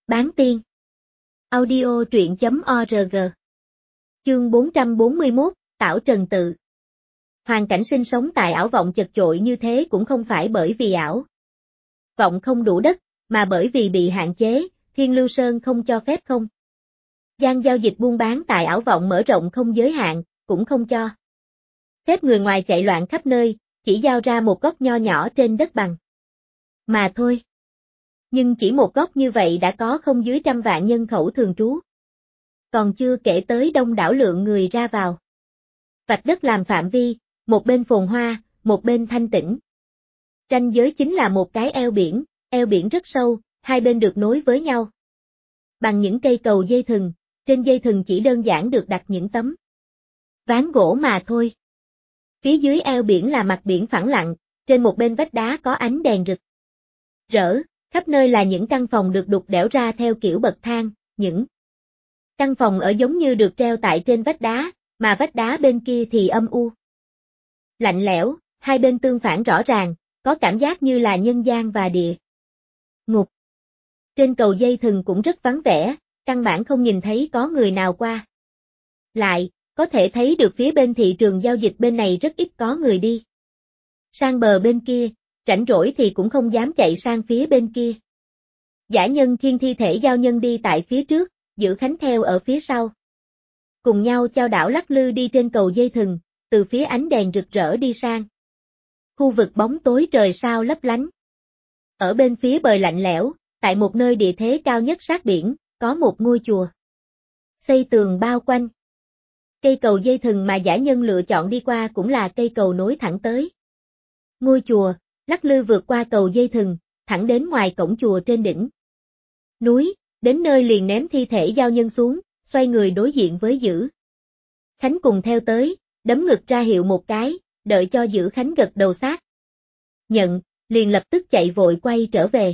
Bán tiên. Audio truyện.org. Chương 441, Tảo Trần Tự. Hoàn cảnh sinh sống tại ảo vọng chật chội như thế cũng không phải bởi vì ảo vọng không đủ đất, mà bởi vì bị hạn chế, Thiên Lưu Sơn không cho phép không gian giao dịch buôn bán tại ảo vọng mở rộng không giới hạn, cũng không cho phép người ngoài chạy loạn khắp nơi, chỉ giao ra một góc nho nhỏ trên đất bằng mà thôi. Nhưng chỉ một góc như vậy đã có không dưới 100 vạn nhân khẩu thường trú. Còn chưa kể tới đông đảo lượng người ra vào. Vạch đất làm phạm vi, một bên phồn hoa, một bên thanh tĩnh. Ranh giới chính là một cái eo biển rất sâu, hai bên được nối với nhau. Bằng những cây cầu dây thừng, trên dây thừng chỉ đơn giản được đặt những tấm ván gỗ mà thôi. Phía dưới eo biển là mặt biển phẳng lặng, trên một bên vách đá có ánh đèn rực rỡ. Khắp nơi là những căn phòng được đục đẽo ra theo kiểu bậc thang, những căn phòng ở giống như được treo tại trên vách đá, mà vách đá bên kia thì âm u. Lạnh lẽo, hai bên tương phản rõ ràng, có cảm giác như là nhân gian và địa ngục. Trên cầu dây thừng cũng rất vắng vẻ, căn bản không nhìn thấy có người nào qua. Lại, có thể thấy được phía bên thị trường giao dịch bên này rất ít có người đi. Sang bờ bên kia, rảnh rỗi thì cũng không dám chạy sang phía bên kia. Dã Nhân khiêng thi thể giao nhân đi tại phía trước, Dữ Khánh theo ở phía sau. Cùng nhau chao đảo lắc lư đi trên cầu dây thừng, từ phía ánh đèn rực rỡ đi sang khu vực bóng tối trời sao lấp lánh. Ở bên phía bờ lạnh lẽo, tại một nơi địa thế cao nhất sát biển, có một ngôi chùa xây tường bao quanh. Cây cầu dây thừng mà Dã Nhân lựa chọn đi qua cũng là cây cầu nối thẳng tới ngôi chùa, lắc lư vượt qua cầu dây thừng, thẳng đến ngoài cổng chùa trên đỉnh núi, đến nơi liền ném thi thể giao nhân xuống, xoay người đối diện với Dữ Khánh cùng theo tới, đấm ngực ra hiệu một cái, đợi cho Dữ Khánh gật đầu xác nhận, liền lập tức chạy vội quay trở về.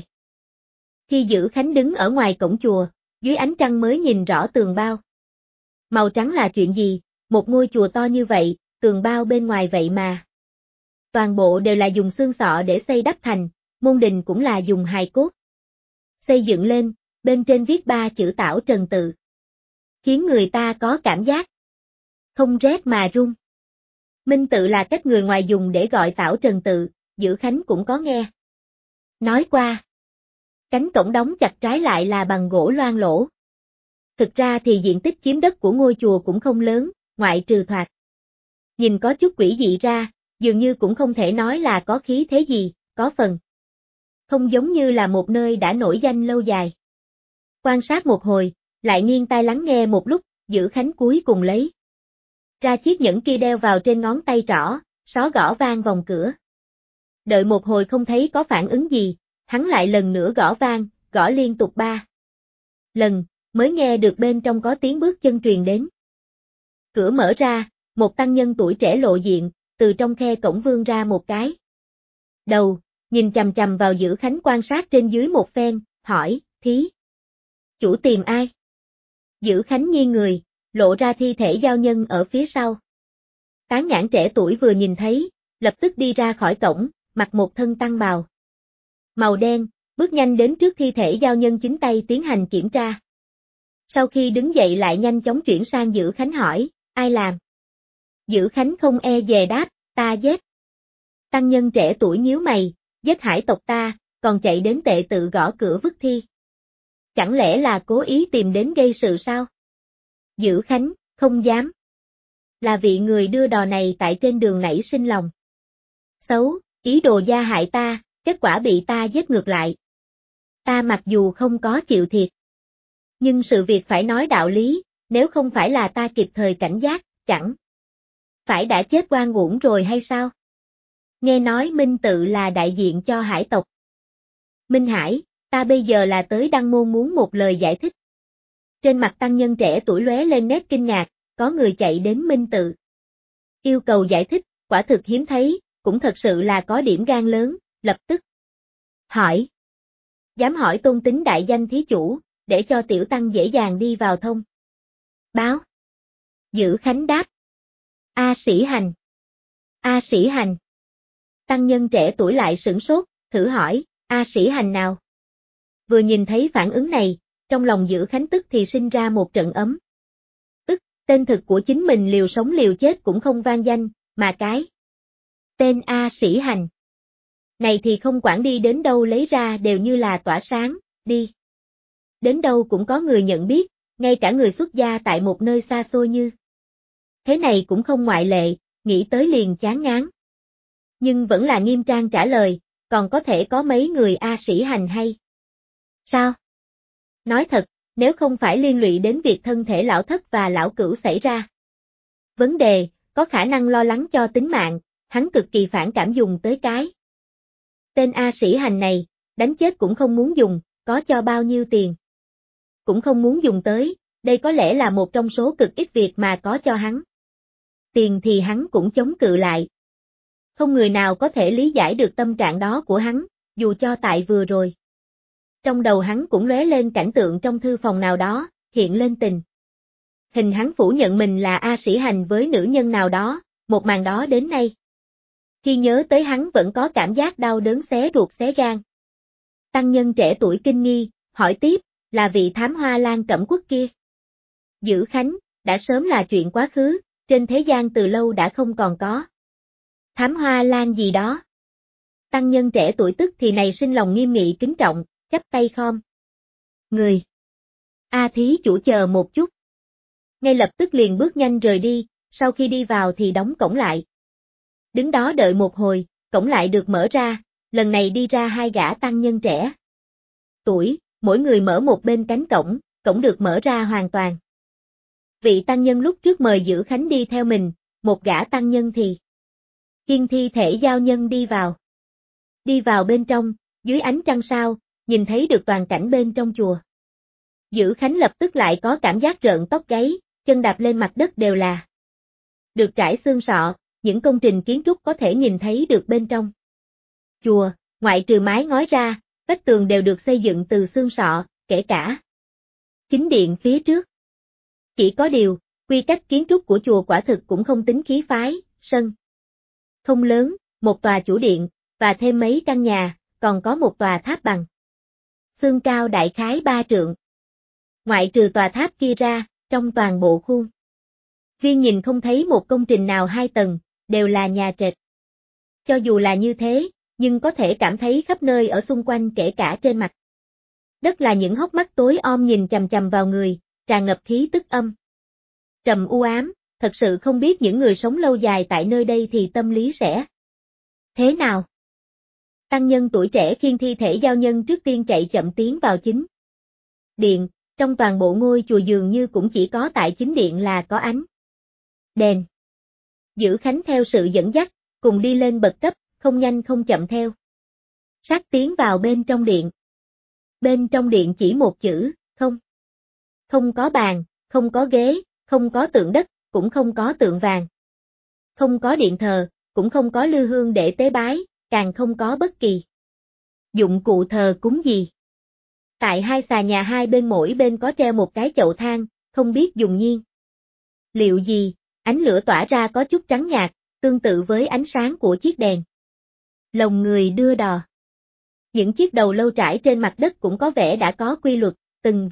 Khi Dữ Khánh đứng ở ngoài cổng chùa, dưới ánh trăng mới nhìn rõ tường bao màu trắng là chuyện gì, một ngôi chùa to như vậy, tường bao bên ngoài vậy mà toàn bộ đều là dùng xương sọ để xây đắp thành, môn đình cũng là dùng hài cốt xây dựng lên, bên trên viết 3 chữ Tảo Trần Tự, khiến người ta có cảm giác không rét mà run. Minh tự là cách người ngoài dùng để gọi Tảo Trần Tự, Dữ Khánh cũng có nghe nói qua. Cánh cổng đóng chặt trái lại là bằng gỗ loang lỗ. Thực ra thì diện tích chiếm đất của ngôi chùa cũng không lớn, ngoại trừ thoạt nhìn có chút quỷ dị ra, dường như cũng không thể nói là có khí thế gì, có phần không giống như là một nơi đã nổi danh lâu dài. Quan sát một hồi, lại nghiêng tai lắng nghe một lúc, Dữ Khánh cuối cùng lấy ra chiếc nhẫn kia đeo vào trên ngón tay trỏ, xó gõ vang vòng cửa. Đợi một hồi không thấy có phản ứng gì, hắn lại lần nữa gõ vang, gõ liên tục 3 lần, mới nghe được bên trong có tiếng bước chân truyền đến. Cửa mở ra, một tăng nhân tuổi trẻ lộ diện, từ trong khe cổng vươn ra một cái đầu, nhìn chằm chằm vào Dữ Khánh quan sát trên dưới một phen, hỏi, thí chủ tìm ai? Dữ Khánh nghiêng người, lộ ra thi thể giao nhân ở phía sau. Tán nhãn trẻ tuổi vừa nhìn thấy, lập tức đi ra khỏi cổng, mặc một thân tăng bào màu đen, bước nhanh đến trước thi thể giao nhân chính tay tiến hành kiểm tra. Sau khi đứng dậy lại nhanh chóng chuyển sang Dữ Khánh hỏi, ai làm? Dữ Khánh không e dè đáp, ta giết. Tăng nhân trẻ tuổi nhíu mày, giết hải tộc ta, còn chạy đến tệ tự gõ cửa vứt thi. Chẳng lẽ là cố ý tìm đến gây sự sao? Dữ Khánh, không dám. Là vị người đưa đò này tại trên đường nảy sinh lòng xấu, ý đồ gia hại ta, kết quả bị ta giết ngược lại. Ta mặc dù không có chịu thiệt, nhưng sự việc phải nói đạo lý, nếu không phải là ta kịp thời cảnh giác, chẳng phải đã chết oan uổng rồi hay sao? Nghe nói Minh tự là đại diện cho hải tộc Minh Hải, ta bây giờ là tới Đăng Môn muốn một lời giải thích. Trên mặt tăng nhân trẻ tuổi lóe lên nét kinh ngạc, có người chạy đến Minh tự yêu cầu giải thích, quả thực hiếm thấy, cũng thật sự là có điểm gan lớn, lập tức hỏi. Dám hỏi tôn tính đại danh thí chủ, để cho tiểu tăng dễ dàng đi vào thông báo. Dữ Khánh đáp. A Sĩ Hành. A Sĩ Hành. Tăng nhân trẻ tuổi lại sửng sốt, thử hỏi, A Sĩ Hành nào? Vừa nhìn thấy phản ứng này, trong lòng Dữ Khánh tức thì sinh ra một trận ấm. Tên thực của chính mình liều sống liều chết cũng không vang danh, mà cái tên A Sĩ Hành này thì không quản đi đến đâu lấy ra đều như là tỏa sáng, đi đến đâu cũng có người nhận biết, ngay cả người xuất gia tại một nơi xa xôi như thế này cũng không ngoại lệ, nghĩ tới liền chán ngán. Nhưng vẫn là nghiêm trang trả lời, còn có thể có mấy người A Sĩ Hành hay sao? Nói thật, nếu không phải liên lụy đến việc thân thể lão thất và lão cửu xảy ra vấn đề, có khả năng lo lắng cho tính mạng, hắn cực kỳ phản cảm dùng tới cái tên A Sĩ Hành này, đánh chết cũng không muốn dùng, có cho bao nhiêu tiền cũng không muốn dùng tới, đây có lẽ là một trong số cực ít việc mà có cho hắn tiền thì hắn cũng chống cự lại. Không người nào có thể lý giải được tâm trạng đó của hắn, dù cho tại vừa rồi. Trong đầu hắn cũng lóe lên cảnh tượng trong thư phòng nào đó, hiện lên tình hình hắn phủ nhận mình là A Sĩ Hành với nữ nhân nào đó, một màn đó đến nay. Khi nhớ tới hắn vẫn có cảm giác đau đớn xé ruột xé gan. Tăng nhân trẻ tuổi kinh nghi, hỏi tiếp, là vị thám hoa lan cẩm quốc kia. Dữ Khánh, đã sớm là chuyện quá khứ, trên thế gian từ lâu đã không còn có thám hoa lan gì đó. Tăng nhân trẻ tuổi tức thì này sinh lòng nghiêm nghị kính trọng, chắp tay khom người. A thí chủ chờ một chút. Ngay lập tức liền bước nhanh rời đi, sau khi đi vào thì đóng cổng lại. Đứng đó đợi một hồi, cổng lại được mở ra, lần này đi ra hai gã tăng nhân trẻ tuổi, mỗi người mở một bên cánh cổng, cổng được mở ra hoàn toàn. Vị tăng nhân lúc trước mời Dữ Khánh đi theo mình, một gã tăng nhân thì khiêng thi thể giao nhân đi vào. Đi vào bên trong, dưới ánh trăng sao, nhìn thấy được toàn cảnh bên trong chùa. Dữ Khánh lập tức lại có cảm giác rợn tóc gáy, chân đạp lên mặt đất đều là được trải xương sọ, những công trình kiến trúc có thể nhìn thấy được bên trong chùa, ngoại trừ mái ngói ra, vách tường đều được xây dựng từ xương sọ, kể cả chính điện phía trước. Chỉ có điều, quy cách kiến trúc của chùa quả thực cũng không tính khí phái, sân không lớn, một tòa chủ điện, và thêm mấy căn nhà, còn có một tòa tháp bằng xương cao đại khái 3 trượng. Ngoại trừ tòa tháp kia ra, trong toàn bộ khuôn viên nhìn không thấy một công trình nào 2 tầng, đều là nhà trệt. Cho dù là như thế, nhưng có thể cảm thấy khắp nơi ở xung quanh kể cả trên mặt đất là những hốc mắt tối om nhìn chằm chằm vào người, tràn ngập khí tức âm trầm u ám, thật sự không biết những người sống lâu dài tại nơi đây thì tâm lý sẽ thế nào. Tăng nhân tuổi trẻ khiêng thi thể giao nhân trước tiên chạy chậm tiến vào chính điện, trong toàn bộ ngôi chùa dường như cũng chỉ có tại chính điện là có ánh đèn. Dữ Khánh theo sự dẫn dắt, cùng đi lên bậc cấp, không nhanh không chậm theo sát tiến vào bên trong điện. Bên trong điện chỉ một chữ, không. Không có bàn, không có ghế, không có tượng đất, cũng không có tượng vàng. Không có điện thờ, cũng không có lư hương để tế bái, càng không có bất kỳ dụng cụ thờ cúng gì. Tại hai xà nhà hai bên mỗi bên có treo một cái chậu than, không biết dùng nhiên liệu gì, ánh lửa tỏa ra có chút trắng nhạt, tương tự với ánh sáng của chiếc đèn lồng người đưa đò. Những chiếc đầu lâu trải trên mặt đất cũng có vẻ đã có quy luật, từng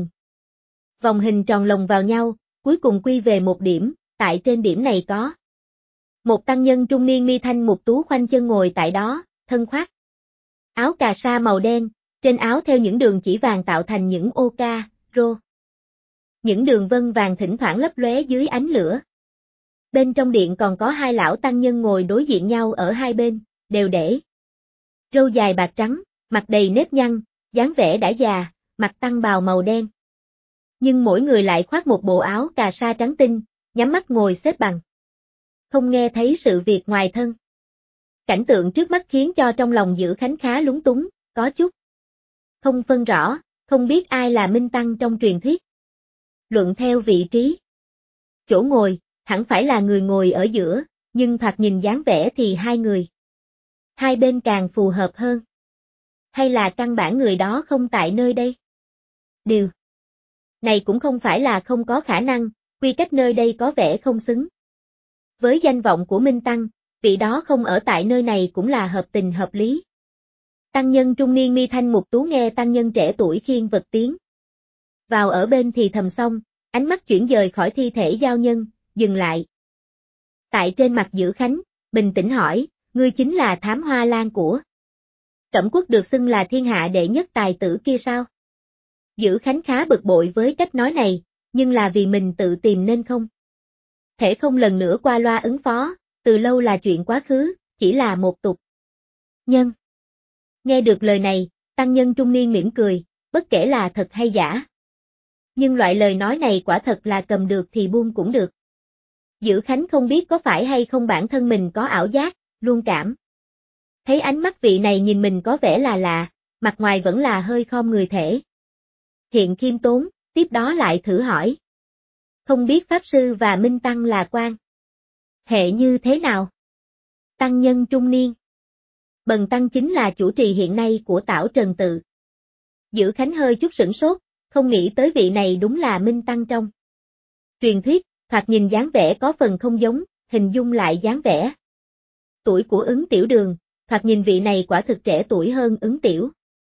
vòng hình tròn lồng vào nhau, cuối cùng quy về một điểm, tại trên điểm này có một tăng nhân trung niên mi thanh mục tú khoanh chân ngồi tại đó, thân khoác áo cà sa màu đen, trên áo theo những đường chỉ vàng tạo thành những ô ca, rô. Những đường vân vàng thỉnh thoảng lấp lóe dưới ánh lửa. Bên trong điện còn có hai lão tăng nhân ngồi đối diện nhau ở hai bên, đều để râu dài bạc trắng, mặt đầy nếp nhăn, dáng vẻ đã già, mặc tăng bào màu đen. Nhưng mỗi người lại khoác một bộ áo cà sa trắng tinh, nhắm mắt ngồi xếp bằng. Không nghe thấy sự việc ngoài thân. Cảnh tượng trước mắt khiến cho trong lòng Dữ Khánh khá lúng túng, có chút không phân rõ, không biết ai là Minh Tăng trong truyền thuyết. Luận theo vị trí chỗ ngồi, hẳn phải là người ngồi ở giữa, nhưng thoạt nhìn dáng vẻ thì hai người hai bên càng phù hợp hơn. Hay là căn bản người đó không tại nơi đây? Điều này cũng không phải là không có khả năng, quy cách nơi đây có vẻ không xứng với danh vọng của Minh Tăng, vị đó không ở tại nơi này cũng là hợp tình hợp lý. Tăng nhân trung niên mi thanh mục tú nghe tăng nhân trẻ tuổi khiêng vật tiến vào ở bên thì thầm xong, ánh mắt chuyển dời khỏi thi thể giao nhân, dừng lại. Tại trên mặt Dữ Khánh, bình tĩnh hỏi, ngươi chính là Thám Hoa Lan của Cẩm Quốc được xưng là thiên hạ đệ nhất tài tử kia sao? Dữ Khánh khá bực bội với cách nói này, nhưng là vì mình tự tìm nên không thể không lần nữa qua loa ứng phó, từ lâu là chuyện quá khứ, chỉ là một tục nhân. Nghe được lời này, tăng nhân trung niên mỉm cười, bất kể là thật hay giả. Nhưng loại lời nói này quả thật là cầm được thì buông cũng được. Dữ Khánh không biết có phải hay không bản thân mình có ảo giác, luôn cảm thấy ánh mắt vị này nhìn mình có vẻ là lạ, mặt ngoài vẫn là hơi khom người thể hiện khiêm tốn, tiếp đó lại thử hỏi. Không biết Pháp Sư và Minh Tăng là quan hệ như thế nào? Tăng nhân trung niên. Bần Tăng chính là chủ trì hiện nay của Tảo Trần Tự. Dữ Khánh hơi chút sửng sốt, không nghĩ tới vị này đúng là Minh Tăng trong truyền thuyết, thoạt nhìn dáng vẻ có phần không giống, hình dung lại dáng vẻ tuổi của Ứng Tiểu Đường, thoạt nhìn vị này quả thực trẻ tuổi hơn Ứng Tiểu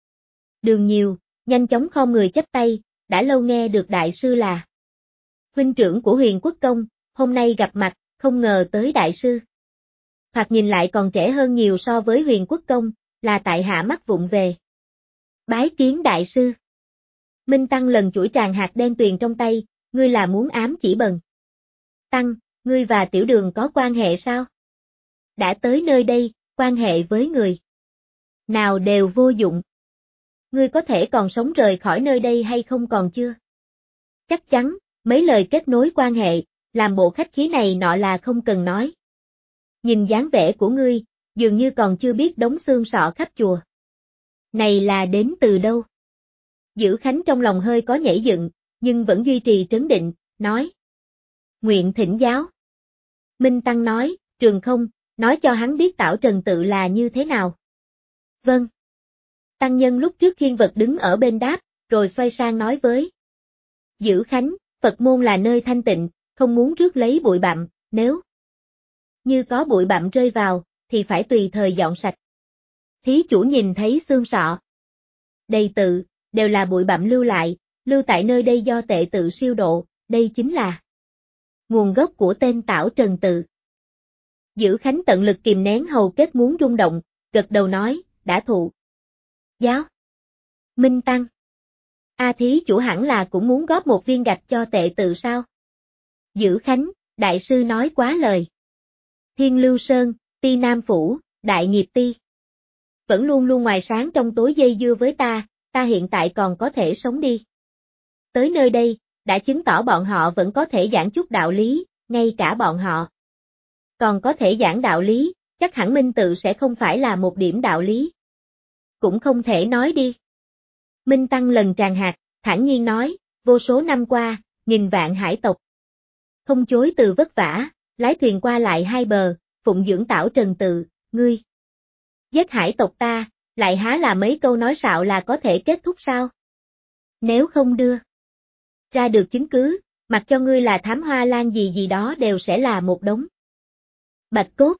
Đường nhiều, nhanh chóng khom người chắp tay, đã lâu nghe được đại sư là huynh trưởng của Huyền Quốc Công, hôm nay gặp mặt, không ngờ tới đại sư. Thoạt nhìn lại còn trẻ hơn nhiều so với Huyền Quốc Công, là tại hạ mắc vụng về. Bái kiến đại sư. Minh Tăng lần chuỗi tràng hạt đen tuyền trong tay, ngươi là muốn ám chỉ Bần Tăng, ngươi và Tiểu Đường có quan hệ sao? Đã tới nơi đây, quan hệ với người nào đều vô dụng. Ngươi có thể còn sống rời khỏi nơi đây hay không còn chưa? Chắc chắn, mấy lời kết nối quan hệ, làm bộ khách khí này nọ là không cần nói. Nhìn dáng vẻ của ngươi, dường như còn chưa biết đống xương sọ khắp chùa này là đến từ đâu. Dữ Khánh trong lòng hơi có nhảy dựng, nhưng vẫn duy trì trấn định, nói. Nguyện thỉnh giáo. Minh Tăng nói, Trường Không, nói cho hắn biết Tảo Trần Tự là như thế nào. Vâng. Tăng nhân lúc trước khiêng vật đứng ở bên đáp, rồi xoay sang nói với Dữ Khánh, Phật môn là nơi thanh tịnh, không muốn rước lấy bụi bặm, nếu như có bụi bặm rơi vào, thì phải tùy thời dọn sạch. Thí chủ nhìn thấy xương sọ đầy tự, đều là bụi bặm lưu tại nơi đây do tệ tự siêu độ, đây chính là nguồn gốc của tên Tảo Trần Tự. Dữ Khánh tận lực kìm nén hầu kết muốn rung động, gật đầu nói, đã thụ giáo. Minh Tăng. Thí chủ hẳn là cũng muốn góp một viên gạch cho tệ tự sao? Dữ Khánh, đại sư nói quá lời. Thiên Lưu Sơn, Ti Nam Phủ, Đại Nghiệp Ti. Vẫn luôn luôn ngoài sáng trong tối dây dưa với ta hiện tại còn có thể sống đi. Tới nơi đây, đã chứng tỏ bọn họ vẫn có thể giảng chút đạo lý, ngay cả bọn họ còn có thể giảng đạo lý, chắc hẳn Minh Tự sẽ không phải là một điểm đạo lý. Cũng không thể nói đi. Minh Tăng lần tràng hạt, thản nhiên nói, vô số năm qua, nghìn vạn hải tộc không chối từ vất vả, lái thuyền qua lại hai bờ, phụng dưỡng Tảo Trần Tự, ngươi giết hải tộc ta, lại há là mấy câu nói sạo là có thể kết thúc sao? Nếu không đưa ra được chứng cứ, mặc cho ngươi là Thám Hoa Lan gì gì đó đều sẽ là một đống bạch cốt.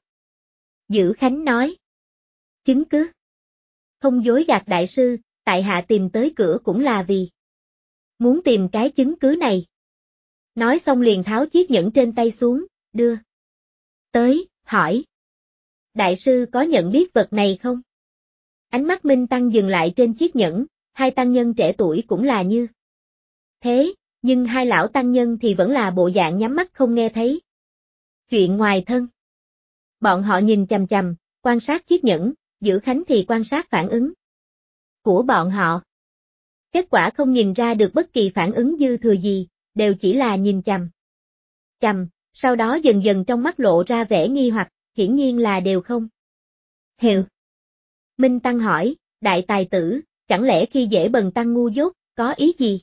Dữ Khánh nói. Chứng cứ? Không dối gạt đại sư, tại hạ tìm tới cửa cũng là vì muốn tìm cái chứng cứ này. Nói xong liền tháo chiếc nhẫn trên tay xuống, đưa tới, hỏi. Đại sư có nhận biết vật này không? Ánh mắt Minh Tăng dừng lại trên chiếc nhẫn, hai tăng nhân trẻ tuổi cũng là như thế, nhưng hai lão tăng nhân thì vẫn là bộ dạng nhắm mắt không nghe thấy chuyện ngoài thân. Bọn họ nhìn chằm chằm, quan sát chiếc nhẫn, Dữ Khánh thì quan sát phản ứng của bọn họ. Kết quả không nhìn ra được bất kỳ phản ứng dư thừa gì, đều chỉ là nhìn chằm chằm, sau đó dần dần trong mắt lộ ra vẻ nghi hoặc, hiển nhiên là đều không hiểu. Minh Tăng hỏi, đại tài tử, chẳng lẽ khi dễ Bần Tăng ngu dốt, có ý gì?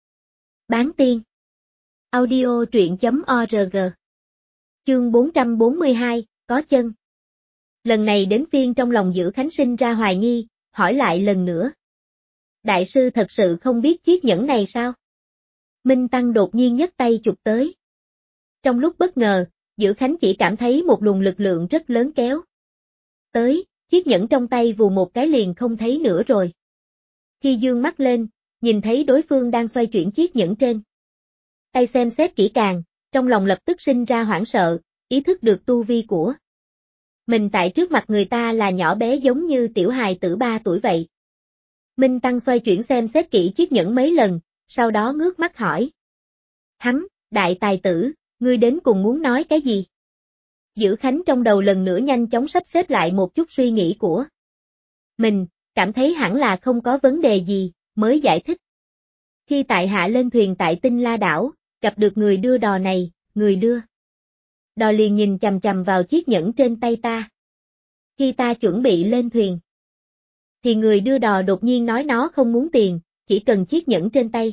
Bán tiên. Audio truyện.org. Chương 442, có chân. Lần này đến phiên trong lòng Dữ Khánh sinh ra hoài nghi, hỏi lại lần nữa. Đại sư thật sự không biết chiếc nhẫn này sao? Minh Tăng đột nhiên nhấc tay chụp tới. Trong lúc bất ngờ, Dữ Khánh chỉ cảm thấy một luồng lực lượng rất lớn kéo tới, chiếc nhẫn trong tay vù một cái liền không thấy nữa rồi. Khi dương mắt lên, nhìn thấy đối phương đang xoay chuyển chiếc nhẫn trên tay xem xét kỹ càng, trong lòng lập tức sinh ra hoảng sợ, ý thức được tu vi của mình tại trước mặt người ta là nhỏ bé giống như tiểu hài tử 3 tuổi vậy. Minh Tăng xoay chuyển xem xét kỹ chiếc nhẫn mấy lần, sau đó ngước mắt hỏi. Hắn, đại tài tử, ngươi đến cùng muốn nói cái gì? Dữ Khánh trong đầu lần nữa nhanh chóng sắp xếp lại một chút suy nghĩ của mình, cảm thấy hẳn là không có vấn đề gì, mới giải thích. Khi tại hạ lên thuyền tại Tinh La Đảo, gặp được người đưa đò này, người đưa đò liền nhìn chằm chằm vào chiếc nhẫn trên tay ta. Khi ta chuẩn bị lên thuyền, thì người đưa đò đột nhiên nói nó không muốn tiền, chỉ cần chiếc nhẫn trên tay.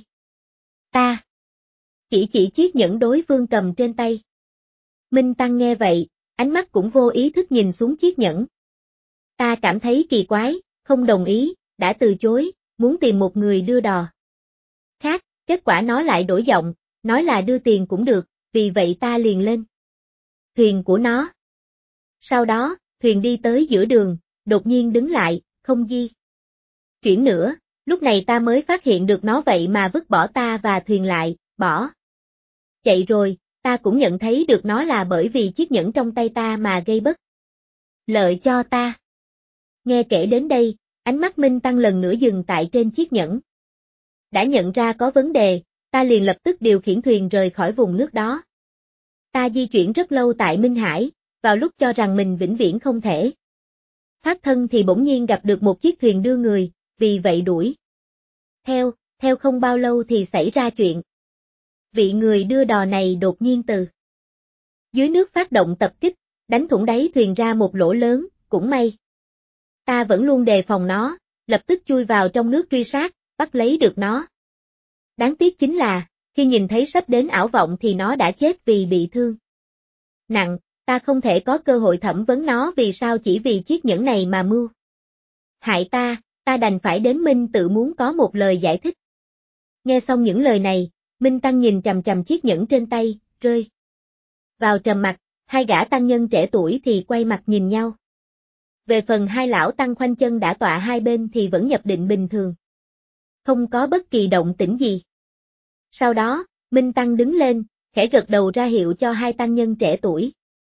Ta chỉ chiếc nhẫn đối phương cầm trên tay. Minh Tăng nghe vậy, ánh mắt cũng vô ý thức nhìn xuống chiếc nhẫn. Ta cảm thấy kỳ quái, không đồng ý, đã từ chối, muốn tìm một người đưa đò khác, kết quả nó lại đổi giọng, nói là đưa tiền cũng được, vì vậy ta liền lên thuyền của nó. Sau đó, thuyền đi tới giữa đường, đột nhiên đứng lại, không di chuyển nữa, lúc này ta mới phát hiện được nó vậy mà vứt bỏ ta và thuyền lại, bỏ chạy rồi, ta cũng nhận thấy được nó là bởi vì chiếc nhẫn trong tay ta mà gây bất lợi cho ta. Nghe kể đến đây, ánh mắt Minh Tăng lần nữa dừng tại trên chiếc nhẫn. Đã nhận ra có vấn đề, ta liền lập tức điều khiển thuyền rời khỏi vùng nước đó. Ta di chuyển rất lâu tại Minh Hải, vào lúc cho rằng mình vĩnh viễn không thể thoát thân thì bỗng nhiên gặp được một chiếc thuyền đưa người, vì vậy đuổi theo không bao lâu thì xảy ra chuyện. Vị người đưa đò này đột nhiên từ dưới nước phát động tập kích, đánh thủng đáy thuyền ra một lỗ lớn, cũng may. Ta vẫn luôn đề phòng nó, lập tức chui vào trong nước truy sát, bắt lấy được nó. Đáng tiếc chính là, khi nhìn thấy sắp đến ảo vọng thì nó đã chết vì bị thương nặng, ta không thể có cơ hội thẩm vấn nó vì sao chỉ vì chiếc nhẫn này mà mưu hại ta đành phải đến Minh tự muốn có một lời giải thích. Nghe xong những lời này, Minh Tăng nhìn chằm chằm chiếc nhẫn trên tay, rơi vào trầm mặc, hai gã tăng nhân trẻ tuổi thì quay mặt nhìn nhau. Về phần hai lão tăng khoanh chân đã tọa hai bên thì vẫn nhập định bình thường. Không có bất kỳ động tĩnh gì. Sau đó, Minh Tăng đứng lên, khẽ gật đầu ra hiệu cho hai tăng nhân trẻ tuổi.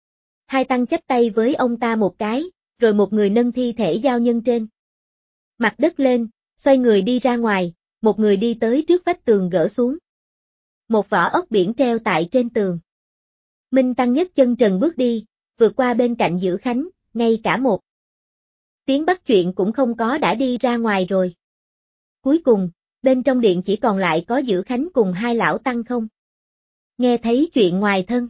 Hai tăng chắp tay với ông ta một cái, rồi một người nâng thi thể giao nhân trên mặt đất lên, xoay người đi ra ngoài, một người đi tới trước vách tường gỡ xuống một vỏ ốc biển treo tại trên tường. Minh Tăng nhấc chân trần bước đi, vượt qua bên cạnh Dữ Khánh, ngay cả một tiếng bắt chuyện cũng không có đã đi ra ngoài rồi. Cuối cùng, bên trong điện chỉ còn lại có Dữ Khánh cùng hai lão tăng không nghe thấy chuyện ngoài thân.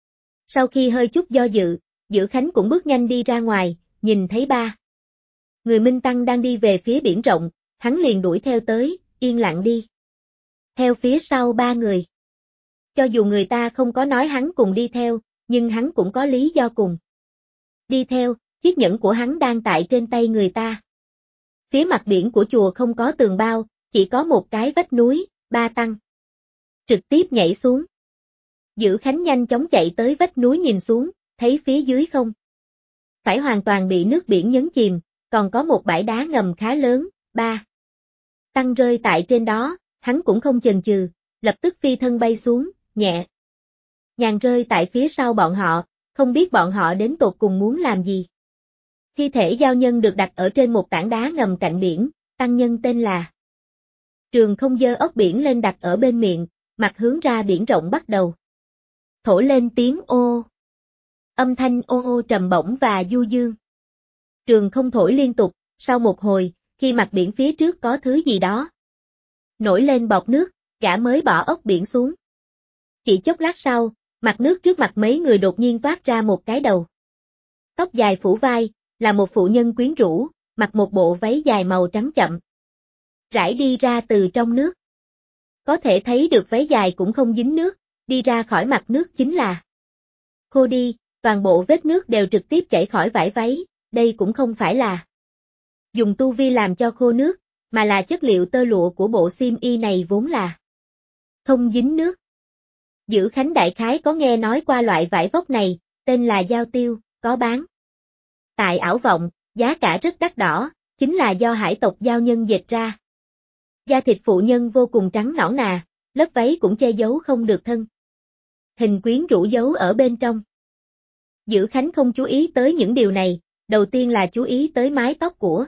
Sau khi hơi chút do dự, Dữ Khánh cũng bước nhanh đi ra ngoài, nhìn thấy ba người Minh Tăng đang đi về phía biển rộng, hắn liền đuổi theo tới, yên lặng đi theo phía sau ba người. Cho dù người ta không có nói hắn cùng đi theo, nhưng hắn cũng có lý do cùng đi theo, chiếc nhẫn của hắn đang tại trên tay người ta. Phía mặt biển của chùa không có tường bao, chỉ có một cái vách núi, ba tăng trực tiếp nhảy xuống. Dữ Khánh nhanh chóng chạy tới vách núi nhìn xuống, thấy phía dưới không phải hoàn toàn bị nước biển nhấn chìm, còn có một bãi đá ngầm khá lớn, ba tăng rơi tại trên đó, hắn cũng không chần chừ, lập tức phi thân bay xuống, nhẹ nhàng rơi tại phía sau bọn họ, không biết bọn họ đến tột cùng muốn làm gì. Thi thể giao nhân được đặt ở trên một tảng đá ngầm cạnh biển, tăng nhân tên là Trường Không giơ ốc biển lên đặt ở bên miệng, mặt hướng ra biển rộng bắt đầu thổ lên tiếng ô. Âm thanh ô ô trầm bổng và du dương. Trường Không thổi liên tục, sau một hồi, khi mặt biển phía trước có thứ gì đó nổi lên bọt nước, gã mới bỏ ốc biển xuống. Chỉ chốc lát sau, mặt nước trước mặt mấy người đột nhiên toát ra một cái đầu tóc dài phủ vai, là một phụ nhân quyến rũ, mặc một bộ váy dài màu trắng chậm rãi đi ra từ trong nước. Có thể thấy được váy dài cũng không dính nước, đi ra khỏi mặt nước chính là khô đi, toàn bộ vết nước đều trực tiếp chảy khỏi vải váy, đây cũng không phải là dùng tu vi làm cho khô nước, mà là chất liệu tơ lụa của bộ xiêm y này vốn là không dính nước. Dữ Khánh đại khái có nghe nói qua loại vải vóc này, tên là giao tiêu, có bán tại ảo vọng, giá cả rất đắt đỏ, chính là do hải tộc giao nhân dệt ra. Da thịt phụ nhân vô cùng trắng nõn nà, lớp váy cũng che giấu không được thân hình quyến rũ giấu ở bên trong. Dữ Khánh không chú ý tới những điều này, đầu tiên là chú ý tới mái tóc của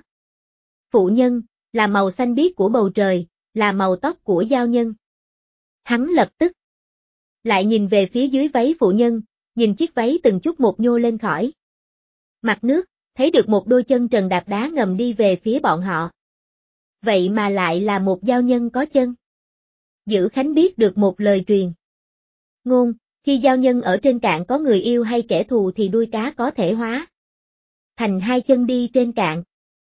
phụ nhân, là màu xanh biếc của bầu trời, là màu tóc của giao nhân. Hắn lập tức lại nhìn về phía dưới váy phụ nhân, nhìn chiếc váy từng chút một nhô lên khỏi mặt nước, thấy được một đôi chân trần đạp đá ngầm đi về phía bọn họ. Vậy mà lại là một giao nhân có chân. Dữ Khánh biết được một lời truyền ngôn, khi giao nhân ở trên cạn có người yêu hay kẻ thù thì đuôi cá có thể hóa thành hai chân đi trên cạn.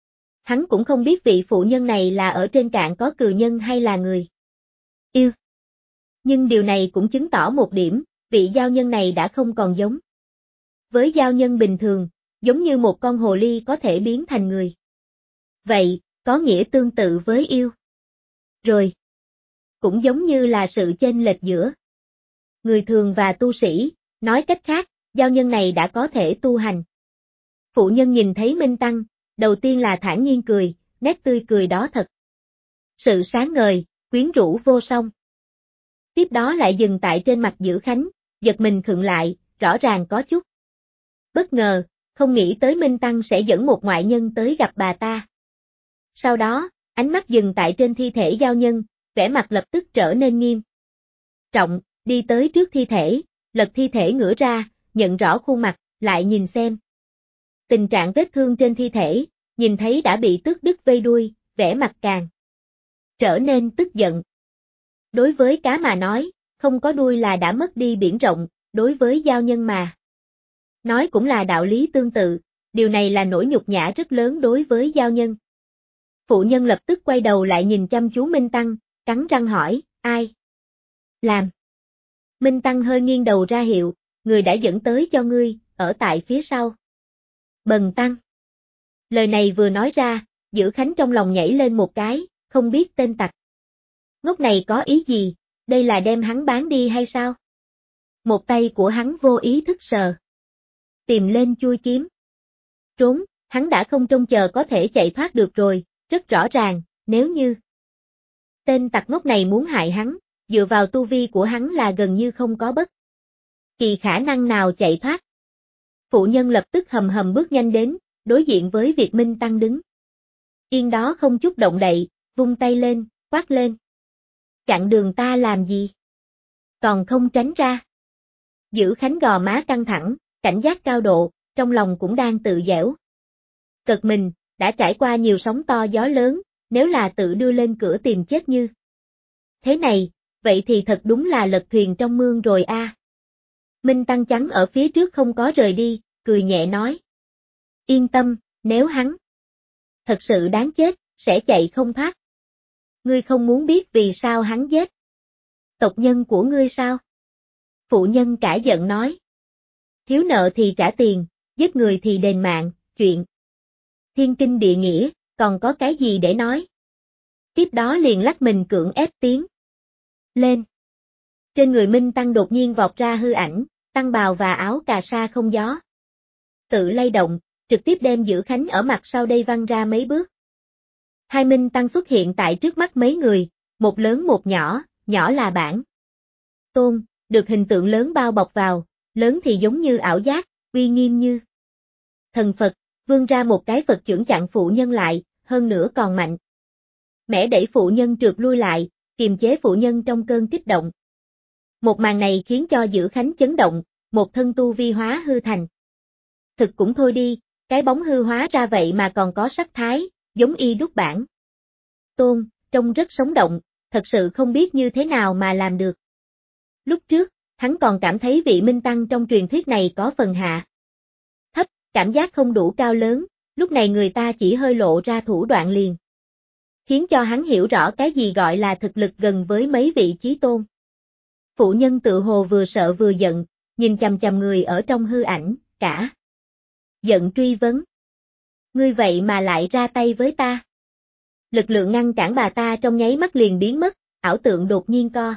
Hắn cũng không biết vị phụ nhân này là ở trên cạn có cừu nhân hay là người yêu. Nhưng điều này cũng chứng tỏ một điểm, vị giao nhân này đã không còn giống với giao nhân bình thường, giống như một con hồ ly có thể biến thành người. Vậy, có nghĩa tương tự với yêu. Rồi, cũng giống như là sự chênh lệch giữa người thường và tu sĩ, nói cách khác, giao nhân này đã có thể tu hành. Phụ nhân nhìn thấy Minh Tăng, đầu tiên là thản nhiên cười, nét tươi cười đó thật sự sáng ngời, quyến rũ vô song. Tiếp đó lại dừng tại trên mặt Dữ Khánh, giật mình khựng lại, rõ ràng có chút bất ngờ, không nghĩ tới Minh Tăng sẽ dẫn một ngoại nhân tới gặp bà ta. Sau đó, ánh mắt dừng tại trên thi thể giao nhân, vẻ mặt lập tức trở nên nghiêm trọng, đi tới trước thi thể, lật thi thể ngửa ra, nhận rõ khuôn mặt, lại nhìn xem tình trạng vết thương trên thi thể, nhìn thấy đã bị tước đứt vây đuôi, vẻ mặt càng trở nên tức giận. Đối với cá mà nói, không có đuôi là đã mất đi biển rộng, đối với giao nhân mà nói cũng là đạo lý tương tự, điều này là nỗi nhục nhã rất lớn đối với giao nhân. Phụ nhân lập tức quay đầu lại nhìn chăm chú Minh Tăng, cắn răng hỏi, ai làm? Minh Tăng hơi nghiêng đầu ra hiệu, người đã dẫn tới cho ngươi, ở tại phía sau. Bần Tăng. Lời này vừa nói ra, Dữ Khánh trong lòng nhảy lên một cái, không biết tên tặc ngốc này có ý gì, đây là đem hắn bán đi hay sao? Một tay của hắn vô ý thức sờ tìm lên chui kiếm. Trốn, hắn đã không trông chờ có thể chạy thoát được rồi, rất rõ ràng, nếu như tên tặc ngốc này muốn hại hắn, dựa vào tu vi của hắn là gần như không có bất kỳ khả năng nào chạy thoát. Phụ nhân lập tức hầm hầm bước nhanh đến, đối diện với Việt Minh Tăng đứng yên đó không chút động đậy, vung tay lên, quát lên. Chặn đường ta làm gì? Còn không tránh ra. Dữ Khánh gò má căng thẳng, cảnh giác cao độ, trong lòng cũng đang tự dẻo cực mình, đã trải qua nhiều sóng to gió lớn, nếu là tự đưa lên cửa tìm chết như thế này, vậy thì thật đúng là lật thuyền trong mương rồi a. Minh Tăng chắn ở phía trước không có rời đi, cười nhẹ nói. Yên tâm, nếu hắn thật sự đáng chết, sẽ chạy không thoát. Ngươi không muốn biết vì sao hắn giết tộc nhân của ngươi sao? Phụ nhân cả giận nói. Thiếu nợ thì trả tiền, giết người thì đền mạng, chuyện thiên kinh địa nghĩa, còn có cái gì để nói? Tiếp đó liền lắc mình cưỡng ép tiến lên. Trên người Minh Tăng đột nhiên vọt ra hư ảnh, tăng bào và áo cà sa không gió tự lay động, trực tiếp đem Dữ Khánh ở mặt sau đây văng ra mấy bước. Hai Minh Tăng xuất hiện tại trước mắt mấy người, một lớn một nhỏ, nhỏ là bản tôn, được hình tượng lớn bao bọc vào, lớn thì giống như ảo giác, uy nghiêm như thần Phật, vươn ra một cái Phật chưởng chặn phụ nhân lại, hơn nữa còn mạnh mẽ đẩy phụ nhân trượt lui lại, kiềm chế phụ nhân trong cơn kích động. Một màn này khiến cho Dữ Khánh chấn động, một thân tu vi hóa hư thành. Thực cũng thôi đi, cái bóng hư hóa ra vậy mà còn có sắc thái, giống y đúc bản tôn, trông rất sống động, thật sự không biết như thế nào mà làm được. Lúc trước, hắn còn cảm thấy vị Minh Tăng trong truyền thuyết này có phần hạ thấp, cảm giác không đủ cao lớn, lúc này người ta chỉ hơi lộ ra thủ đoạn liền khiến cho hắn hiểu rõ cái gì gọi là thực lực gần với mấy vị chí tôn. Phụ nhân tự hồ vừa sợ vừa giận, nhìn chằm chằm người ở trong hư ảnh, cả giận truy vấn. Ngươi vậy mà lại ra tay với ta. Lực lượng ngăn cản bà ta trong nháy mắt liền biến mất, ảo tượng đột nhiên co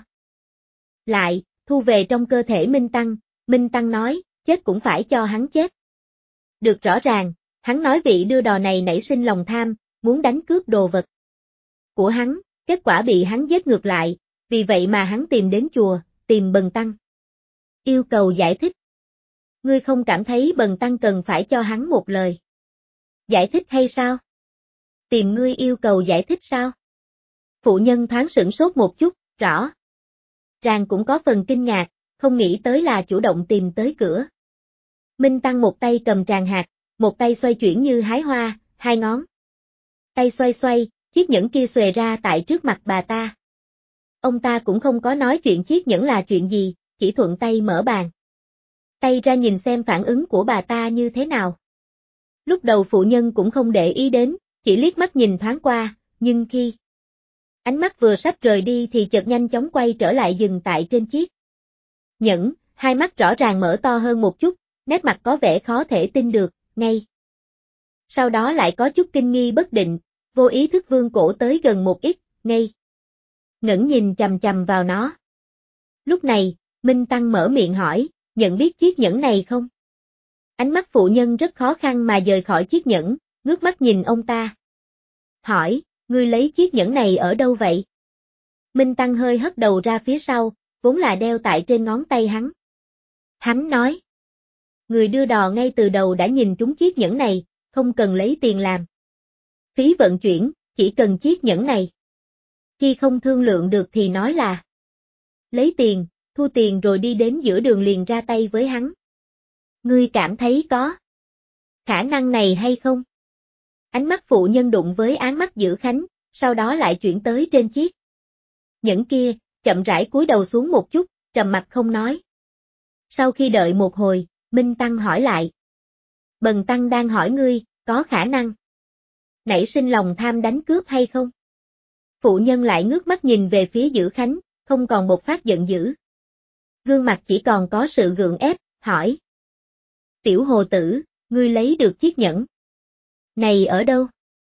lại, thu về trong cơ thể Minh Tăng nói, chết cũng phải cho hắn chết. Được rõ ràng, hắn nói vị đưa đò này nảy sinh lòng tham, muốn đánh cướp đồ vật của hắn, kết quả bị hắn giết ngược lại, vì vậy mà hắn tìm đến chùa, tìm Bần Tăng. Yêu cầu giải thích. Ngươi không cảm thấy Bần Tăng cần phải cho hắn một lời giải thích hay sao? Tìm ngươi yêu cầu giải thích sao? Phụ nhân thoáng sửng sốt một chút, rõ ràng cũng có phần kinh ngạc, không nghĩ tới là chủ động tìm tới cửa. Minh Tăng một tay cầm tràng hạt, một tay xoay chuyển như hái hoa, hai ngón tay xoay xoay, chiếc nhẫn kia xòe ra tại trước mặt bà ta. Ông ta cũng không có nói chuyện chiếc nhẫn là chuyện gì, chỉ thuận tay mở bàn tay ra nhìn xem phản ứng của bà ta như thế nào. Lúc đầu phụ nhân cũng không để ý đến, chỉ liếc mắt nhìn thoáng qua, nhưng khi ánh mắt vừa sắp rời đi thì chợt nhanh chóng quay trở lại dừng tại trên chiếc nhẫn, hai mắt rõ ràng mở to hơn một chút, nét mặt có vẻ khó thể tin được, ngay sau đó lại có chút kinh nghi bất định, vô ý thức vươn cổ tới gần một ít, ngây ngẩn nhìn chằm chằm vào nó. Lúc này, Minh Tăng mở miệng hỏi, nhận biết chiếc nhẫn này không? Ánh mắt phụ nhân rất khó khăn mà dời khỏi chiếc nhẫn, ngước mắt nhìn ông ta. Hỏi, ngươi lấy chiếc nhẫn này ở đâu vậy? Minh Tăng hơi hất đầu ra phía sau, vốn là đeo tại trên ngón tay hắn. Hắn nói, người đưa đò ngay từ đầu đã nhìn trúng chiếc nhẫn này, không cần lấy tiền làm phí vận chuyển, chỉ cần chiếc nhẫn này. Khi không thương lượng được thì nói là lấy tiền, thu tiền rồi đi đến giữa đường liền ra tay với hắn. Ngươi cảm thấy có khả năng này hay không? Ánh mắt phụ nhân đụng với áng mắt Dữ Khánh, sau đó lại chuyển tới trên chiếc nhẫn kia, chậm rãi cúi đầu xuống một chút, trầm mặt không nói. Sau khi đợi một hồi, Minh Tăng hỏi lại. Bần Tăng đang hỏi ngươi, có khả năng nảy sinh lòng tham đánh cướp hay không? Phụ nhân lại ngước mắt nhìn về phía Dữ Khánh, không còn một phát giận dữ. Gương mặt chỉ còn có sự gượng ép, hỏi. Tiểu hồ tử, ngươi lấy được chiếc nhẫn này ở đâu?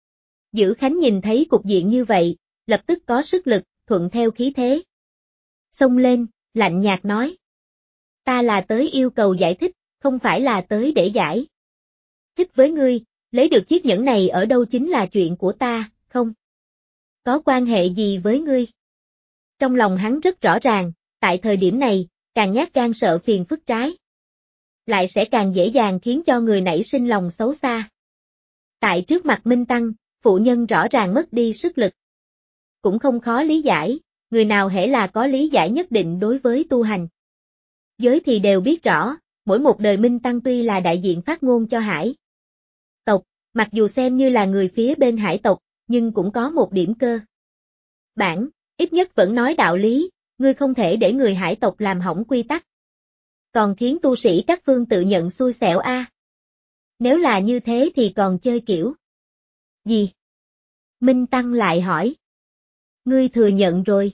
Dữ Khánh nhìn thấy cục diện như vậy, lập tức có sức lực, thuận theo khí thế. Xông lên, lạnh nhạt nói. Ta là tới yêu cầu giải thích, không phải là tới để giải thích với ngươi, lấy được chiếc nhẫn này ở đâu chính là chuyện của ta, không có quan hệ gì với ngươi. Trong lòng hắn rất rõ ràng, tại thời điểm này, càng nhát gan sợ phiền phức trái lại sẽ càng dễ dàng khiến cho người nảy sinh lòng xấu xa. Tại trước mặt Minh Tăng, phụ nhân rõ ràng mất đi sức lực. Cũng không khó lý giải, người nào hễ là có lý giải nhất định đối với tu hành giới thì đều biết rõ, mỗi một đời Minh Tăng tuy là đại diện phát ngôn cho hải tộc, mặc dù xem như là người phía bên hải tộc, nhưng cũng có một điểm cơ bản, ít nhất vẫn nói đạo lý, ngươi không thể để người hải tộc làm hỏng quy tắc. Còn khiến tu sĩ các phương tự nhận xui xẻo a. Nếu là như thế thì còn chơi kiểu gì? Minh Tăng lại hỏi. Ngươi thừa nhận rồi.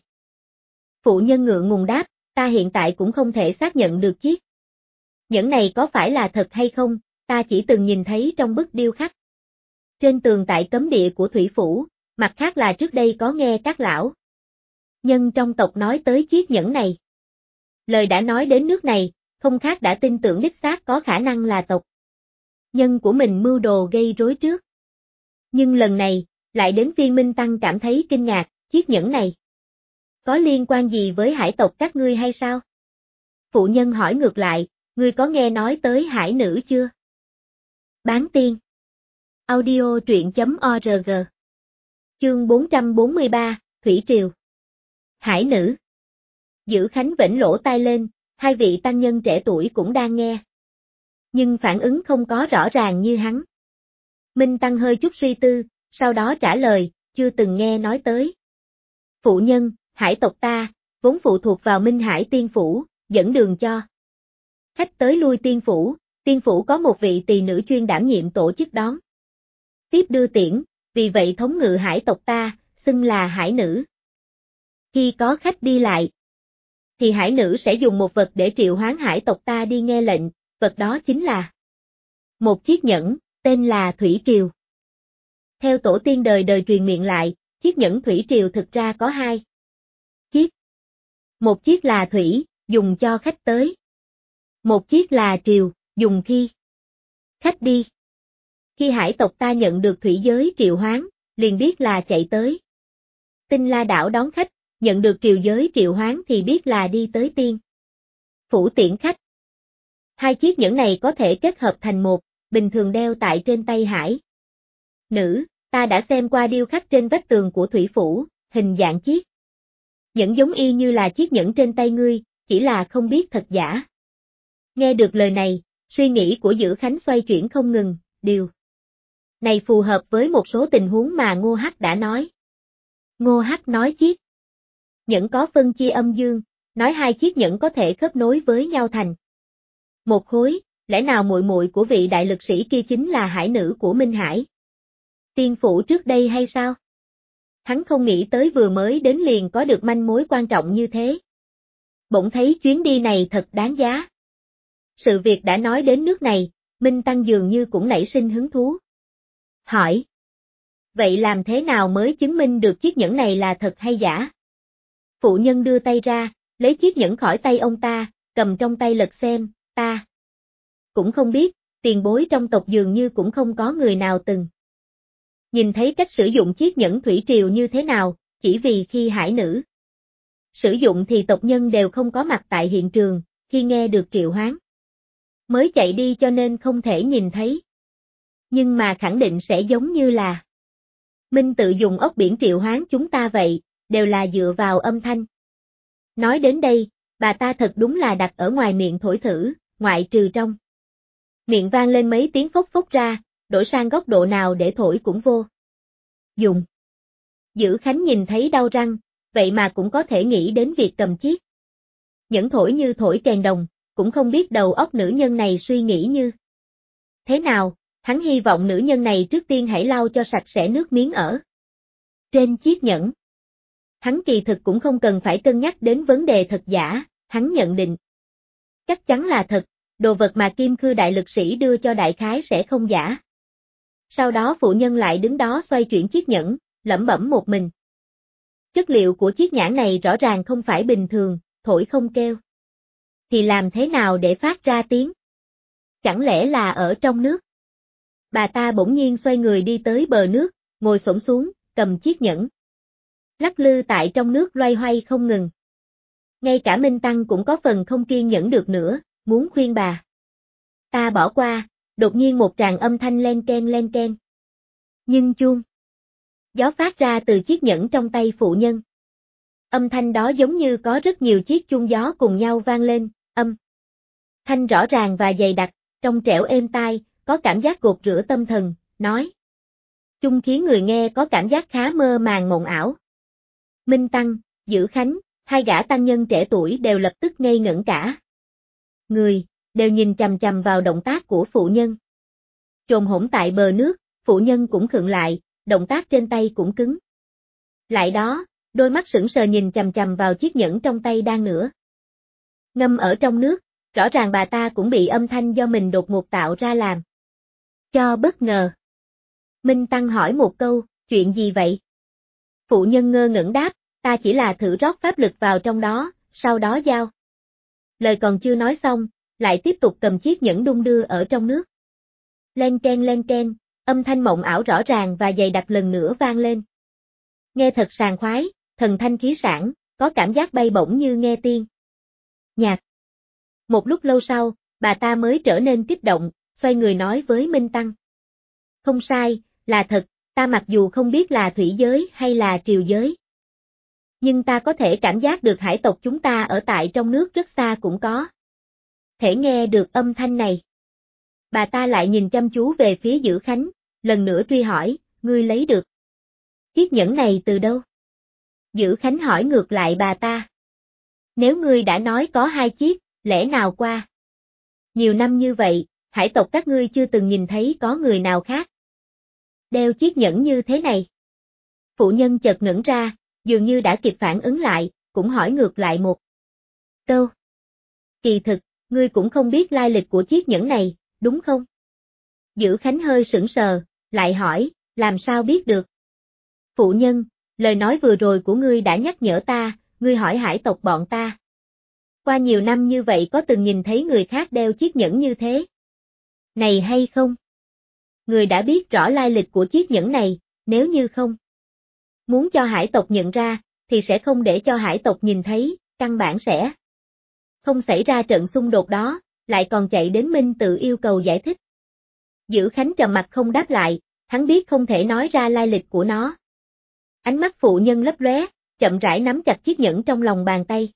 Phụ nhân ngượng ngùng đáp, ta hiện tại cũng không thể xác nhận được chiếc nhẫn này có phải là thật hay không, ta chỉ từng nhìn thấy trong bức điêu khắc trên tường tại cấm địa của Thủy Phủ, mặt khác là trước đây có nghe các lão nhân trong tộc nói tới chiếc nhẫn này. Lời đã nói đến nước này, không khác đã tin tưởng đích xác có khả năng là tộc nhân của mình mưu đồ gây rối trước. Nhưng lần này, lại đến phiên Minh Tăng cảm thấy kinh ngạc, chiếc nhẫn này có liên quan gì với hải tộc các ngươi hay sao? Phụ nhân hỏi ngược lại, ngươi có nghe nói tới hải nữ chưa? Bán tiên. Audio truyện.org. Chương 443, Thủy Triều. Hải nữ. Dữ Khánh vểnh lỗ tai lên, hai vị tăng nhân trẻ tuổi cũng đang nghe. Nhưng phản ứng không có rõ ràng như hắn. Minh Tăng hơi chút suy tư, sau đó trả lời, chưa từng nghe nói tới. Phụ nhân, hải tộc ta, vốn phụ thuộc vào Minh Hải Tiên Phủ, dẫn đường cho khách tới lui Tiên Phủ có một vị tỳ nữ chuyên đảm nhiệm tổ chức đón tiếp đưa tiễn, vì vậy thống ngự hải tộc ta, xưng là hải nữ. Khi có khách đi lại, thì hải nữ sẽ dùng một vật để triệu hoán hải tộc ta đi nghe lệnh, vật đó chính là một chiếc nhẫn, tên là Thủy Triều. Theo tổ tiên đời đời truyền miệng lại, chiếc nhẫn Thủy Triều thực ra có hai chiếc. Một chiếc là thủy, dùng cho khách tới. Một chiếc là triều, dùng khi khách đi. Khi hải tộc ta nhận được thủy giới triệu hoán, liền biết là chạy tới Tinh La đảo đón khách, nhận được triều giới triệu hoán thì biết là đi tới tiên phủ tiễn khách. Hai chiếc nhẫn này có thể kết hợp thành một, bình thường đeo tại trên tay hải nữ, ta đã xem qua điêu khắc trên vách tường của thủy phủ, hình dạng chiếc nhẫn giống y như là chiếc nhẫn trên tay ngươi, chỉ là không biết thật giả. Nghe được lời này, suy nghĩ của Dữ Khánh xoay chuyển không ngừng, điều này phù hợp với một số tình huống mà Ngô Hắc đã nói. Ngô Hắc nói chiếc nhẫn có phân chia âm dương, nói hai chiếc nhẫn có thể khớp nối với nhau thành một khối, lẽ nào muội muội của vị đại lực sĩ kia chính là hải nữ của Minh Hải tiên phủ trước đây hay sao? Hắn không nghĩ tới vừa mới đến liền có được manh mối quan trọng như thế. Bỗng thấy chuyến đi này thật đáng giá. Sự việc đã nói đến nước này, Minh Tăng dường như cũng nảy sinh hứng thú. Hỏi. Vậy làm thế nào mới chứng minh được chiếc nhẫn này là thật hay giả? Phụ nhân đưa tay ra, lấy chiếc nhẫn khỏi tay ông ta, cầm trong tay lật xem, ta cũng không biết, tiền bối trong tộc dường như cũng không có người nào từng nhìn thấy cách sử dụng chiếc nhẫn thủy triều như thế nào, chỉ vì khi hải nữ sử dụng thì tộc nhân đều không có mặt tại hiện trường, khi nghe được triệu hoán mới chạy đi cho nên không thể nhìn thấy. Nhưng mà khẳng định sẽ giống như là Minh tự dùng ốc biển triệu hoán chúng ta vậy, đều là dựa vào âm thanh. Nói đến đây, bà ta thật đúng là đặt ở ngoài miệng thổi thử, ngoại trừ trong miệng vang lên mấy tiếng phốc phốc ra, đổi sang góc độ nào để thổi cũng vô dùng. Dữ Khánh nhìn thấy đau răng, vậy mà cũng có thể nghĩ đến việc cầm chiếc nhẫn thổi như thổi kèn đồng, cũng không biết đầu óc nữ nhân này suy nghĩ như thế nào, hắn hy vọng nữ nhân này trước tiên hãy lau cho sạch sẽ nước miếng ở trên chiếc nhẫn. Hắn kỳ thực cũng không cần phải cân nhắc đến vấn đề thật giả, hắn nhận định chắc chắn là thật, đồ vật mà Kim Khư đại lực sĩ đưa cho đại khái sẽ không giả. Sau đó phụ nhân lại đứng đó xoay chuyển chiếc nhẫn, lẩm bẩm một mình. Chất liệu của chiếc nhẫn này rõ ràng không phải bình thường, thổi không kêu. Thì làm thế nào để phát ra tiếng? Chẳng lẽ là ở trong nước? Bà ta bỗng nhiên xoay người đi tới bờ nước, ngồi xổm xuống, cầm chiếc nhẫn. Lắc lư tại trong nước loay hoay không ngừng. Ngay cả Minh Tăng cũng có phần không kiên nhẫn được nữa, muốn khuyên bà ta bỏ qua, đột nhiên một tràng âm thanh len ken. Nhưng chuông gió phát ra từ chiếc nhẫn trong tay phụ nhân. Âm thanh đó giống như có rất nhiều chiếc chuông gió cùng nhau vang lên, âm thanh rõ ràng và dày đặc, trong trẻo êm tai, có cảm giác gột rửa tâm thần, nói chung khiến người nghe có cảm giác khá mơ màng mộng ảo. Minh Tăng, Dữ Khánh, hai gã tăng nhân trẻ tuổi đều lập tức ngây ngẩn cả người, đều nhìn chằm chằm vào động tác của phụ nhân. Trồn hổn tại bờ nước, phụ nhân cũng khựng lại, động tác trên tay cũng cứng. Lại đó, đôi mắt sững sờ nhìn chằm chằm vào chiếc nhẫn trong tay đang nửa ngâm ở trong nước, rõ ràng bà ta cũng bị âm thanh do mình đột ngột tạo ra làm cho bất ngờ. Minh Tăng hỏi một câu, chuyện gì vậy? Phụ nhân ngơ ngẩn đáp, ta chỉ là thử rót pháp lực vào trong đó, sau đó giao. Lời còn chưa nói xong, lại tiếp tục cầm chiếc nhẫn đung đưa ở trong nước. Len ken, âm thanh mộng ảo rõ ràng và dày đặc lần nữa vang lên. Nghe thật sảng khoái, thần thanh khí sảng, có cảm giác bay bổng như nghe tiên nhạc. Một lúc lâu sau, bà ta mới trở nên kích động, xoay người nói với Minh Tăng. Không sai, là thật, ta mặc dù không biết là thủy giới hay là triều giới. Nhưng ta có thể cảm giác được hải tộc chúng ta ở tại trong nước rất xa cũng có thể nghe được âm thanh này. Bà ta lại nhìn chăm chú về phía Dữ Khánh, lần nữa truy hỏi, ngươi lấy được chiếc nhẫn này từ đâu? Dữ Khánh hỏi ngược lại bà ta. Nếu ngươi đã nói có hai chiếc, lẽ nào qua nhiều năm như vậy, hải tộc các ngươi chưa từng nhìn thấy có người nào khác đeo chiếc nhẫn như thế này? Phụ nhân chợt ngẩn ra, dường như đã kịp phản ứng lại, cũng hỏi ngược lại một câu. Kỳ thực, ngươi cũng không biết lai lịch của chiếc nhẫn này, đúng không? Dữ Khánh hơi sững sờ, lại hỏi, làm sao biết được? Phụ nhân, lời nói vừa rồi của ngươi đã nhắc nhở ta, ngươi hỏi hải tộc bọn ta. Qua nhiều năm như vậy có từng nhìn thấy người khác đeo chiếc nhẫn như thế này hay không? Người đã biết rõ lai lịch của chiếc nhẫn này, nếu như không Muốn cho hải tộc nhận ra, thì sẽ không để cho hải tộc nhìn thấy, căn bản sẽ không xảy ra trận xung đột đó, lại còn chạy đến Minh tự yêu cầu giải thích. Dữ Khánh trầm mặt không đáp lại, hắn biết không thể nói ra lai lịch của nó. Ánh mắt phụ nhân lấp lóe, chậm rãi nắm chặt chiếc nhẫn trong lòng bàn tay.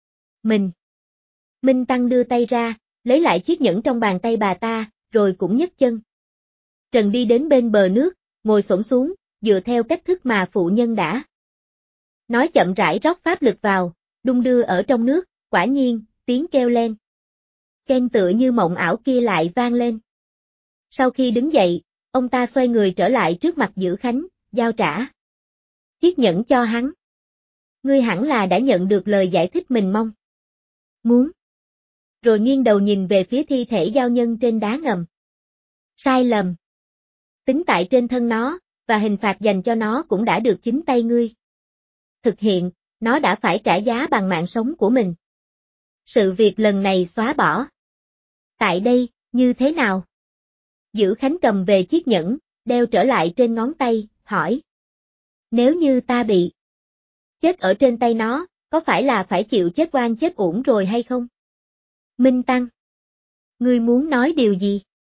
Minh Tăng đưa tay ra, lấy lại chiếc nhẫn trong bàn tay bà ta, rồi cũng nhấc chân. Trần đi đến bên bờ nước, ngồi xổm xuống, dựa theo cách thức mà phụ nhân đã nói, chậm rãi rót pháp lực vào, đung đưa ở trong nước, quả nhiên, tiếng kêu len keng tựa như mộng ảo kia lại vang lên. Sau khi đứng dậy, ông ta xoay người trở lại trước mặt Dữ Khánh, giao trả chiếc nhẫn cho hắn. Ngươi hẳn là đã nhận được lời giải thích mình mong muốn. Rồi nghiêng đầu nhìn về phía thi thể giao nhân trên đá ngầm. Sai lầm tính tại trên thân nó, và hình phạt dành cho nó cũng đã được chính tay ngươi thực hiện, nó đã phải trả giá bằng mạng sống của mình. Sự việc lần này xóa bỏ tại đây, như thế nào? Dữ Khánh cầm về chiếc nhẫn, đeo trở lại trên ngón tay, hỏi. Nếu như ta bị chết ở trên tay nó, có phải là phải chịu chết oan chết uổng rồi hay không? Minh Tăng, ngươi muốn nói điều gì?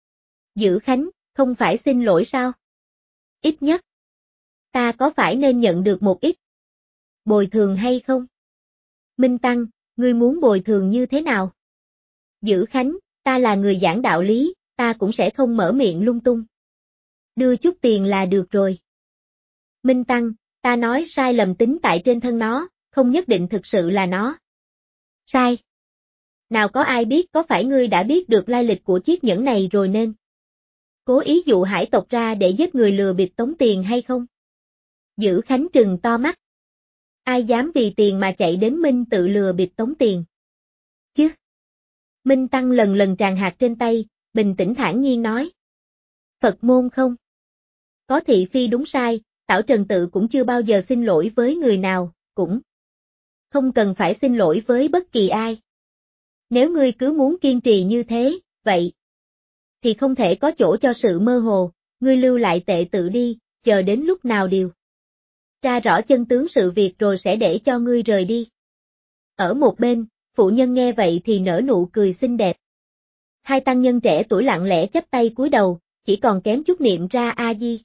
Dữ Khánh, không phải xin lỗi sao? Ít nhất, ta có phải nên nhận được một ít bồi thường hay không? Minh Tăng, ngươi muốn bồi thường như thế nào? Dữ Khánh, ta là người giảng đạo lý, ta cũng sẽ không mở miệng lung tung. Đưa chút tiền là được rồi. Minh Tăng, ta nói sai lầm tính tại trên thân nó, không nhất định thực sự là nó sai. Nào có ai biết, có phải ngươi đã biết được lai lịch của chiếc nhẫn này rồi nên cố ý dụ hải tộc ra để giết người lừa bịp tống tiền hay không? Dữ Khánh trừng to mắt. Ai dám vì tiền mà chạy đến Minh tự lừa bịp tống tiền? Chứ? Minh Tăng lần lần tràn hạt trên tay, bình tĩnh thản nhiên nói. Phật môn không có thị phi đúng sai, Tảo Trần Tự cũng chưa bao giờ xin lỗi với người nào, cũng không cần phải xin lỗi với bất kỳ ai. Nếu ngươi cứ muốn kiên trì như thế, vậy thì không thể có chỗ cho sự mơ hồ, ngươi lưu lại tệ tự đi, chờ đến lúc nào điều tra rõ chân tướng sự việc rồi sẽ để cho ngươi rời đi. Ở một bên, phụ nhân nghe vậy thì nở nụ cười xinh đẹp. Hai tăng nhân trẻ tuổi lặng lẽ chắp tay cúi đầu, chỉ còn kém chút niệm ra A-di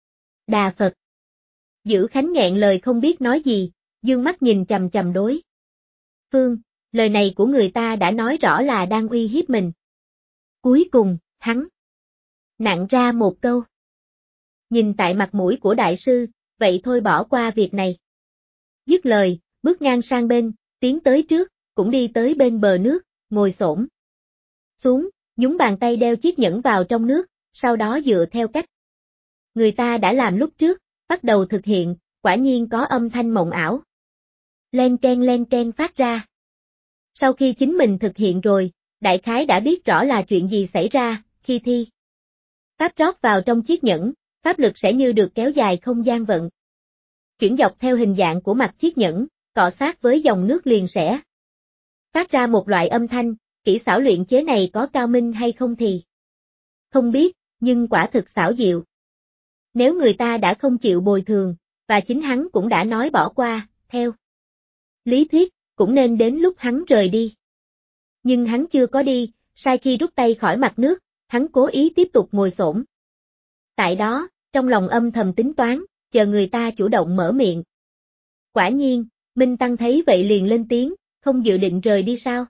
Đà Phật. Dữ Khánh nghẹn lời không biết nói gì, dương mắt nhìn chằm chằm đối phương, lời này của người ta đã nói rõ là đang uy hiếp mình. Cuối cùng, hắn nặn ra một câu. Nhìn tại mặt mũi của đại sư, vậy thôi bỏ qua việc này. Dứt lời, bước ngang sang bên, tiến tới trước, cũng đi tới bên bờ nước, ngồi xổm xuống, nhúng bàn tay đeo chiếc nhẫn vào trong nước, sau đó dựa theo cách người ta đã làm lúc trước, bắt đầu thực hiện, quả nhiên có âm thanh mộng ảo. Len ken phát ra. Sau khi chính mình thực hiện rồi, đại khái đã biết rõ là chuyện gì xảy ra, khi thi pháp rót vào trong chiếc nhẫn, pháp lực sẽ như được kéo dài không gian vận chuyển dọc theo hình dạng của mặt chiếc nhẫn, cọ sát với dòng nước liền sẽ phát ra một loại âm thanh. Kỹ xảo luyện chế này có cao minh hay không thì không biết, nhưng quả thực xảo diệu. Nếu người ta đã không chịu bồi thường, và chính hắn cũng đã nói bỏ qua, theo lý thuyết, cũng nên đến lúc hắn rời đi. Nhưng hắn chưa có đi, sai khi rút tay khỏi mặt nước, hắn cố ý tiếp tục ngồi xổm tại đó, trong lòng âm thầm tính toán, chờ người ta chủ động mở miệng. Quả nhiên, Minh Tăng thấy vậy liền lên tiếng, không dự định rời đi sao?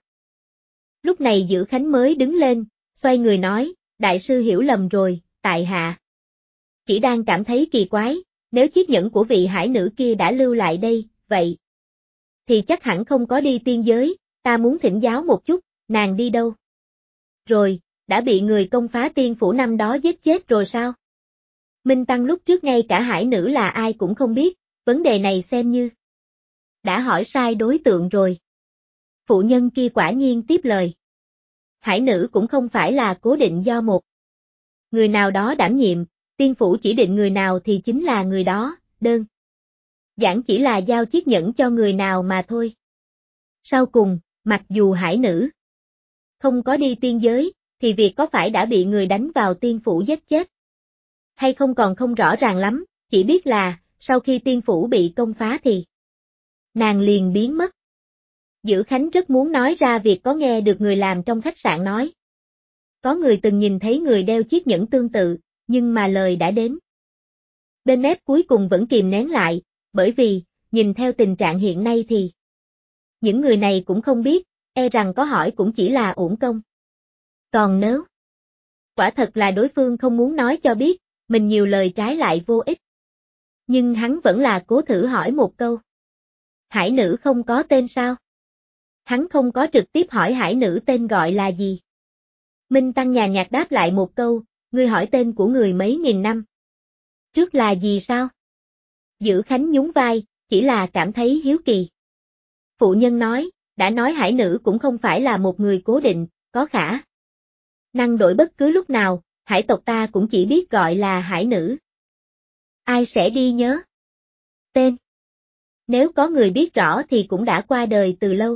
Lúc này Dữ Khánh mới đứng lên, xoay người nói, đại sư hiểu lầm rồi, tại hạ chỉ đang cảm thấy kỳ quái, nếu chiếc nhẫn của vị hải nữ kia đã lưu lại đây, vậy thì chắc hẳn không có đi tiên giới, ta muốn thỉnh giáo một chút, nàng đi đâu? Rồi, đã bị người công phá tiên phủ năm đó giết chết rồi sao? Minh Tăng lúc trước ngay cả hải nữ là ai cũng không biết, vấn đề này xem như đã hỏi sai đối tượng rồi. Phụ nhân kia quả nhiên tiếp lời. Hải nữ cũng không phải là cố định do một người nào đó đảm nhiệm, tiên phủ chỉ định người nào thì chính là người đó, đơn giản chỉ là giao chiếc nhẫn cho người nào mà thôi. Sau cùng, mặc dù hải nữ không có đi tiên giới, thì việc có phải đã bị người đánh vào tiên phủ giết chết hay không còn không rõ ràng lắm, chỉ biết là, sau khi tiên phủ bị công phá thì nàng liền biến mất. Dữ Khánh rất muốn nói ra việc có nghe được người làm trong khách sạn nói. Có người từng nhìn thấy người đeo chiếc nhẫn tương tự, nhưng mà lời đã đến. Bên mép cuối cùng vẫn kìm nén lại, bởi vì, nhìn theo tình trạng hiện nay thì những người này cũng không biết, e rằng có hỏi cũng chỉ là uổng công. Còn nếu quả thật là đối phương không muốn nói cho biết, mình nhiều lời trái lại vô ích. Nhưng hắn vẫn là cố thử hỏi một câu. Hải nữ không có tên sao? Hắn không có trực tiếp hỏi hải nữ tên gọi là gì. Minh Tăng nhàn nhạt đáp lại một câu, ngươi hỏi tên của người mấy nghìn năm. Trước là gì sao? Dữ Khánh nhún vai, chỉ là cảm thấy hiếu kỳ. Phụ nhân nói, đã nói hải nữ cũng không phải là một người cố định, có khả năng đổi bất cứ lúc nào, hải tộc ta cũng chỉ biết gọi là hải nữ. Ai sẽ đi nhớ tên? Nếu có người biết rõ thì cũng đã qua đời từ lâu.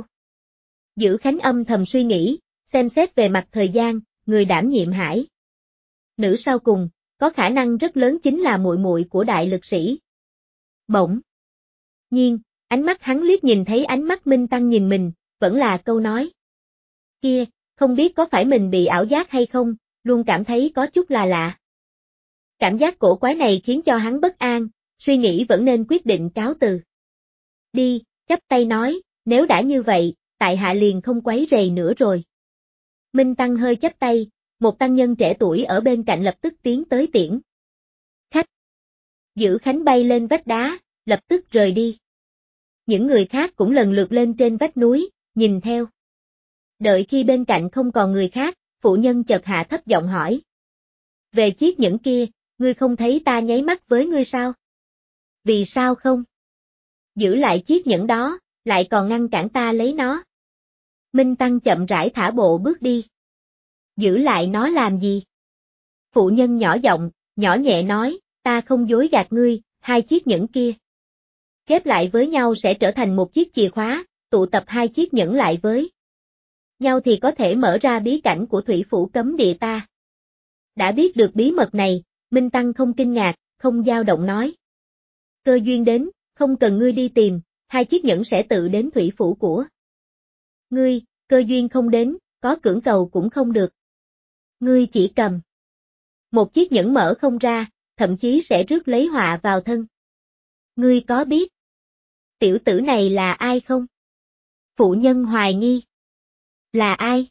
Dữ Khánh âm thầm suy nghĩ, xem xét về mặt thời gian, người đảm nhiệm hải nữ sau cùng, có khả năng rất lớn chính là muội muội của đại lực sĩ. Bỗng nhiên, ánh mắt hắn liếc nhìn thấy ánh mắt Minh Tăng nhìn mình, vẫn là câu nói kia, không biết có phải mình bị ảo giác hay không, luôn cảm thấy có chút là lạ. Cảm giác cổ quái này khiến cho hắn bất an, suy nghĩ vẫn nên quyết định cáo từ. Đi, chắp tay nói, nếu đã như vậy, tại hạ liền không quấy rầy nữa rồi. Minh Tăng hơi chắp tay, một tăng nhân trẻ tuổi ở bên cạnh lập tức tiến tới tiễn khách. Dữ Khánh bay lên vách đá, lập tức rời đi. Những người khác cũng lần lượt lên trên vách núi, nhìn theo. Đợi khi bên cạnh không còn người khác, phụ nhân chợt hạ thấp giọng hỏi. Về chiếc nhẫn kia, ngươi không thấy ta nháy mắt với ngươi sao? Vì sao không? Giữ lại chiếc nhẫn đó, lại còn ngăn cản ta lấy nó. Minh Tăng chậm rãi thả bộ bước đi. Giữ lại nó làm gì? Phụ nhân nhỏ giọng, nhỏ nhẹ nói, ta không dối gạt ngươi, hai chiếc nhẫn kia ghép lại với nhau sẽ trở thành một chiếc chìa khóa, tụ tập hai chiếc nhẫn lại với nhau thì có thể mở ra bí cảnh của thủy phủ cấm địa ta. Đã biết được bí mật này, Minh Tăng không kinh ngạc, không dao động nói. Cơ duyên đến, không cần ngươi đi tìm, hai chiếc nhẫn sẽ tự đến thủy phủ của ngươi, cơ duyên không đến, có cưỡng cầu cũng không được. Ngươi chỉ cầm một chiếc nhẫn mở không ra, thậm chí sẽ rước lấy họa vào thân. Ngươi có biết tiểu tử này là ai không? Phụ nhân hoài nghi. Là ai?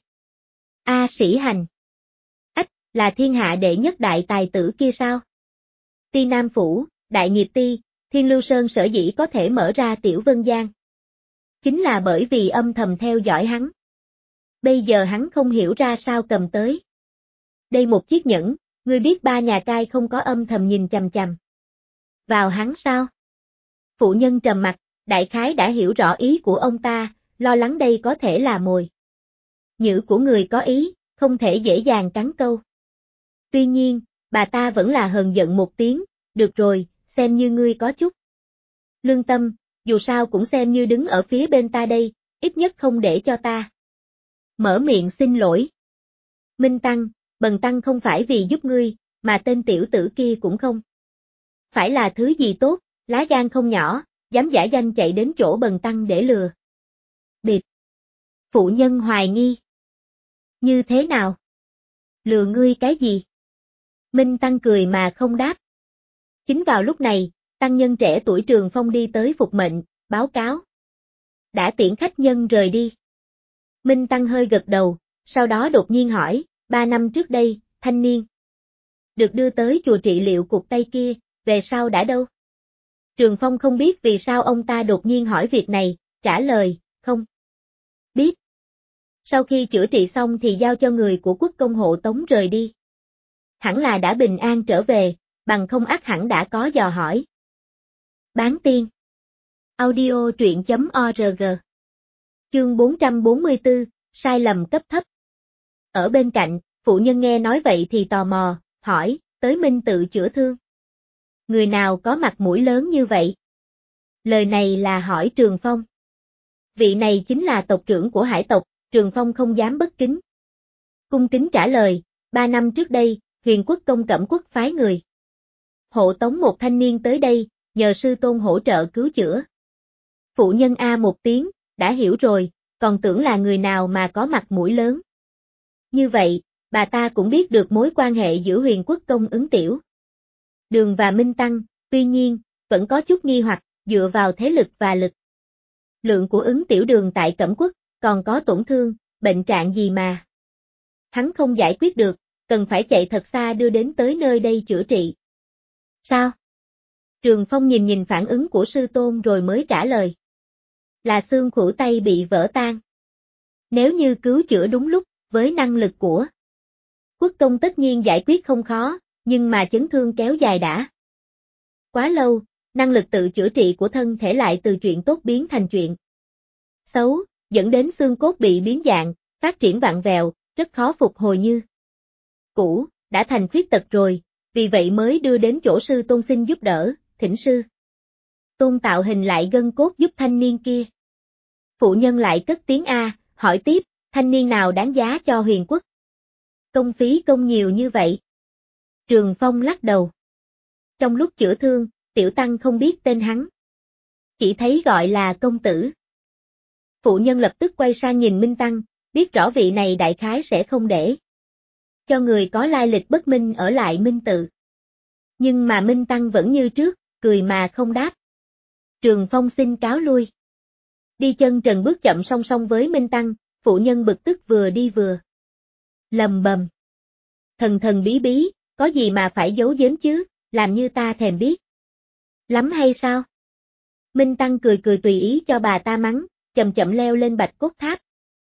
A Sĩ Hành. Ách, là thiên hạ đệ nhất đại tài tử kia sao? Ti Nam Phủ, Đại Nghiệp Ti, Thiên Lưu Sơn sở dĩ có thể mở ra Tiểu Vân Giang. Chính là bởi vì âm thầm theo dõi hắn. Bây giờ hắn không hiểu ra sao cầm tới. Đây một chiếc nhẫn, ngươi biết ba nhà cai không có âm thầm nhìn chằm chằm vào hắn sao? Phụ nhân trầm mặt, đại khái đã hiểu rõ ý của ông ta, lo lắng đây có thể là mồi nhữ của người có ý, không thể dễ dàng cắn câu. Tuy nhiên, bà ta vẫn là hờn giận một tiếng, được rồi, xem như ngươi có chút lương tâm, dù sao cũng xem như đứng ở phía bên ta đây, ít nhất không để cho ta mở miệng xin lỗi. Minh Tăng, Bần Tăng không phải vì giúp ngươi, mà tên tiểu tử kia cũng không phải là thứ gì tốt, lá gan không nhỏ, dám giả danh chạy đến chỗ Bần Tăng để lừa bịp. Phụ nhân hoài nghi. Như thế nào? Lừa ngươi cái gì? Minh Tăng cười mà không đáp. Chính vào lúc này, tăng nhân trẻ tuổi Trường Phong đi tới phục mệnh, báo cáo. Đã tiễn khách nhân rời đi. Minh Tăng hơi gật đầu, sau đó đột nhiên hỏi, 3 năm trước đây, thanh niên được đưa tới chùa trị liệu cục Tây kia, về sau đã đâu? Trường Phong không biết vì sao ông ta đột nhiên hỏi việc này, trả lời, không biết. Sau khi chữa trị xong thì giao cho người của quốc công hộ tống rời đi. Hẳn là đã bình an trở về, bằng không ắt hẳn đã có dò hỏi. Bán tiên. Audio truyện.org. Chương 444, sai lầm cấp thấp. Ở bên cạnh, phụ nhân nghe nói vậy thì tò mò, hỏi, tới Minh tự chữa thương. Người nào có mặt mũi lớn như vậy? Lời này là hỏi Trường Phong. Vị này chính là tộc trưởng của hải tộc, Trường Phong không dám bất kính. Cung kính trả lời, 3 năm trước đây, Huyền Quốc công Cẩm Quốc phái người hộ tống một thanh niên tới đây, nhờ sư tôn hỗ trợ cứu chữa. Phụ nhân a một tiếng, đã hiểu rồi, còn tưởng là người nào mà có mặt mũi lớn. Như vậy, bà ta cũng biết được mối quan hệ giữa Huyền Quốc Công Ứng Tiểu Đường và Minh Tăng, tuy nhiên, vẫn có chút nghi hoặc, dựa vào thế lực và lực lượng của Ứng Tiểu Đường tại Cẩm Quốc, còn có tổn thương, bệnh trạng gì mà hắn không giải quyết được, cần phải chạy thật xa đưa đến tới nơi đây chữa trị. Sao? Trường Phong nhìn nhìn phản ứng của sư tôn rồi mới trả lời. Là xương khuỷu tay bị vỡ tan. Nếu như cứu chữa đúng lúc, với năng lực của Quốc công tất nhiên giải quyết không khó, nhưng mà chấn thương kéo dài đã quá lâu, năng lực tự chữa trị của thân thể lại từ chuyện tốt biến thành chuyện xấu, dẫn đến xương cốt bị biến dạng, phát triển vặn vẹo, rất khó phục hồi như cũ, đã thành khuyết tật rồi, vì vậy mới đưa đến chỗ sư tôn xin giúp đỡ, thỉnh sư tôn tạo hình lại gân cốt giúp thanh niên kia. Phụ nhân lại cất tiếng A, hỏi tiếp, thanh niên nào đáng giá cho Huyền Quốc công phí công nhiều như vậy? Trường Phong lắc đầu. Trong lúc chữa thương, tiểu tăng không biết tên hắn. Chỉ thấy gọi là công tử. Phụ nhân lập tức quay sang nhìn Minh Tăng, biết rõ vị này đại khái sẽ không để cho người có lai lịch bất minh ở lại Minh Tự. Nhưng mà Minh Tăng vẫn như trước, cười mà không đáp. Trường Phong xin cáo lui. Đi chân trần bước chậm song song với Minh Tăng, phụ nhân bực tức vừa đi vừa lầm bầm. Thần thần bí bí, có gì mà phải giấu giếm chứ, làm như ta thèm biết lắm hay sao? Minh Tăng cười cười tùy ý cho bà ta mắng, chậm chậm leo lên bạch cốt tháp.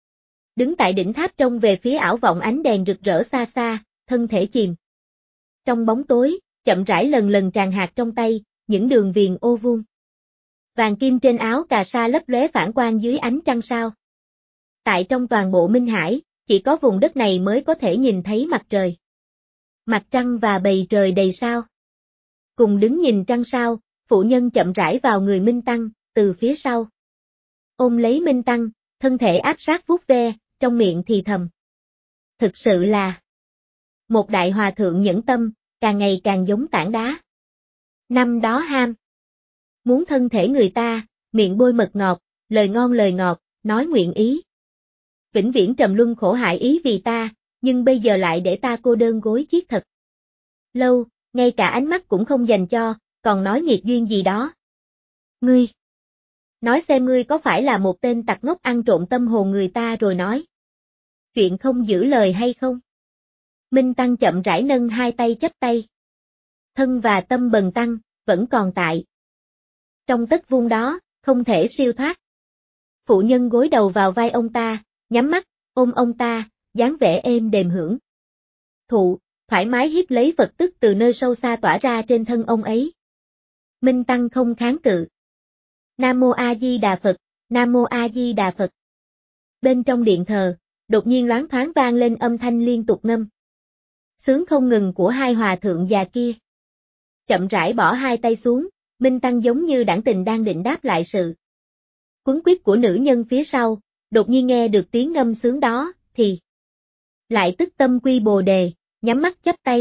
Đứng tại đỉnh tháp trông về phía ảo vọng ánh đèn rực rỡ xa xa, thân thể chìm trong bóng tối, chậm rãi lần lần tràn hạt trong tay, những đường viền ô vuông vàng kim trên áo cà sa lấp lóe phản quang dưới ánh trăng sao. Tại trong toàn bộ Minh Hải, chỉ có vùng đất này mới có thể nhìn thấy mặt trời, mặt trăng và bầy trời đầy sao. Cùng đứng nhìn trăng sao, phụ nhân chậm rãi vào người Minh Tăng, từ phía sau ôm lấy Minh Tăng, thân thể áp sát vuốt ve, trong miệng thì thầm. Thực sự là một đại hòa thượng nhẫn tâm, càng ngày càng giống tảng đá. Năm đó ham muốn thân thể người ta, miệng bôi mật ngọt, lời ngon lời ngọt, nói nguyện ý vĩnh viễn trầm luân khổ hại ý vì ta, nhưng bây giờ lại để ta cô đơn gối chiếc thật lâu, ngay cả ánh mắt cũng không dành cho, còn nói nghiệt duyên gì đó. Ngươi nói xem ngươi có phải là một tên tặc ngốc ăn trộm tâm hồn người ta rồi nói chuyện không giữ lời hay không? Minh Tăng chậm rãi nâng hai tay chắp tay. Thân và tâm bần tăng, vẫn còn tại trong tất vuông đó, không thể siêu thoát. Phụ nhân gối đầu vào vai ông ta, nhắm mắt, ôm ông ta, dáng vẻ êm đềm hưởng thụ, thoải mái hiếp lấy Phật tức từ nơi sâu xa tỏa ra trên thân ông ấy. Minh Tăng không kháng cự. Nam Mô A Di Đà Phật, Nam Mô A Di Đà Phật. Bên trong điện thờ, đột nhiên loáng thoáng vang lên âm thanh liên tục ngâm sướng không ngừng của hai hòa thượng già kia. Chậm rãi bỏ hai tay xuống, Minh Tăng giống như đảng tình đang định đáp lại sự quấn quýt của nữ nhân phía sau, đột nhiên nghe được tiếng ngâm sướng đó, thì lại tức tâm quy bồ đề, nhắm mắt chắp tay.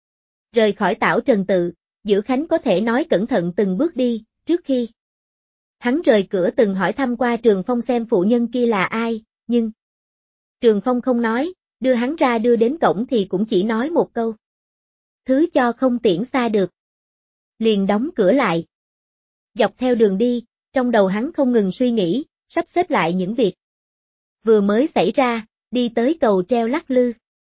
Rời khỏi tảo trần tự, Giữ Khánh có thể nói cẩn thận từng bước đi, trước khi hắn rời cửa từng hỏi thăm qua Trường Phong xem phụ nhân kia là ai, nhưng Trường Phong không nói, đưa hắn ra đưa đến cổng thì cũng chỉ nói một câu. Thứ cho không tiễn xa được. Liền đóng cửa lại. Dọc theo đường đi, trong đầu hắn không ngừng suy nghĩ, sắp xếp lại những việc vừa mới xảy ra, đi tới cầu treo lắc lư.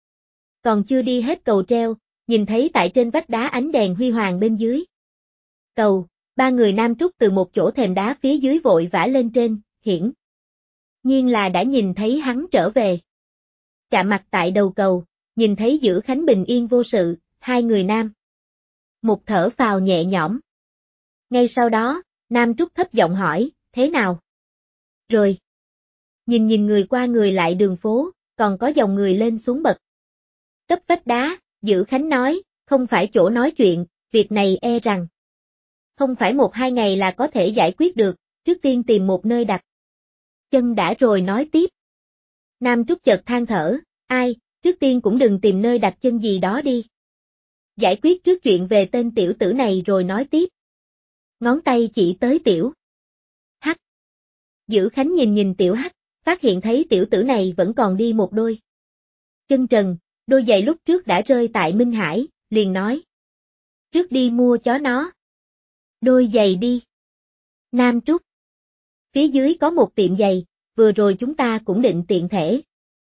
Còn chưa đi hết cầu treo, nhìn thấy tại trên vách đá ánh đèn huy hoàng bên dưới cầu, ba người nam trúc từ một chỗ thềm đá phía dưới vội vã lên trên, hiển nhiên là đã nhìn thấy hắn trở về. Chạm mặt tại đầu cầu, nhìn thấy Giữ Khánh bình yên vô sự, hai người nam một thở phào nhẹ nhõm. Ngay sau đó, nam trúc thấp giọng hỏi, thế nào? Rồi. Nhìn nhìn người qua người lại đường phố, còn có dòng người lên xuống bậc cấp vách đá, Giữ Khánh nói, không phải chỗ nói chuyện, việc này e rằng không phải một hai ngày là có thể giải quyết được, trước tiên tìm một nơi đặt chân đã rồi nói tiếp. Nam Trúc chợt than thở, ai, trước tiên cũng đừng tìm nơi đặt chân gì đó đi. Giải quyết trước chuyện về tên tiểu tử này rồi nói tiếp. Ngón tay chỉ tới Tiểu Hắc. Dữ Khánh nhìn nhìn Tiểu Hắc, phát hiện thấy tiểu tử này vẫn còn đi một đôi chân trần, đôi giày lúc trước đã rơi tại Minh Hải, liền nói. Trước đi mua chó nó. Đôi giày đi. Nam Trúc. Phía dưới có một tiệm giày, vừa rồi chúng ta cũng định tiện thể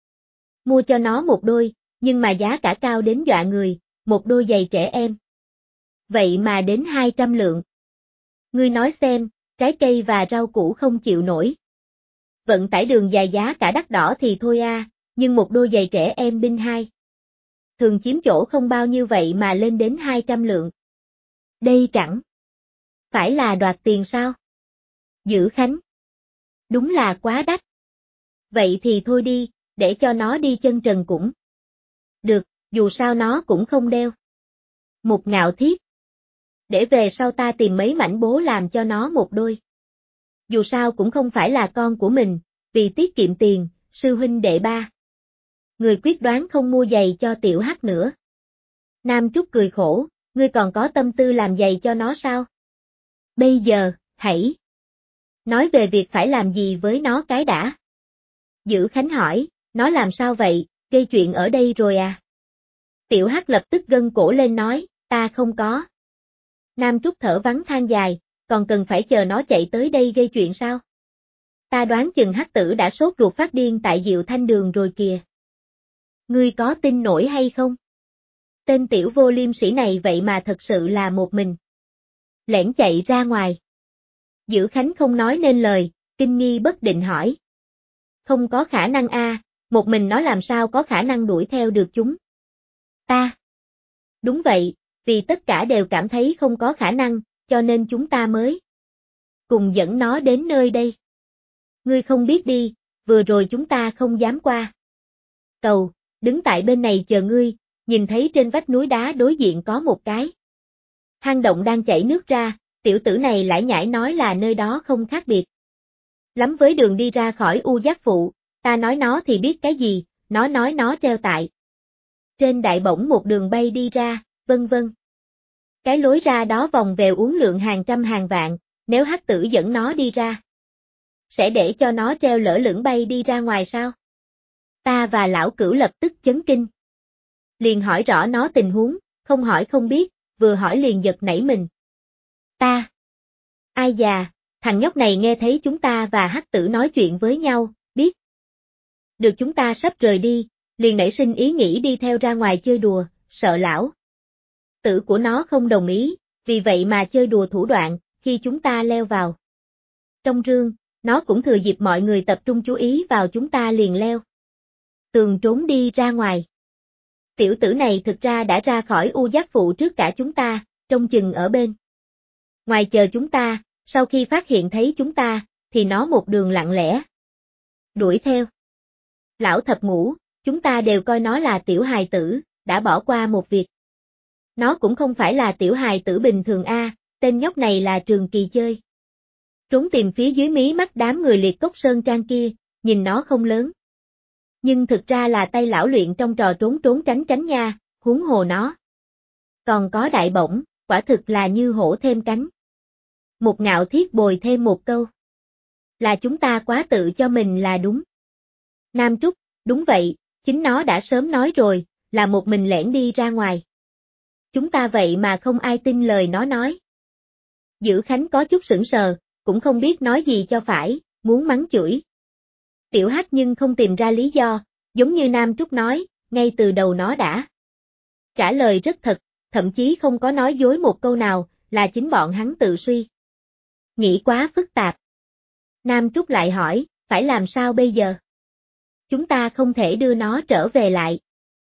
mua cho nó một đôi, nhưng mà giá cả cao đến dọa người, một đôi giày trẻ em. Vậy mà đến 200 lượng. Ngươi nói xem, trái cây và rau củ không chịu nổi. Vận tải đường dài giá cả đắt đỏ thì thôi a, nhưng một đôi giày trẻ em binh 2. Thường chiếm chỗ không bao nhiêu vậy mà lên đến 200 lượng. Đây chẳng phải là đoạt tiền sao? Dữ Khánh. Đúng là quá đắt. Vậy thì thôi đi, để cho nó đi chân trần cũng được, dù sao nó cũng không đeo. Một Ngạo Thiết. Để về sau ta tìm mấy mảnh bố làm cho nó một đôi. Dù sao cũng không phải là con của mình, vì tiết kiệm tiền, sư huynh đệ ba. Người quyết đoán không mua giày cho Tiểu Hắc nữa. Nam Trúc cười khổ, ngươi còn có tâm tư làm giày cho nó sao? Bây giờ, hãy nói về việc phải làm gì với nó cái đã. Dữ Khánh hỏi, nó làm sao vậy, gây chuyện ở đây rồi à? Tiểu Hắc lập tức gân cổ lên nói, ta không có. Nam Trúc thở vắng than dài, còn cần phải chờ nó chạy tới đây gây chuyện sao? Ta đoán chừng Hắc tử đã sốt ruột phát điên tại Diệu Thanh Đường rồi kìa. Ngươi có tin nổi hay không? Tên tiểu vô liêm sĩ này vậy mà thật sự là một mình. Lẻn chạy ra ngoài. Dữ Khánh không nói nên lời, kinh nghi bất định hỏi. Không có khả năng a, một mình nó làm sao có khả năng đuổi theo được chúng? Ta. Đúng vậy, vì tất cả đều cảm thấy không có khả năng, cho nên chúng ta mới cùng dẫn nó đến nơi đây. Ngươi không biết đi, vừa rồi chúng ta không dám qua cầu, đứng tại bên này chờ ngươi, nhìn thấy trên vách núi đá đối diện có một cái hang động đang chảy nước ra, tiểu tử này lải nhải nói là nơi đó không khác biệt lắm với đường đi ra khỏi U Giác Phụ, ta nói nó thì biết cái gì, nó nói nó treo tại trên đại bổng một đường bay đi ra, vân vân. Cái lối ra đó vòng vèo uốn lượn hàng trăm hàng vạn, nếu Hắc tử dẫn nó đi ra, sẽ để cho nó treo lỡ lửng bay đi ra ngoài sao? Ta và lão Cửu lập tức chấn kinh. Liền hỏi rõ nó tình huống, không hỏi không biết, vừa hỏi liền giật nảy mình. Ta. Ai già, thằng nhóc này nghe thấy chúng ta và Hắc tử nói chuyện với nhau, biết được chúng ta sắp rời đi, liền nảy sinh ý nghĩ đi theo ra ngoài chơi đùa, sợ lão tử của nó không đồng ý, vì vậy mà chơi đùa thủ đoạn, khi chúng ta leo vào trong rương, nó cũng thừa dịp mọi người tập trung chú ý vào chúng ta liền leo tường trốn đi ra ngoài. Tiểu tử này thực ra đã ra khỏi U Giác Phụ trước cả chúng ta, trông chừng ở bên ngoài chờ chúng ta, sau khi phát hiện thấy chúng ta, thì nó một đường lặng lẽ đuổi theo. Lão Thập Ngũ, chúng ta đều coi nó là tiểu hài tử, đã bỏ qua một việc. Nó cũng không phải là tiểu hài tử bình thường a, tên nhóc này là Trường Kỳ chơi. Trốn tìm phía dưới mí mắt đám người Liệt Cốc Sơn Trang kia, nhìn nó không lớn. Nhưng thực ra là tay lão luyện trong trò trốn trốn tránh tránh nha, huống hồ nó. Còn có đại bổng, quả thực là như hổ thêm cánh. Một Ngạo Thiết bồi thêm một câu. Là chúng ta quá tự cho mình là đúng. Nam Trúc, đúng vậy, chính nó đã sớm nói rồi, là một mình lẻn đi ra ngoài. Chúng ta vậy mà không ai tin lời nó nói. Dữ Khánh có chút sững sờ, cũng không biết nói gì cho phải, muốn mắng chửi. Tiểu Hắc nhưng không tìm ra lý do, giống như Nam Trúc nói, ngay từ đầu nó đã trả lời rất thật, thậm chí không có nói dối một câu nào, là chính bọn hắn tự suy. Nghĩ quá phức tạp. Nam Trúc lại hỏi, phải làm sao bây giờ? Chúng ta không thể đưa nó trở về lại.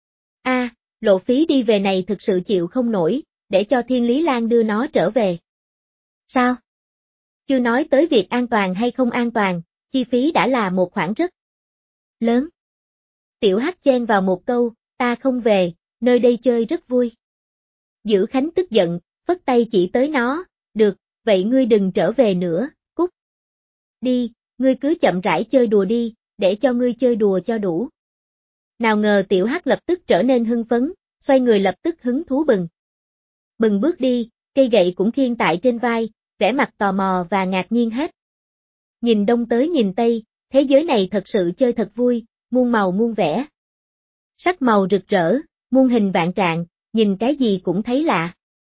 A, lộ phí đi về này thực sự chịu không nổi, để cho Thiên Lý Lan đưa nó trở về. Sao? Chưa nói tới việc an toàn hay không an toàn, chi phí đã là một khoản rất lớn. Tiểu Hắc chen vào một câu, ta không về, nơi đây chơi rất vui. Dữ Khánh tức giận, phất tay chỉ tới nó, được, vậy ngươi đừng trở về nữa, cút. Đi, ngươi cứ chậm rãi chơi đùa đi, để cho ngươi chơi đùa cho đủ. Nào ngờ Tiểu Hắc lập tức trở nên hưng phấn, xoay người lập tức hứng thú bừng. Bừng bước đi, cây gậy cũng khiêng tại trên vai, vẻ mặt tò mò và ngạc nhiên hết. Nhìn đông tới nhìn tây, thế giới này thật sự chơi thật vui, muôn màu muôn vẻ. Sắc màu rực rỡ, muôn hình vạn trạng, nhìn cái gì cũng thấy lạ.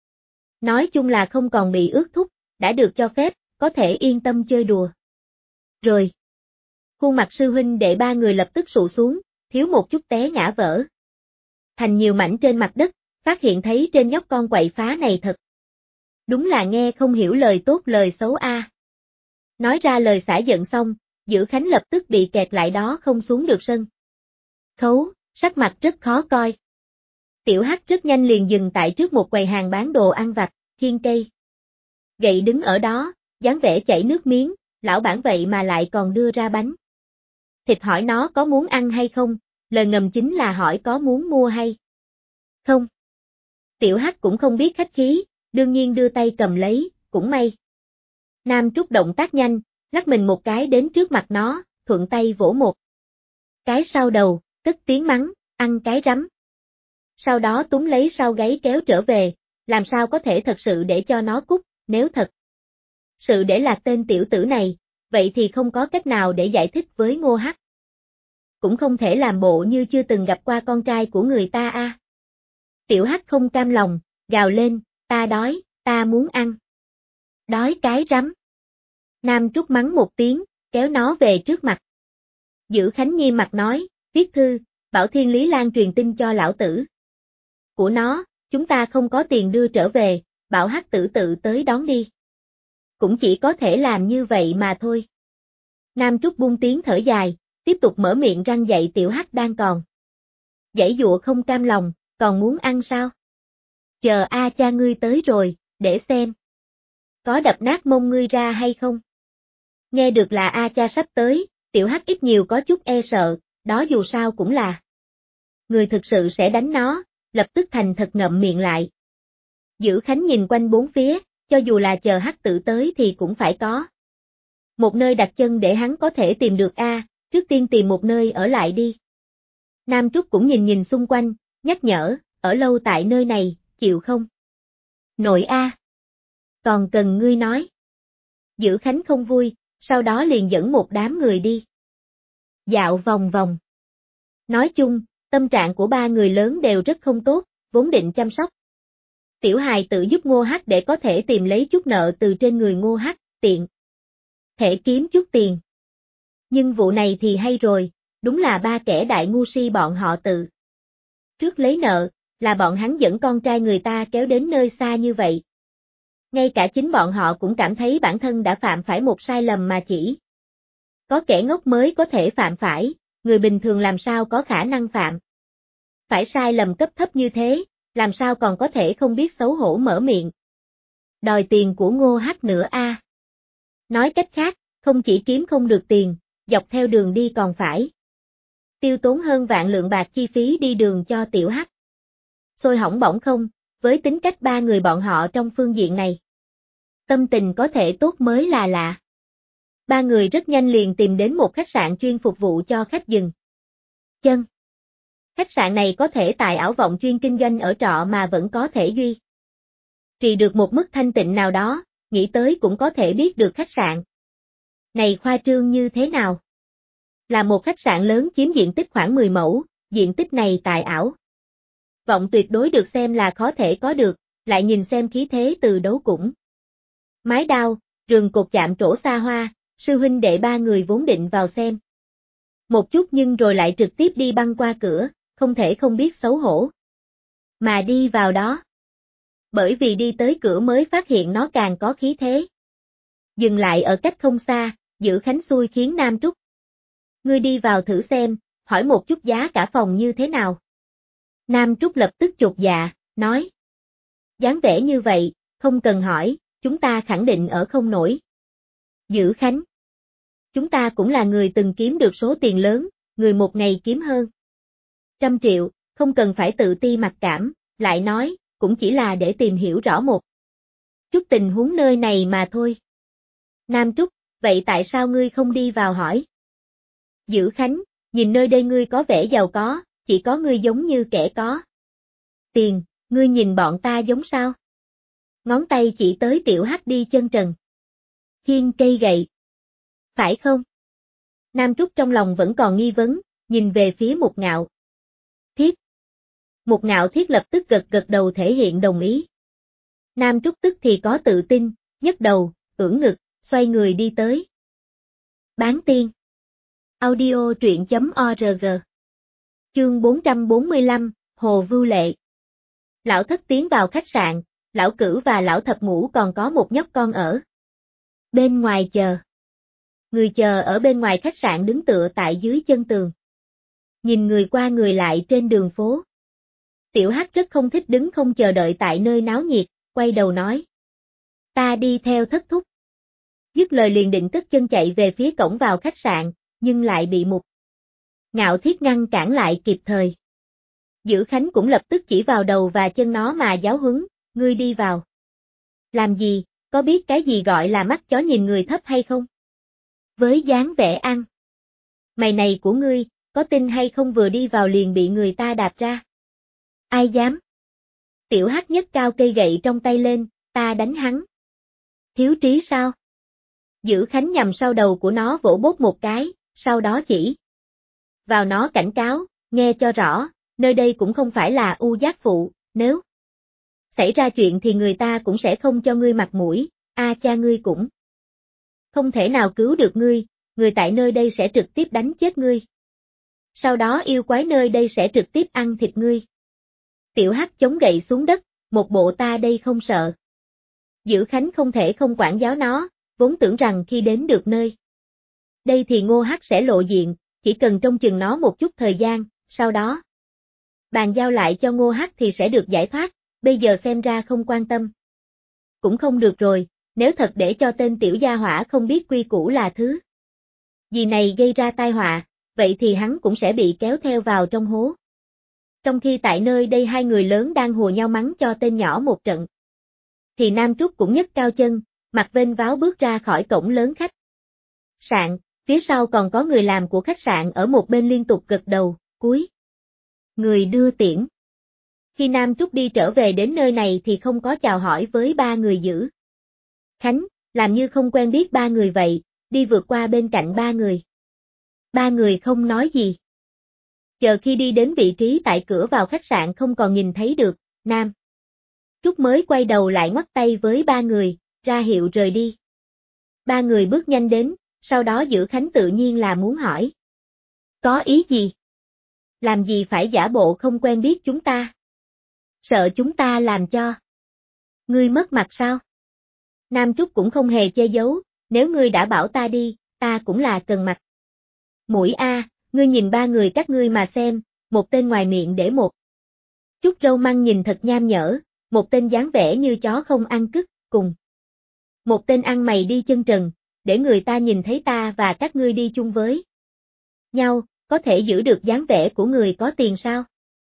Nói chung là không còn bị ước thúc, đã được cho phép, có thể yên tâm chơi đùa. Rồi. Khuôn mặt sư huynh đệ ba người lập tức sụ xuống, thiếu một chút té ngã vỡ. Thành nhiều mảnh trên mặt đất, phát hiện thấy trên nhóc con quậy phá này thật. Đúng là nghe không hiểu lời tốt lời xấu a. Nói ra lời xả giận xong, Dữ Khánh lập tức bị kẹt lại đó không xuống được sân. Khấu, sắc mặt rất khó coi. Tiểu Hắc rất nhanh liền dừng tại trước một quầy hàng bán đồ ăn vặt, thiên cây. Gậy đứng ở đó, dáng vẻ chảy nước miếng, lão bản vậy mà lại còn đưa ra bánh. Thịt hỏi nó có muốn ăn hay không, lời ngầm chính là hỏi có muốn mua hay không. Tiểu Hắc cũng không biết khách khí, đương nhiên đưa tay cầm lấy, cũng may. Nam Trúc động tác nhanh, lắc mình một cái đến trước mặt nó, thuận tay vỗ một cái sau đầu, cất tiếng mắng, ăn cái rắm. Sau đó túm lấy sau gáy kéo trở về, làm sao có thể thật sự để cho nó cút, nếu thật sự để lạc tên tiểu tử này, vậy thì không có cách nào để giải thích với Ngô Hắc. Cũng không thể làm bộ như chưa từng gặp qua con trai của người ta a. Tiểu Hắc không cam lòng, gào lên, ta đói, ta muốn ăn. Đói cái rắm. Nam Trúc mắng một tiếng, kéo nó về trước mặt. Dữ Khánh nghiêm mặt nói, viết thư, bảo Thiên Lý Lan truyền tin cho lão tử. Của nó, chúng ta không có tiền đưa trở về, bảo Hắc tử tự tới đón đi. Cũng chỉ có thể làm như vậy mà thôi. Nam Trúc buông tiếng thở dài, tiếp tục mở miệng răng dạy Tiểu Hắc đang còn giãy giụa không cam lòng, còn muốn ăn sao? Chờ a cha ngươi tới rồi, để xem. Có đập nát mông ngươi ra hay không? Nghe được là a cha sắp tới, Tiểu Hắc ít nhiều có chút e sợ, đó dù sao cũng là người thực sự sẽ đánh nó, lập tức thành thật ngậm miệng lại. Dữ Khánh nhìn quanh bốn phía, cho dù là chờ Hắc tử tới thì cũng phải có một nơi đặt chân để hắn có thể tìm được a, trước tiên tìm một nơi ở lại đi. Nam Trúc cũng nhìn nhìn xung quanh, nhắc nhở, ở lâu tại nơi này, chịu không? Nội a. Còn cần ngươi nói. Dữ Khánh không vui, sau đó liền dẫn một đám người đi. Dạo vòng vòng. Nói chung, tâm trạng của ba người lớn đều rất không tốt, vốn định chăm sóc Tiểu hài tự giúp Ngô Hắc để có thể tìm lấy chút nợ từ trên người Ngô Hắc, tiện thể kiếm chút tiền. Nhưng vụ này thì hay rồi, đúng là ba kẻ đại ngu si bọn họ tự trước lấy nợ, là bọn hắn dẫn con trai người ta kéo đến nơi xa như vậy. Ngay cả chính bọn họ cũng cảm thấy bản thân đã phạm phải một sai lầm mà chỉ có kẻ ngốc mới có thể phạm phải, người bình thường làm sao có khả năng phạm phải sai lầm cấp thấp như thế, làm sao còn có thể không biết xấu hổ mở miệng đòi tiền của Ngô Hắc nữa a. Nói cách khác, không chỉ kiếm không được tiền, dọc theo đường đi còn phải tiêu tốn hơn vạn lượng bạc chi phí đi đường cho Tiểu Hắc. Xôi hỏng bỏng không, với tính cách ba người bọn họ trong phương diện này. Tâm tình có thể tốt mới là lạ. Ba người rất nhanh liền tìm đến một khách sạn chuyên phục vụ cho khách dừng chân. Khách sạn này có thể tại ảo vọng chuyên kinh doanh ở trọ mà vẫn có thể duy trì được một mức thanh tịnh nào đó, nghĩ tới cũng có thể biết được khách sạn này khoa trương như thế nào. Là một khách sạn lớn chiếm diện tích khoảng 10 mẫu, diện tích này tại ảo vọng tuyệt đối được xem là khó thể có được, lại nhìn xem khí thế từ đấu cũng. Mái đao, rừng cột chạm trổ xa hoa, sư huynh đệ ba người vốn định vào xem một chút nhưng rồi lại trực tiếp đi băng qua cửa, không thể không biết xấu hổ mà đi vào đó. Bởi vì đi tới cửa mới phát hiện nó càng có khí thế. Dừng lại ở cách không xa, Dữ Khánh xui khiến Nam Trúc. Ngươi đi vào thử xem, hỏi một chút giá cả phòng như thế nào. Nam Trúc lập tức chột dạ, nói. Dáng vẻ như vậy, không cần hỏi, chúng ta khẳng định ở không nổi. Dữ Khánh. Chúng ta cũng là người từng kiếm được số tiền lớn, người một ngày kiếm hơn 100 triệu, không cần phải tự ti mặc cảm, lại nói, cũng chỉ là để tìm hiểu rõ một chút tình huống nơi này mà thôi. Nam Trúc, vậy tại sao ngươi không đi vào hỏi? Dữ Khánh, nhìn nơi đây ngươi có vẻ giàu có, chỉ có ngươi giống như kẻ có tiền, ngươi nhìn bọn ta giống sao? Ngón tay chỉ tới Tiểu Hắc đi chân trần. Khiêng cây gậy. Phải không? Nam Trúc trong lòng vẫn còn nghi vấn, nhìn về phía Mục Ngạo. Thiết. Mục Ngạo Thiết lập tức gật gật đầu thể hiện đồng ý. Nam Trúc tức thì có tự tin, nhấc đầu, ưỡn ngực, xoay người đi tới. Bán tiên. Audio truyện.org. Chương 445, Hồ Vưu Lệ. Lão Thất tiến vào khách sạn, Lão Cửu và Lão Thập Ngũ còn có một nhóc con ở bên ngoài chờ. Người chờ ở bên ngoài khách sạn đứng tựa tại dưới chân tường. Nhìn người qua người lại trên đường phố. Tiểu Hắc rất không thích đứng không chờ đợi tại nơi náo nhiệt, quay đầu nói. Ta đi theo Thất thúc. Dứt lời liền định cất chân chạy về phía cổng vào khách sạn, nhưng lại bị Mục Ngạo Thiết ngăn cản lại kịp thời. Dữ Khánh cũng lập tức chỉ vào đầu và chân nó mà giáo huấn, ngươi đi vào. Làm gì, có biết cái gì gọi là mắt chó nhìn người thấp hay không? Với dáng vẻ ăn. Mày này của ngươi, có tin hay không vừa đi vào liền bị người ta đạp ra? Ai dám? Tiểu Hắc nhấc cao cây gậy trong tay lên, ta đánh hắn. Thiếu trí sao? Dữ Khánh nhằm sau đầu của nó vỗ bốp một cái, sau đó chỉ vào nó cảnh cáo, nghe cho rõ, nơi đây cũng không phải là U Giác Phụ, nếu xảy ra chuyện thì người ta cũng sẽ không cho ngươi mặt mũi, cha ngươi cũng không thể nào cứu được ngươi, người tại nơi đây sẽ trực tiếp đánh chết ngươi. Sau đó yêu quái nơi đây sẽ trực tiếp ăn thịt ngươi. Tiểu Hắc chống gậy xuống đất, một bộ ta đây không sợ. Dữ Khánh không thể không quản giáo nó, vốn tưởng rằng khi đến được nơi đây thì Ngô Hắc sẽ lộ diện, chỉ cần trông chừng nó một chút thời gian, sau đó bàn giao lại cho Ngô Hắc thì sẽ được giải thoát, bây giờ xem ra không quan tâm. Cũng không được rồi, nếu thật để cho tên tiểu gia hỏa không biết quy củ là thứ gì này gây ra tai họa, vậy thì hắn cũng sẽ bị kéo theo vào trong hố. Trong khi tại nơi đây hai người lớn đang hùa nhau mắng cho tên nhỏ một trận, thì Nam Trúc cũng nhấc cao chân, mặt vênh váo bước ra khỏi cổng lớn khách sạn, phía sau còn có người làm của khách sạn ở một bên liên tục gật đầu, cúi người đưa tiễn. Khi Nam Trúc đi trở về đến nơi này thì không có chào hỏi với ba người Dữ Khánh, làm như không quen biết ba người vậy, đi vượt qua bên cạnh ba người. Ba người không nói gì. Chờ khi đi đến vị trí tại cửa vào khách sạn không còn nhìn thấy được, Nam Trúc mới quay đầu lại ngoắc tay với ba người, ra hiệu rời đi. Ba người bước nhanh đến, sau đó Dữ Khánh tự nhiên là muốn hỏi. Có ý gì? Làm gì phải giả bộ không quen biết chúng ta? Sợ chúng ta làm cho ngươi mất mặt sao? Nam Trúc cũng không hề che giấu, nếu ngươi đã bảo ta đi, ta cũng là cần mặt. Mũi ngươi nhìn ba người các ngươi mà xem, một tên ngoài miệng để một chút râu măng nhìn thật nham nhở, một tên dáng vẻ như chó không ăn cứt, cùng một tên ăn mày đi chân trần, để người ta nhìn thấy ta và các ngươi đi chung với nhau, có thể giữ được dáng vẻ của người có tiền sao?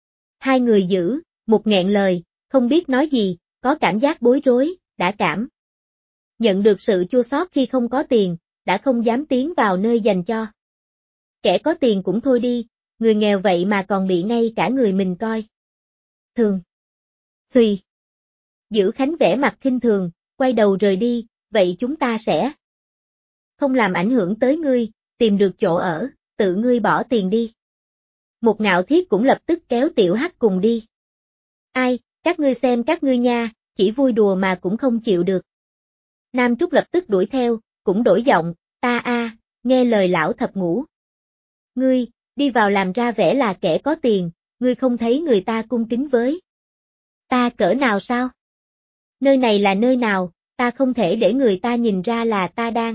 Hai người Giữ, một nghẹn lời, không biết nói gì, có cảm giác bối rối, đã cảm nhận được sự chua xót khi không có tiền, đã không dám tiến vào nơi dành cho kẻ có tiền cũng thôi đi, người nghèo vậy mà còn bị ngay cả người mình coi thường. Xùy. Dữ Khánh vẻ mặt khinh thường, quay đầu rời đi, vậy chúng ta sẽ không làm ảnh hưởng tới ngươi, tìm được chỗ ở, tự ngươi bỏ tiền đi. Một Ngạo Thiết cũng lập tức kéo Tiểu Hắc cùng đi. Ai, các ngươi xem các ngươi nha, chỉ vui đùa mà cũng không chịu được. Nam Trúc lập tức đuổi theo, cũng đổi giọng, ta nghe lời lão Thập Ngũ. Ngươi, đi vào làm ra vẻ là kẻ có tiền, ngươi không thấy người ta cung kính với ta cỡ nào sao? Nơi này là nơi nào, ta không thể để người ta nhìn ra là ta đang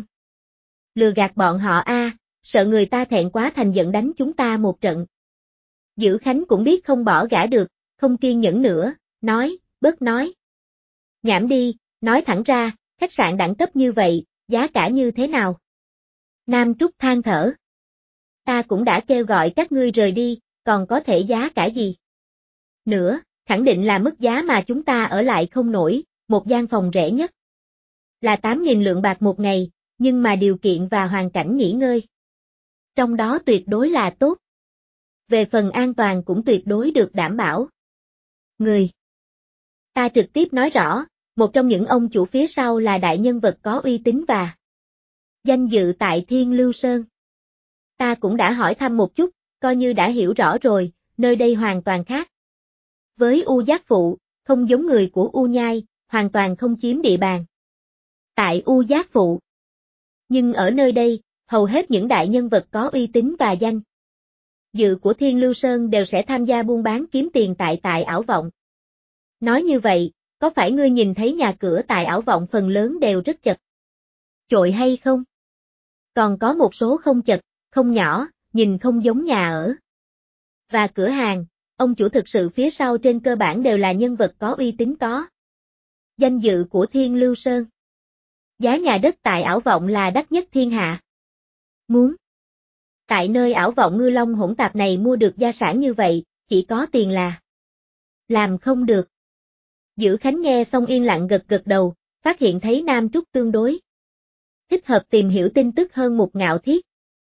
lừa gạt bọn họ sợ người ta thẹn quá thành giận đánh chúng ta một trận. Dữ Khánh cũng biết không bỏ gã được, không kiên nhẫn nữa, nói, bớt nói. Nhảm đi, nói thẳng ra, khách sạn đẳng cấp như vậy, giá cả như thế nào? Nam Trúc than thở. Ta cũng đã kêu gọi các ngươi rời đi, còn có thể giá cả gì? Nữa, khẳng định là mức giá mà chúng ta ở lại không nổi, một gian phòng rẻ nhất là 8.000 lượng bạc một ngày, nhưng mà điều kiện và hoàn cảnh nghỉ ngơi trong đó tuyệt đối là tốt. Về phần an toàn cũng tuyệt đối được đảm bảo. Người ta trực tiếp nói rõ, Một trong những ông chủ phía sau là đại nhân vật có uy tín và danh dự tại Thiên Lưu Sơn. Ta cũng đã hỏi thăm một chút, coi như đã hiểu rõ rồi, nơi đây hoàn toàn khác. Với U Giác Phụ, không giống người của U Nhai, hoàn toàn không chiếm địa bàn. Tại U Giác Phụ. Nhưng ở nơi đây, hầu hết những đại nhân vật có uy tín và danh dự của Thiên Lưu Sơn đều sẽ tham gia buôn bán kiếm tiền tại ảo vọng. Nói như vậy, có phải ngươi nhìn thấy nhà cửa tại ảo vọng phần lớn đều rất chật chội hay không? Còn có một số không chật, không nhỏ, nhìn không giống nhà ở. Và cửa hàng, ông chủ thực sự phía sau trên cơ bản đều là nhân vật có uy tín có danh dự của Thiên Lưu Sơn. Giá nhà đất tại ảo vọng là đắt nhất thiên hạ. Muốn tại nơi ảo vọng ngư long hỗn tạp này mua được gia sản như vậy, chỉ có tiền là làm không được. Dữ Khánh nghe xong yên lặng gật gật đầu, phát hiện thấy Nam Trúc tương đối thích hợp tìm hiểu tin tức hơn Mục Ngạo Thiết.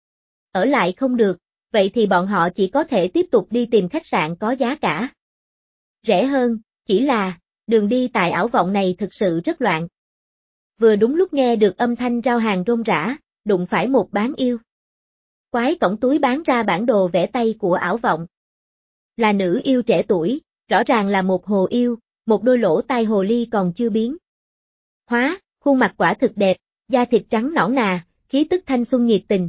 Ở lại không được, vậy thì bọn họ chỉ có thể tiếp tục đi tìm khách sạn có giá cả rẻ hơn, chỉ là đường đi tại ảo vọng này thực sự rất loạn. Vừa đúng lúc nghe được âm thanh rao hàng rôm rã, đụng phải một bán yêu quái cổng túi bán ra bản đồ vẽ tay của ảo vọng. Là nữ yêu trẻ tuổi, rõ ràng là một hồ yêu, một đôi lỗ tai hồ ly còn chưa biến hóa, khuôn mặt quả thực đẹp, da thịt trắng nõn nà, khí tức thanh xuân nhiệt tình.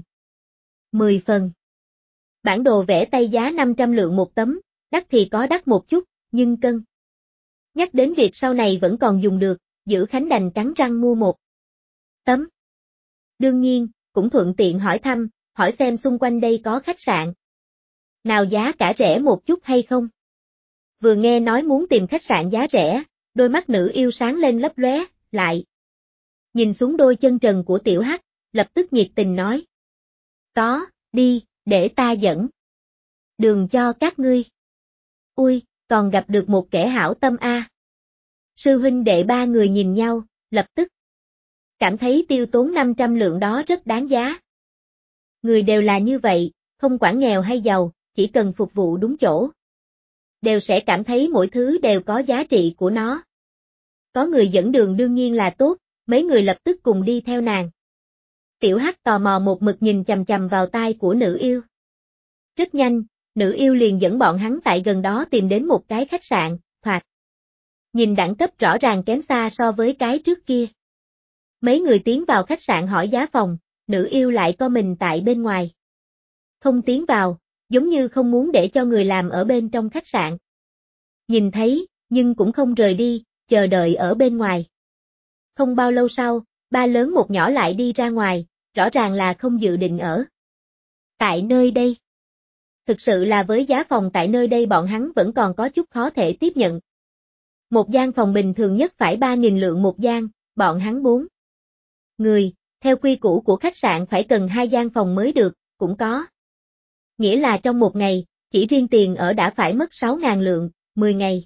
10 phần. Bản đồ vẽ tay giá 500 lượng một tấm, đắt thì có đắt một chút, nhưng cân nhắc đến việc sau này vẫn còn dùng được, Dữ Khánh đành cắn răng mua một tấm. Đương nhiên, cũng thuận tiện hỏi thăm, hỏi xem xung quanh đây có khách sạn nào giá cả rẻ một chút hay không. Vừa nghe nói muốn tìm khách sạn giá rẻ, đôi mắt nữ yêu sáng lên lấp lóe, lại nhìn xuống đôi chân trần của Tiểu Hắc, lập tức nhiệt tình nói. Có, đi, để ta dẫn đường cho các ngươi. Ui, còn gặp được một kẻ hảo tâm a. Sư huynh đệ ba người nhìn nhau, lập tức cảm thấy tiêu tốn 500 lượng đó rất đáng giá. Người đều là như vậy, không quản nghèo hay giàu, chỉ cần phục vụ đúng chỗ, đều sẽ cảm thấy mỗi thứ đều có giá trị của nó. Có người dẫn đường đương nhiên là tốt, mấy người lập tức cùng đi theo nàng. Tiểu Hắc tò mò một mực nhìn chằm chằm vào tai của nữ yêu. Rất nhanh, nữ yêu liền dẫn bọn hắn tại gần đó tìm đến một cái khách sạn, thoạt nhìn đẳng cấp rõ ràng kém xa so với cái trước kia. Mấy người tiến vào khách sạn hỏi giá phòng, nữ yêu lại co mình tại bên ngoài. Không tiến vào, giống như không muốn để cho người làm ở bên trong khách sạn nhìn thấy, nhưng cũng không rời đi, chờ đợi ở bên ngoài. Không bao lâu sau, ba lớn một nhỏ lại đi ra ngoài, rõ ràng là không dự định ở tại nơi đây. Thực sự là với giá phòng tại nơi đây bọn hắn vẫn còn có chút khó thể tiếp nhận. Một gian phòng bình thường nhất phải 3.000 lượng một gian, bọn hắn 4 người, theo quy củ của khách sạn phải cần 2 gian phòng mới được, cũng có. Nghĩa là trong một ngày, chỉ riêng tiền ở đã phải mất 6.000 lượng, 10 ngày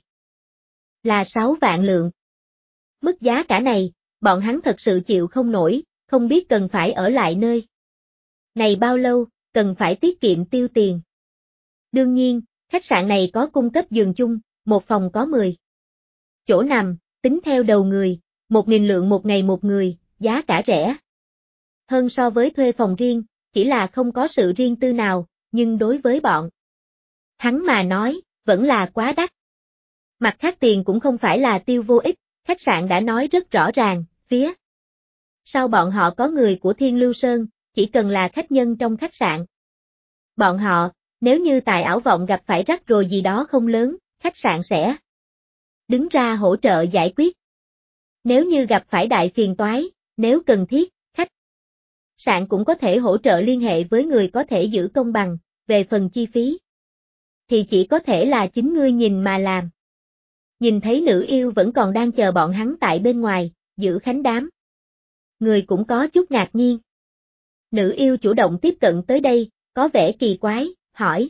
là 6 vạn lượng. Mức giá cả này, bọn hắn thật sự chịu không nổi, không biết cần phải ở lại nơi này bao lâu, cần phải tiết kiệm tiêu tiền. Đương nhiên, khách sạn này có cung cấp giường chung, một phòng có 10 chỗ nằm, tính theo đầu người, 1.000 lượng một ngày một người, giá cả rẻ hơn so với thuê phòng riêng, chỉ là không có sự riêng tư nào, nhưng đối với bọn hắn mà nói, vẫn là quá đắt. Mặt khác tiền cũng không phải là tiêu vô ích, khách sạn đã nói rất rõ ràng, phía sau bọn họ có người của Thiên Lưu Sơn, chỉ cần là khách nhân trong khách sạn. Bọn họ, nếu như tại ảo vọng gặp phải rắc rối gì đó không lớn, khách sạn sẽ đứng ra hỗ trợ giải quyết. Nếu như gặp phải đại phiền toái, nếu cần thiết, khách sạn cũng có thể hỗ trợ liên hệ với người có thể giữ công bằng, về phần chi phí thì chỉ có thể là chính ngươi nhìn mà làm. Nhìn thấy nữ yêu vẫn còn đang chờ bọn hắn tại bên ngoài, Dữ Khánh đám người cũng có chút ngạc nhiên. Nữ yêu chủ động tiếp cận tới đây, có vẻ kỳ quái, hỏi.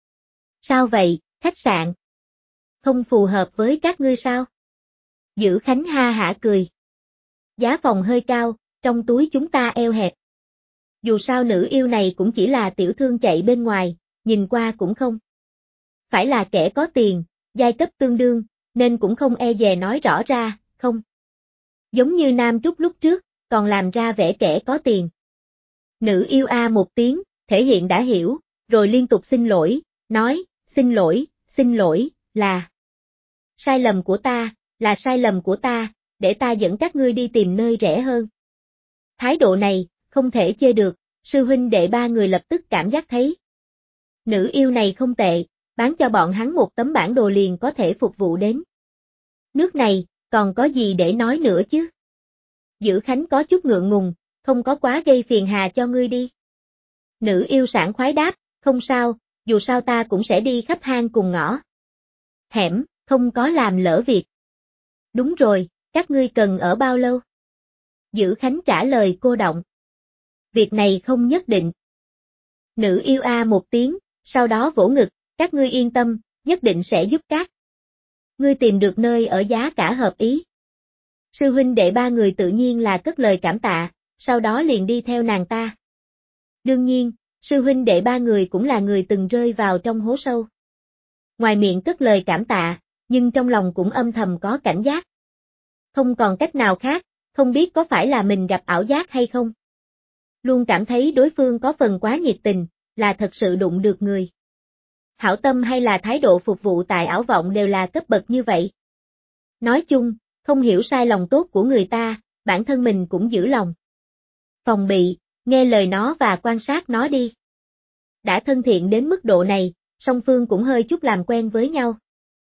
Sao vậy, khách sạn không phù hợp với các ngươi sao? Dữ Khánh ha hả cười. Giá phòng hơi cao, trong túi chúng ta eo hẹp. Dù sao nữ yêu này cũng chỉ là tiểu thương chạy bên ngoài, nhìn qua cũng không phải là kẻ có tiền, giai cấp tương đương, nên cũng không e dè nói rõ ra, không. Giống như Nam Trúc lúc trước, còn làm ra vẻ kẻ có tiền. Nữ yêu a một tiếng, thể hiện đã hiểu, rồi liên tục xin lỗi, nói, xin lỗi, là sai lầm của ta, là sai lầm của ta, để ta dẫn các ngươi đi tìm nơi rẻ hơn. Thái độ này, không thể chê được, sư huynh đệ ba người lập tức cảm giác thấy. Nữ yêu này không tệ, bán cho bọn hắn một tấm bản đồ liền có thể phục vụ đến. Nước này, còn có gì để nói nữa chứ? Dữ Khánh có chút ngượng ngùng, không có quá gây phiền hà cho ngươi đi. Nữ yêu sảng khoái đáp, không sao, dù sao ta cũng sẽ đi khắp hang cùng ngõ. Hẻm, không có làm lỡ việc. Đúng rồi, các ngươi cần ở bao lâu? Dữ Khánh trả lời cô động. Việc này không nhất định. Nữ yêu a một tiếng, sau đó vỗ ngực, các ngươi yên tâm, nhất định sẽ giúp các. Ngươi tìm được nơi ở giá cả hợp ý. Sư huynh đệ ba người tự nhiên là cất lời cảm tạ, sau đó liền đi theo nàng ta. Đương nhiên, sư huynh đệ ba người cũng là người từng rơi vào trong hố sâu. Ngoài miệng cất lời cảm tạ, nhưng trong lòng cũng âm thầm có cảnh giác. Không còn cách nào khác, không biết có phải là mình gặp ảo giác hay không. Luôn cảm thấy đối phương có phần quá nhiệt tình, là thật sự đụng được người. Hảo tâm hay là thái độ phục vụ tại ảo vọng đều là cấp bậc như vậy. Nói chung, không hiểu sai lòng tốt của người ta, bản thân mình cũng giữ lòng. Phòng bị, nghe lời nó và quan sát nó đi. Đã thân thiện đến mức độ này, song phương cũng hơi chút làm quen với nhau.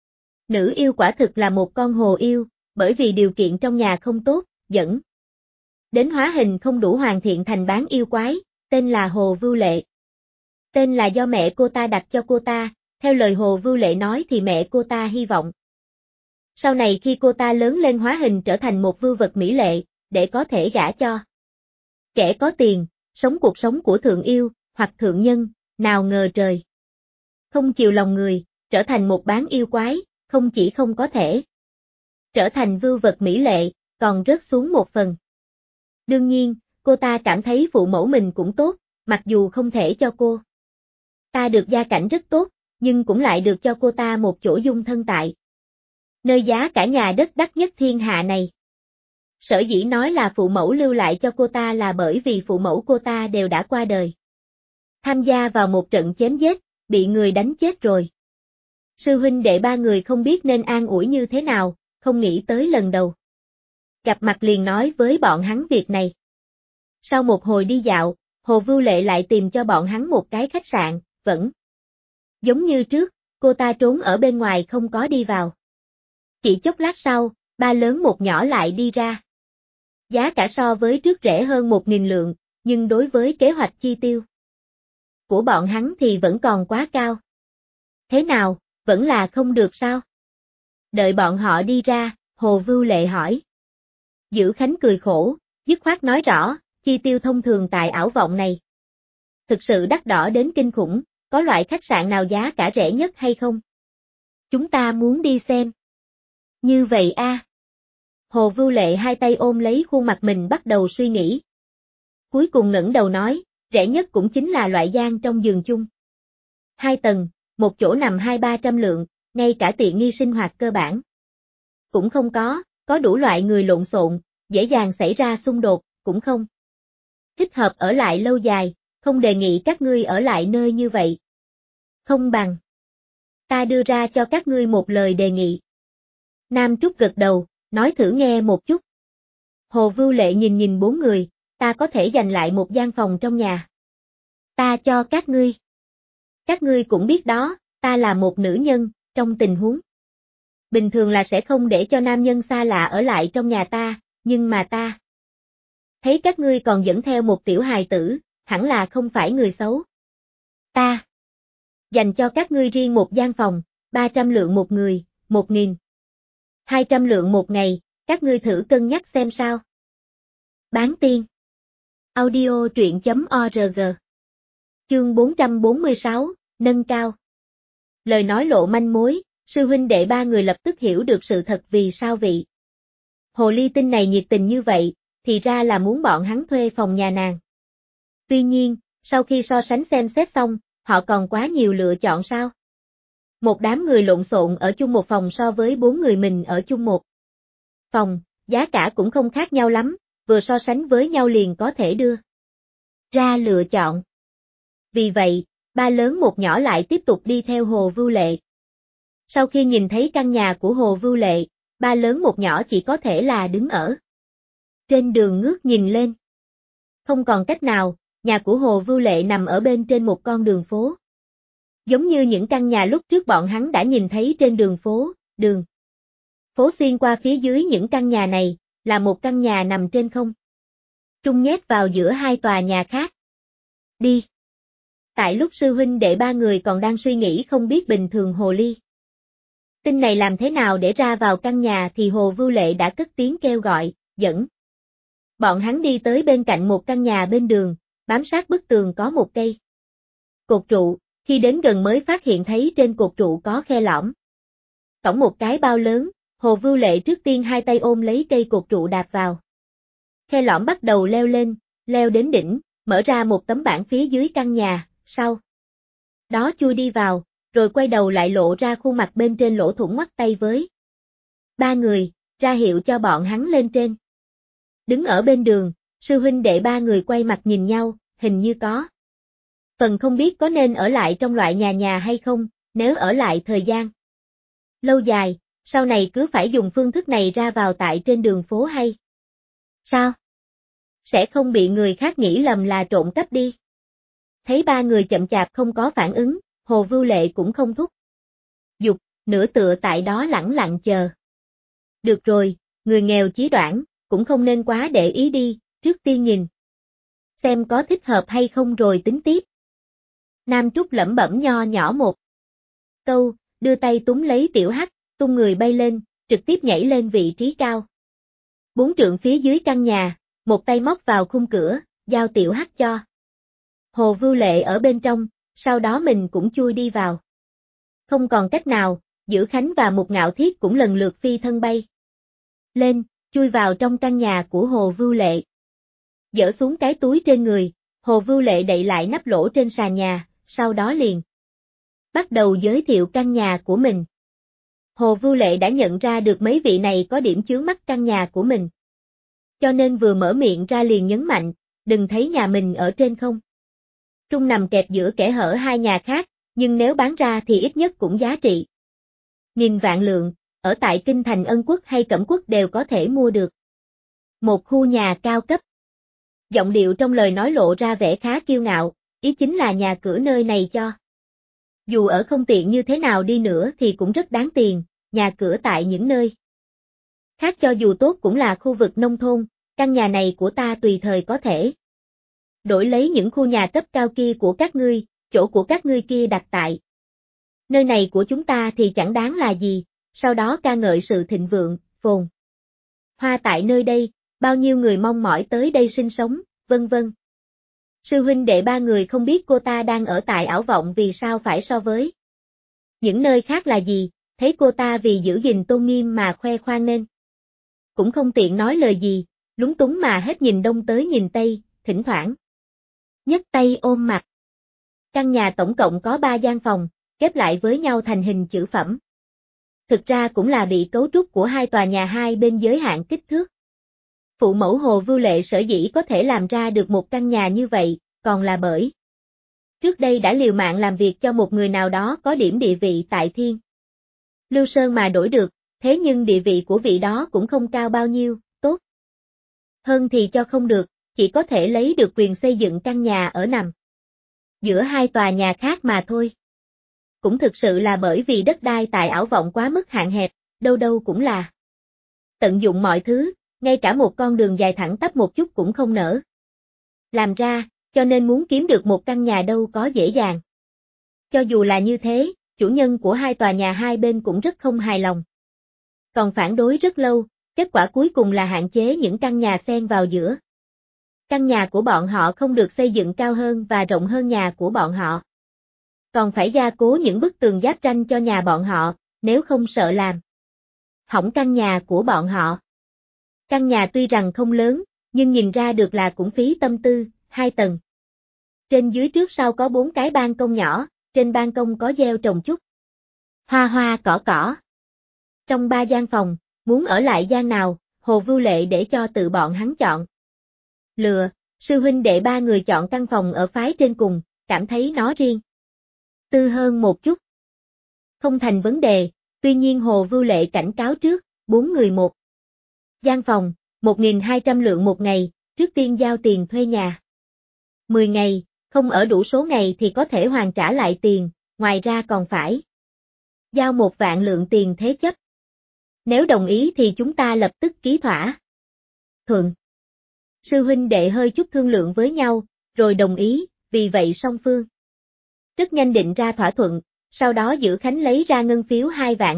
Nữ yêu quả thực là một con hồ yêu, bởi vì điều kiện trong nhà không tốt, dẫn đến hóa hình không đủ hoàn thiện thành bán yêu quái, tên là Hồ Vưu Lệ. Tên là do mẹ cô ta đặt cho cô ta, theo lời Hồ Vưu Lệ nói thì mẹ cô ta hy vọng. Sau này khi cô ta lớn lên hóa hình trở thành một vưu vật mỹ lệ, để có thể gả cho kẻ có tiền, sống cuộc sống của thượng yêu, hoặc thượng nhân, nào ngờ trời. Không chiều lòng người, trở thành một bán yêu quái, không chỉ không có thể trở thành vưu vật mỹ lệ, còn rớt xuống một phần. Đương nhiên, cô ta cảm thấy phụ mẫu mình cũng tốt, mặc dù không thể cho cô ta được gia cảnh rất tốt, nhưng cũng lại được cho cô ta một chỗ dung thân tại nơi giá cả nhà đất đắt nhất thiên hạ này. Sở dĩ nói là phụ mẫu lưu lại cho cô ta là bởi vì phụ mẫu cô ta đều đã qua đời. Tham gia vào một trận chém giết, bị người đánh chết rồi. Sư huynh đệ ba người không biết nên an ủi như thế nào, không nghĩ tới lần đầu gặp mặt liền nói với bọn hắn việc này. Sau một hồi đi dạo, Hồ Vưu Lệ lại tìm cho bọn hắn một cái khách sạn, vẫn giống như trước, cô ta trốn ở bên ngoài không có đi vào. Chỉ chốc lát sau, ba lớn một nhỏ lại đi ra. Giá cả so với trước rẻ hơn 1.000 lượng, nhưng đối với kế hoạch chi tiêu của bọn hắn thì vẫn còn quá cao. Thế nào, vẫn là không được sao? Đợi bọn họ đi ra, Hồ Vưu Lệ hỏi. Dữ Khánh cười khổ, dứt khoát nói rõ, chi tiêu thông thường tại ảo vọng này. Thực sự đắt đỏ đến kinh khủng, có loại khách sạn nào giá cả rẻ nhất hay không? Chúng ta muốn đi xem. Như vậy a. Hồ Vưu Lệ hai tay ôm lấy khuôn mặt mình bắt đầu suy nghĩ. Cuối cùng ngẩng đầu nói, rẻ nhất cũng chính là loại gian trong giường chung. 2 tầng, một chỗ nằm 200-300 lượng, ngay cả tiện nghi sinh hoạt cơ bản cũng không có đủ loại người lộn xộn, dễ dàng xảy ra xung đột, cũng không thích hợp ở lại lâu dài, không đề nghị các ngươi ở lại nơi như vậy. Không bằng ta đưa ra cho các ngươi một lời đề nghị. Nam Trúc gật đầu, nói thử nghe một chút. Hồ Vưu Lệ nhìn bốn người, ta có thể dành lại một gian phòng trong nhà. Ta cho các ngươi. Các ngươi cũng biết đó, ta là một nữ nhân, trong tình huống bình thường là sẽ không để cho nam nhân xa lạ ở lại trong nhà ta, nhưng mà ta thấy các ngươi còn dẫn theo một tiểu hài tử, hẳn là không phải người xấu. Ta dành cho các ngươi riêng một gian phòng, 300 lượng một người, 1.000. 200 lượng một ngày, các ngươi thử cân nhắc xem sao. Bán tiên. Audio truyện.org. Chương 446, nâng cao. Lời nói lộ manh mối, sư huynh đệ ba người lập tức hiểu được sự thật vì sao vị hồ ly tinh này nhiệt tình như vậy, thì ra là muốn bọn hắn thuê phòng nhà nàng. Tuy nhiên, sau khi so sánh xem xét xong, họ còn quá nhiều lựa chọn sao? Một đám người lộn xộn ở chung một phòng so với 4 người mình ở chung một phòng, giá cả cũng không khác nhau lắm, vừa so sánh với nhau liền có thể đưa ra lựa chọn. Vì vậy, ba lớn một nhỏ lại tiếp tục đi theo Hồ Vưu Lệ. Sau khi nhìn thấy căn nhà của Hồ Vưu Lệ, ba lớn một nhỏ chỉ có thể là đứng ở trên đường ngước nhìn lên. Không còn cách nào, nhà của Hồ Vưu Lệ nằm ở bên trên một con đường phố. Giống như những căn nhà lúc trước bọn hắn đã nhìn thấy trên đường phố, đường phố xuyên qua phía dưới những căn nhà này, là một căn nhà nằm trên không trung nhét vào giữa hai tòa nhà khác. Đi. Tại lúc sư huynh đệ ba người còn đang suy nghĩ không biết bình thường hồ ly tinh này làm thế nào để ra vào căn nhà thì Hồ Vưu Lệ đã cất tiếng kêu gọi, dẫn. Bọn hắn đi tới bên cạnh một căn nhà bên đường, bám sát bức tường có một cây cột trụ, khi đến gần mới phát hiện thấy trên cột trụ có khe lõm. Cổng một cái bao lớn, Hồ Vưu Lệ trước tiên hai tay ôm lấy cây cột trụ đạp vào. Khe lõm bắt đầu leo lên, leo đến đỉnh, mở ra một tấm bảng phía dưới căn nhà, sau đó chui đi vào, rồi quay đầu lại lộ ra khuôn mặt bên trên lỗ thủng ngoắt tay với ba người, ra hiệu cho bọn hắn lên trên. Đứng ở bên đường, sư huynh đệ ba người quay mặt nhìn nhau, hình như có phần không biết có nên ở lại trong loại nhà hay không, nếu ở lại thời gian lâu dài, sau này cứ phải dùng phương thức này ra vào tại trên đường phố hay sao? Sẽ không bị người khác nghĩ lầm là trộm cắp đi. Thấy ba người chậm chạp không có phản ứng, Hồ Vưu Lệ cũng không thúc giục, nửa tựa tại đó lẳng lặng chờ. Được rồi, người nghèo chí đoản, cũng không nên quá để ý đi, trước tiên nhìn xem có thích hợp hay không rồi tính tiếp. Nam Trúc lẩm bẩm nho nhỏ một câu, đưa tay túm lấy Tiểu Hắc, tung người bay lên, trực tiếp nhảy lên vị trí cao 4 trượng phía dưới căn nhà, một tay móc vào khung cửa, giao Tiểu Hắc cho Hồ Vưu Lệ ở bên trong, sau đó mình cũng chui đi vào. Không còn cách nào, Dữ Khánh và Mục Ngạo Thiết cũng lần lượt phi thân bay lên, chui vào trong căn nhà của Hồ Vưu Lệ. Dỡ xuống cái túi trên người, Hồ Vưu Lệ đậy lại nắp lỗ trên sàn nhà, sau đó liền bắt đầu giới thiệu căn nhà của mình. Hồ Vưu Lệ đã nhận ra được mấy vị này có điểm chướng mắt căn nhà của mình. Cho nên vừa mở miệng ra liền nhấn mạnh, đừng thấy nhà mình ở trên không trung nằm kẹp giữa kẽ hở hai nhà khác, nhưng nếu bán ra thì ít nhất cũng giá trị nghìn vạn lượng, ở tại Kinh Thành Ân Quốc hay Cẩm Quốc đều có thể mua được một khu nhà cao cấp. Giọng điệu trong lời nói lộ ra vẻ khá kiêu ngạo, ý chính là nhà cửa nơi này cho dù ở không tiện như thế nào đi nữa thì cũng rất đáng tiền, nhà cửa tại những nơi khác cho dù tốt cũng là khu vực nông thôn, căn nhà này của ta tùy thời có thể đổi lấy những khu nhà cấp cao kia của các ngươi, chỗ của các ngươi kia đặt tại nơi này của chúng ta thì chẳng đáng là gì, sau đó ca ngợi sự thịnh vượng, phồn hoa tại nơi đây, bao nhiêu người mong mỏi tới đây sinh sống, vân vân. Sư huynh đệ ba người không biết cô ta đang ở tại Ảo Vọng vì sao phải so với những nơi khác là gì, thấy cô ta vì giữ gìn tôn nghiêm mà khoe khoang nên cũng không tiện nói lời gì, lúng túng mà hết nhìn đông tới nhìn tây, thỉnh thoảng nhấc tay ôm mặt. Căn nhà tổng cộng có 3 gian phòng, ghép lại với nhau thành hình chữ phẩm. Thực ra cũng là bị cấu trúc của hai tòa nhà hai bên giới hạn kích thước. Phụ mẫu Hồ Vưu Lệ sở dĩ có thể làm ra được một căn nhà như vậy, còn là bởi trước đây đã liều mạng làm việc cho một người nào đó có điểm địa vị tại Thiên Lưu Sơn mà đổi được, thế nhưng địa vị của vị đó cũng không cao bao nhiêu, tốt hơn thì cho không được, chỉ có thể lấy được quyền xây dựng căn nhà ở nằm giữa hai tòa nhà khác mà thôi. Cũng thực sự là bởi vì đất đai tại Ảo Vọng quá mức hạn hẹp, đâu đâu cũng là tận dụng mọi thứ, ngay cả một con đường dài thẳng tắp một chút cũng không nỡ làm ra, cho nên muốn kiếm được một căn nhà đâu có dễ dàng. Cho dù là như thế, chủ nhân của hai tòa nhà hai bên cũng rất không hài lòng. Còn phản đối rất lâu, kết quả cuối cùng là hạn chế những căn nhà xen vào giữa. Căn nhà của bọn họ không được xây dựng cao hơn và rộng hơn nhà của bọn họ. Còn phải gia cố những bức tường giáp ranh cho nhà bọn họ, nếu không sợ làm hỏng căn nhà của bọn họ. Căn nhà tuy rằng không lớn, nhưng nhìn ra được là cũng phí tâm tư, 2 tầng. Trên dưới trước sau có 4 cái ban công nhỏ, trên ban công có gieo trồng chút hoa hoa cỏ cỏ. Trong 3 gian phòng, muốn ở lại gian nào, Hồ Vưu Lệ để cho tự bọn hắn chọn. Lừa, sư huynh đệ ba người chọn căn phòng ở phái trên cùng, cảm thấy nó riêng tư hơn một chút. Không thành vấn đề, tuy nhiên Hồ Vưu Lệ cảnh cáo trước, 4 người một gian phòng, 1.200 lượng một ngày, trước tiên giao tiền thuê nhà. 10 ngày, không ở đủ số ngày thì có thể hoàn trả lại tiền, ngoài ra còn phải giao 1 vạn lượng tiền thế chấp. Nếu đồng ý thì chúng ta lập tức ký thỏa thuận. Sư huynh đệ hơi chút thương lượng với nhau, rồi đồng ý, vì vậy song phương rất nhanh định ra thỏa thuận, sau đó Dữ Khánh lấy ra ngân phiếu 2 vạn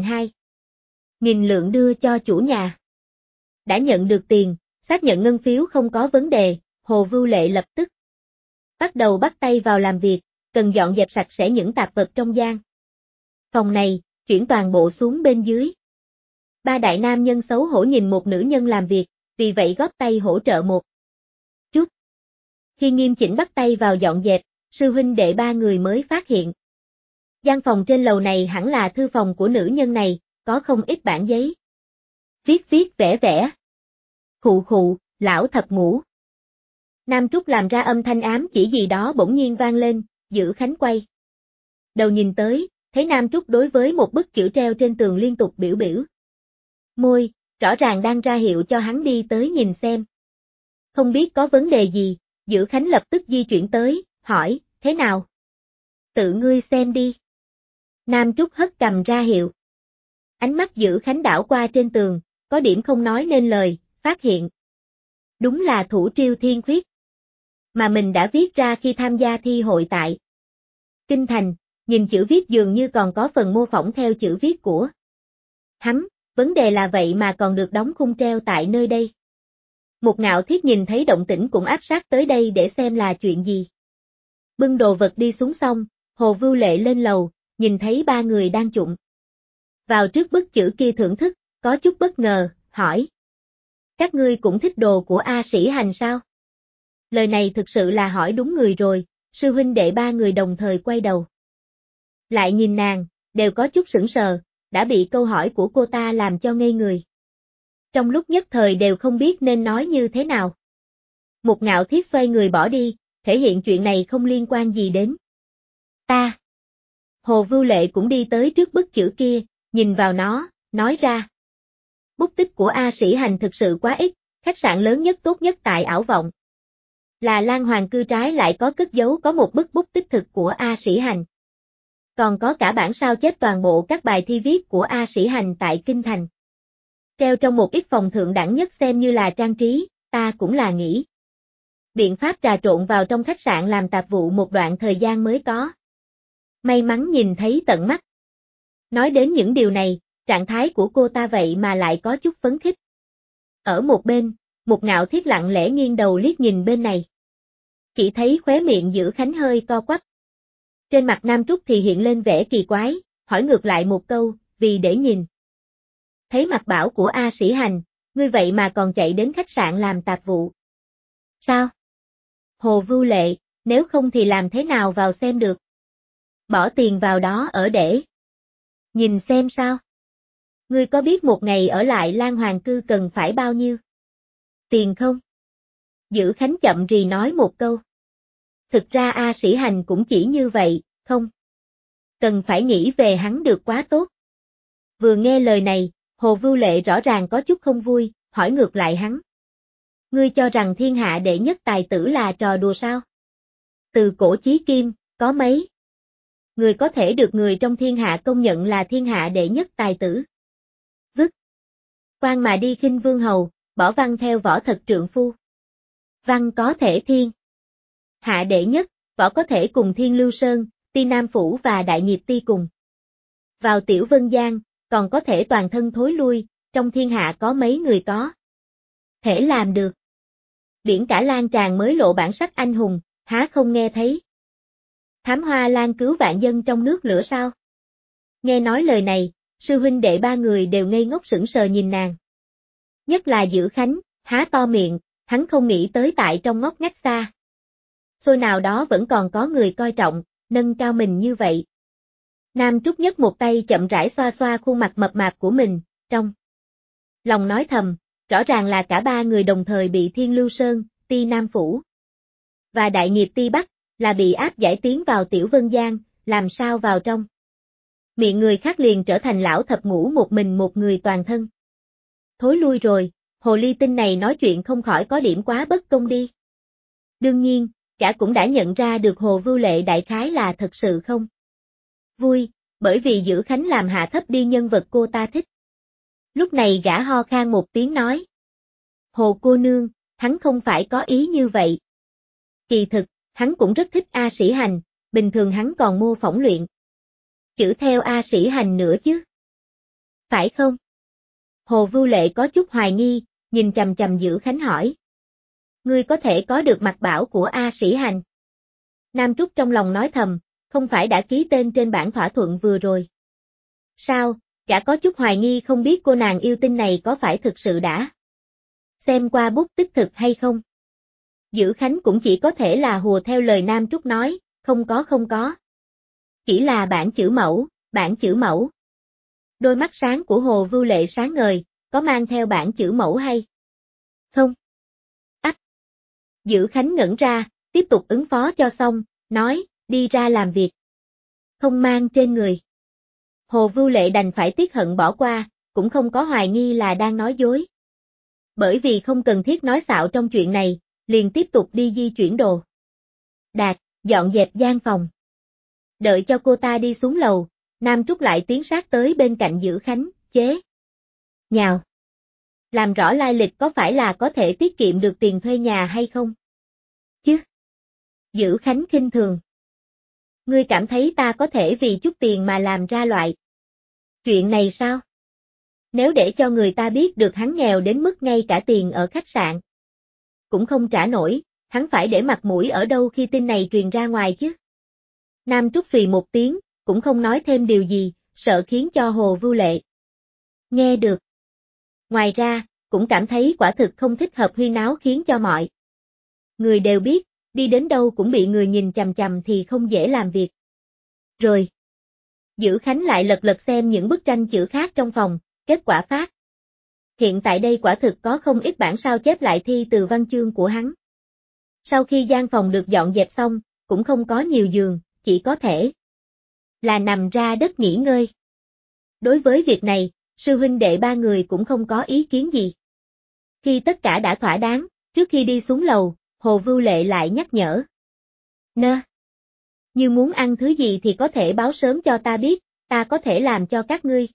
2.000 lượng đưa cho chủ nhà. Đã nhận được tiền, xác nhận ngân phiếu không có vấn đề, Hồ Vưu Lệ lập tức bắt đầu bắt tay vào làm việc, cần dọn dẹp sạch sẽ những tạp vật trong gian phòng này, chuyển toàn bộ xuống bên dưới. Ba đại nam nhân xấu hổ nhìn một nữ nhân làm việc, vì vậy góp tay hỗ trợ một chút. Khi nghiêm chỉnh bắt tay vào dọn dẹp, sư huynh đệ ba người mới phát hiện. Gian phòng trên lầu này hẳn là thư phòng của nữ nhân này, có không ít bản giấy. Viết vẽ vẽ. Khụ khụ, lão thập ngũ. Nam Trúc làm ra âm thanh ám chỉ gì đó bỗng nhiên vang lên, Dữ Khánh quay đầu nhìn tới, thấy Nam Trúc đối với một bức chữ treo trên tường liên tục biểu biểu môi, rõ ràng đang ra hiệu cho hắn đi tới nhìn xem. Không biết có vấn đề gì, Dữ Khánh lập tức di chuyển tới, hỏi, thế nào? Tự ngươi xem đi. Nam Trúc hất cầm ra hiệu. Ánh mắt Dữ Khánh đảo qua trên tường, có điểm không nói nên lời, phát hiện. Đúng là thủ triêu thiên khuyết. Mà mình đã viết ra khi tham gia thi hội tại Kinh Thành, nhìn chữ viết dường như còn có phần mô phỏng theo chữ viết của hắn, vấn đề là vậy mà còn được đóng khung treo tại nơi đây. Một Ngạo Thiết nhìn thấy động tĩnh cũng áp sát tới đây để xem là chuyện gì. Bưng đồ vật đi xuống xong, Hồ Vưu Lệ lên lầu, nhìn thấy ba người đang chụng vào trước bức chữ kia thưởng thức, có chút bất ngờ, hỏi. Các ngươi cũng thích đồ của A Sĩ Hành sao? Lời này thực sự là hỏi đúng người rồi, sư huynh đệ ba người đồng thời quay đầu. Lại nhìn nàng, đều có chút sững sờ, đã bị câu hỏi của cô ta làm cho ngây người. Trong lúc nhất thời đều không biết nên nói như thế nào. Một Ngạo Thiết xoay người bỏ đi, thể hiện chuyện này không liên quan gì đến ta. Hồ Vưu Lệ cũng đi tới trước bức chữ kia, nhìn vào nó, nói ra. Bút tích của A Sĩ Hành thực sự quá ít, khách sạn lớn nhất tốt nhất tại Ảo Vọng. Là Lan Hoàng Cư trái lại có cất giấu có một bức bút tích thực của A Sĩ Hành. Còn có cả bản sao chép toàn bộ các bài thi viết của A Sĩ Hành tại Kinh Thành. Treo trong một ít phòng thượng đẳng nhất xem như là trang trí, ta cũng là nghĩ. Biện pháp trà trộn vào trong khách sạn làm tạp vụ một đoạn thời gian mới có. May mắn nhìn thấy tận mắt. Nói đến những điều này, trạng thái của cô ta vậy mà lại có chút phấn khích. Ở một bên, Một Ngạo Thiết lặng lẽ nghiêng đầu liếc nhìn bên này. Chỉ thấy khóe miệng Dữ Khánh hơi co quắp. Trên mặt Nam Trúc thì hiện lên vẻ kỳ quái, hỏi ngược lại một câu, vì để nhìn. Thấy mặt bảo của A Sĩ Hành, ngươi vậy mà còn chạy đến khách sạn làm tạp vụ. Sao? Hồ Vưu Lệ, nếu không thì làm thế nào vào xem được? Bỏ tiền vào đó ở để nhìn xem sao? Ngươi có biết một ngày ở lại Lan Hoàng Cư cần phải bao nhiêu tiền không? Dữ Khánh chậm rì nói một câu. Thực ra A Sĩ Hành cũng chỉ như vậy, không? Cần phải nghĩ về hắn được quá tốt. Vừa nghe lời này, Hồ Vưu Lệ rõ ràng có chút không vui, hỏi ngược lại hắn. Ngươi cho rằng thiên hạ đệ nhất tài tử là trò đùa sao? Từ cổ chí kim, có mấy người có thể được người trong thiên hạ công nhận là thiên hạ đệ nhất tài tử? Vứt quan mà đi khinh vương hầu, bỏ văn theo võ thật trượng phu. Văn có thể thiên hạ đệ nhất, võ có thể cùng Thiên Lưu Sơn, Ti Nam Phủ và Đại Nghiệp Ti cùng. Vào Tiểu Vân Giang, còn có thể toàn thân thối lui, trong thiên hạ có mấy người có thể làm được. Biển cả lan tràn mới lộ bản sắc anh hùng, há không nghe thấy. Thám Hoa Lan cứu vạn dân trong nước lửa sao? Nghe nói lời này, sư huynh đệ ba người đều ngây ngốc sững sờ nhìn nàng. Nhất là Dữ Khánh, há to miệng, hắn không nghĩ tới tại trong ngóc ngách xa. Xôi nào đó vẫn còn có người coi trọng, nâng cao mình như vậy. Nam Trúc Nhất một tay chậm rãi xoa xoa khuôn mặt mập mạp của mình, trong lòng nói thầm, rõ ràng là cả ba người đồng thời bị Thiên Lưu Sơn, Ti Nam Phủ và Đại Nghiệp Ti Bắc, là bị áp giải tiến vào Tiểu Vân Giang, làm sao vào trong. Miệng người khác liền trở thành lão thập ngũ một mình một người toàn thân. Thối lui rồi, hồ ly tinh này nói chuyện không khỏi có điểm quá bất công đi. Đương nhiên, gã cũng đã nhận ra được Hồ Vưu Lệ đại khái là thật sự không vui, bởi vì Dữ Khánh làm hạ thấp đi nhân vật cô ta thích. Lúc này gã ho khan một tiếng nói. Hồ cô nương, hắn không phải có ý như vậy. Kỳ thực, hắn cũng rất thích A Sĩ Hành, bình thường hắn còn mô phỏng luyện chữ theo A Sĩ Hành nữa chứ. Phải không? Hồ Vưu Lệ có chút hoài nghi, nhìn chằm chằm Dữ Khánh hỏi. Ngươi có thể có được mặt bảo của A Sĩ Hành? Nam Trúc trong lòng nói thầm, không phải đã ký tên trên bản thỏa thuận vừa rồi. Sao, gã có chút hoài nghi không biết cô nàng yêu tinh này có phải thực sự đã xem qua bút tích thực hay không? Dữ Khánh cũng chỉ có thể là hùa theo lời Nam Trúc nói, không có. Chỉ là bản chữ mẫu. Đôi mắt sáng của Hồ Vưu Lệ sáng ngời, có mang theo bản chữ mẫu hay không? Ách! Dữ Khánh ngẩn ra, tiếp tục ứng phó cho xong, nói, đi ra làm việc. Không mang trên người. Hồ Vưu Lệ đành phải tiếc hận bỏ qua, cũng không có hoài nghi là đang nói dối. Bởi vì không cần thiết nói xạo trong chuyện này, liền tiếp tục đi di chuyển đồ đạc, dọn dẹp gian phòng. Đợi cho cô ta đi xuống lầu, Nam Trúc lại tiến sát tới bên cạnh Dữ Khánh, chế nhào. Làm rõ lai lịch có phải là có thể tiết kiệm được tiền thuê nhà hay không? Chứ? Dữ Khánh khinh thường. Ngươi cảm thấy ta có thể vì chút tiền mà làm ra loại chuyện này sao? Nếu để cho người ta biết được hắn nghèo đến mức ngay cả tiền ở khách sạn cũng không trả nổi, hắn phải để mặt mũi ở đâu khi tin này truyền ra ngoài chứ? Nam Trúc phì một tiếng, cũng không nói thêm điều gì, sợ khiến cho Hồ Vưu Lệ nghe được. Ngoài ra, cũng cảm thấy quả thực không thích hợp huyên náo khiến cho mọi người đều biết, đi đến đâu cũng bị người nhìn chằm chằm thì không dễ làm việc. Rồi, Dữ Khánh lại lật lật xem những bức tranh chữ khác trong phòng, kết quả phát hiện tại đây quả thực có không ít bản sao chép lại thi từ văn chương của hắn. Sau khi gian phòng được dọn dẹp xong, cũng không có nhiều giường, chỉ có thể là nằm ra đất nghỉ ngơi. Đối với việc này, sư huynh đệ ba người cũng không có ý kiến gì. Khi tất cả đã thỏa đáng, trước khi đi xuống lầu, Hồ Vưu Lệ lại nhắc nhở. Nơ! Như muốn ăn thứ gì thì có thể báo sớm cho ta biết, ta có thể làm cho các ngươi.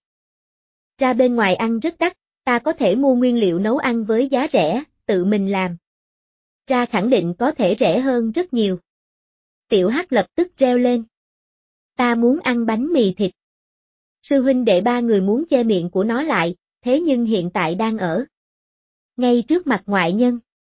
Ra bên ngoài ăn rất đắt, ta có thể mua nguyên liệu nấu ăn với giá rẻ, tự mình làm. Ra khẳng định có thể rẻ hơn rất nhiều. Tiểu Hắc lập tức reo lên. Ta muốn ăn bánh mì thịt. Sư huynh đệ ba người muốn che miệng của nó lại, thế nhưng hiện tại đang ở ngay trước mặt ngoại nhân.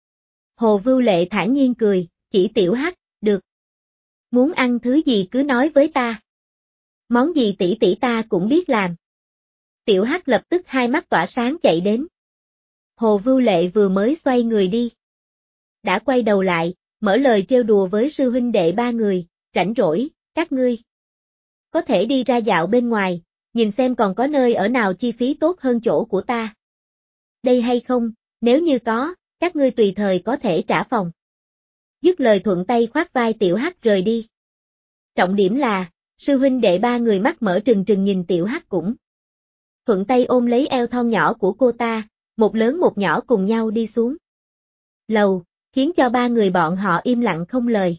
Hồ Vưu Lệ thản nhiên cười, chỉ Tiểu Hắc, được. Muốn ăn thứ gì cứ nói với ta. Món gì tỷ tỷ ta cũng biết làm. Tiểu Hắc lập tức hai mắt tỏa sáng chạy đến. Hồ Vưu Lệ vừa mới xoay người đi. Đã quay đầu lại, mở lời trêu đùa với sư huynh đệ ba người, rảnh rỗi, các ngươi có thể đi ra dạo bên ngoài, nhìn xem còn có nơi ở nào chi phí tốt hơn chỗ của ta. Đây hay không, nếu như có, các ngươi tùy thời có thể trả phòng. Dứt lời thuận tay khoác vai Tiểu Hắc rời đi. Trọng điểm là, sư huynh đệ ba người mắt mở trừng trừng nhìn Tiểu Hắc cũng thuận tay ôm lấy eo thon nhỏ của cô ta, một lớn một nhỏ cùng nhau đi xuống lầu, khiến cho ba người bọn họ im lặng không lời.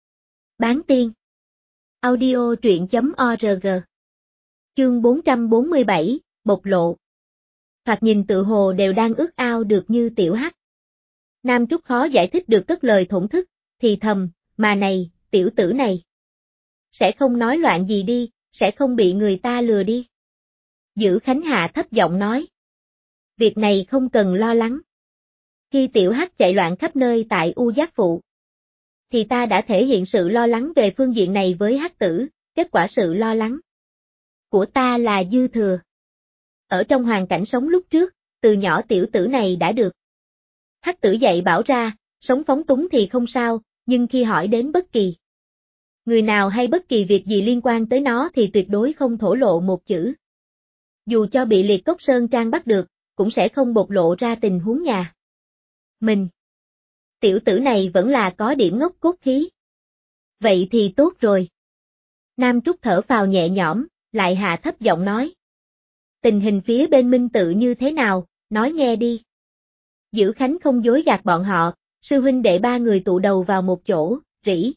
Bán tiên. Audio truyện.org. Chương 447, bộc lộ. Thoạt nhìn tự hồ đều đang ước ao được như Tiểu Hắc. Nam Trúc khó giải thích được cất lời thổn thức, thì thầm, mà này, tiểu tử này. Sẽ không nói loạn gì đi, sẽ không bị người ta lừa đi. Dữ Khánh hạ thấp giọng nói. Việc này không cần lo lắng. Khi Tiểu Hắc chạy loạn khắp nơi tại U Giác Phụ, thì ta đã thể hiện sự lo lắng về phương diện này với Hắc tử, kết quả sự lo lắng của ta là dư thừa. Ở trong hoàn cảnh sống lúc trước, từ nhỏ tiểu tử này đã được Hắc tử dạy bảo ra, sống phóng túng thì không sao, nhưng khi hỏi đến bất kỳ người nào hay bất kỳ việc gì liên quan tới nó thì tuyệt đối không thổ lộ một chữ. Dù cho bị Liệt Cốc Sơn Trang bắt được, cũng sẽ không bộc lộ ra tình huống nhà mình. Tiểu tử này vẫn là có điểm ngốc cốt khí. Vậy thì tốt rồi. Nam Trúc thở phào nhẹ nhõm, lại hạ thấp giọng nói. Tình hình phía bên Minh Tự như thế nào, nói nghe đi. Dữ Khánh không dối gạt bọn họ, sư huynh đệ ba người tụ đầu vào một chỗ, rỉ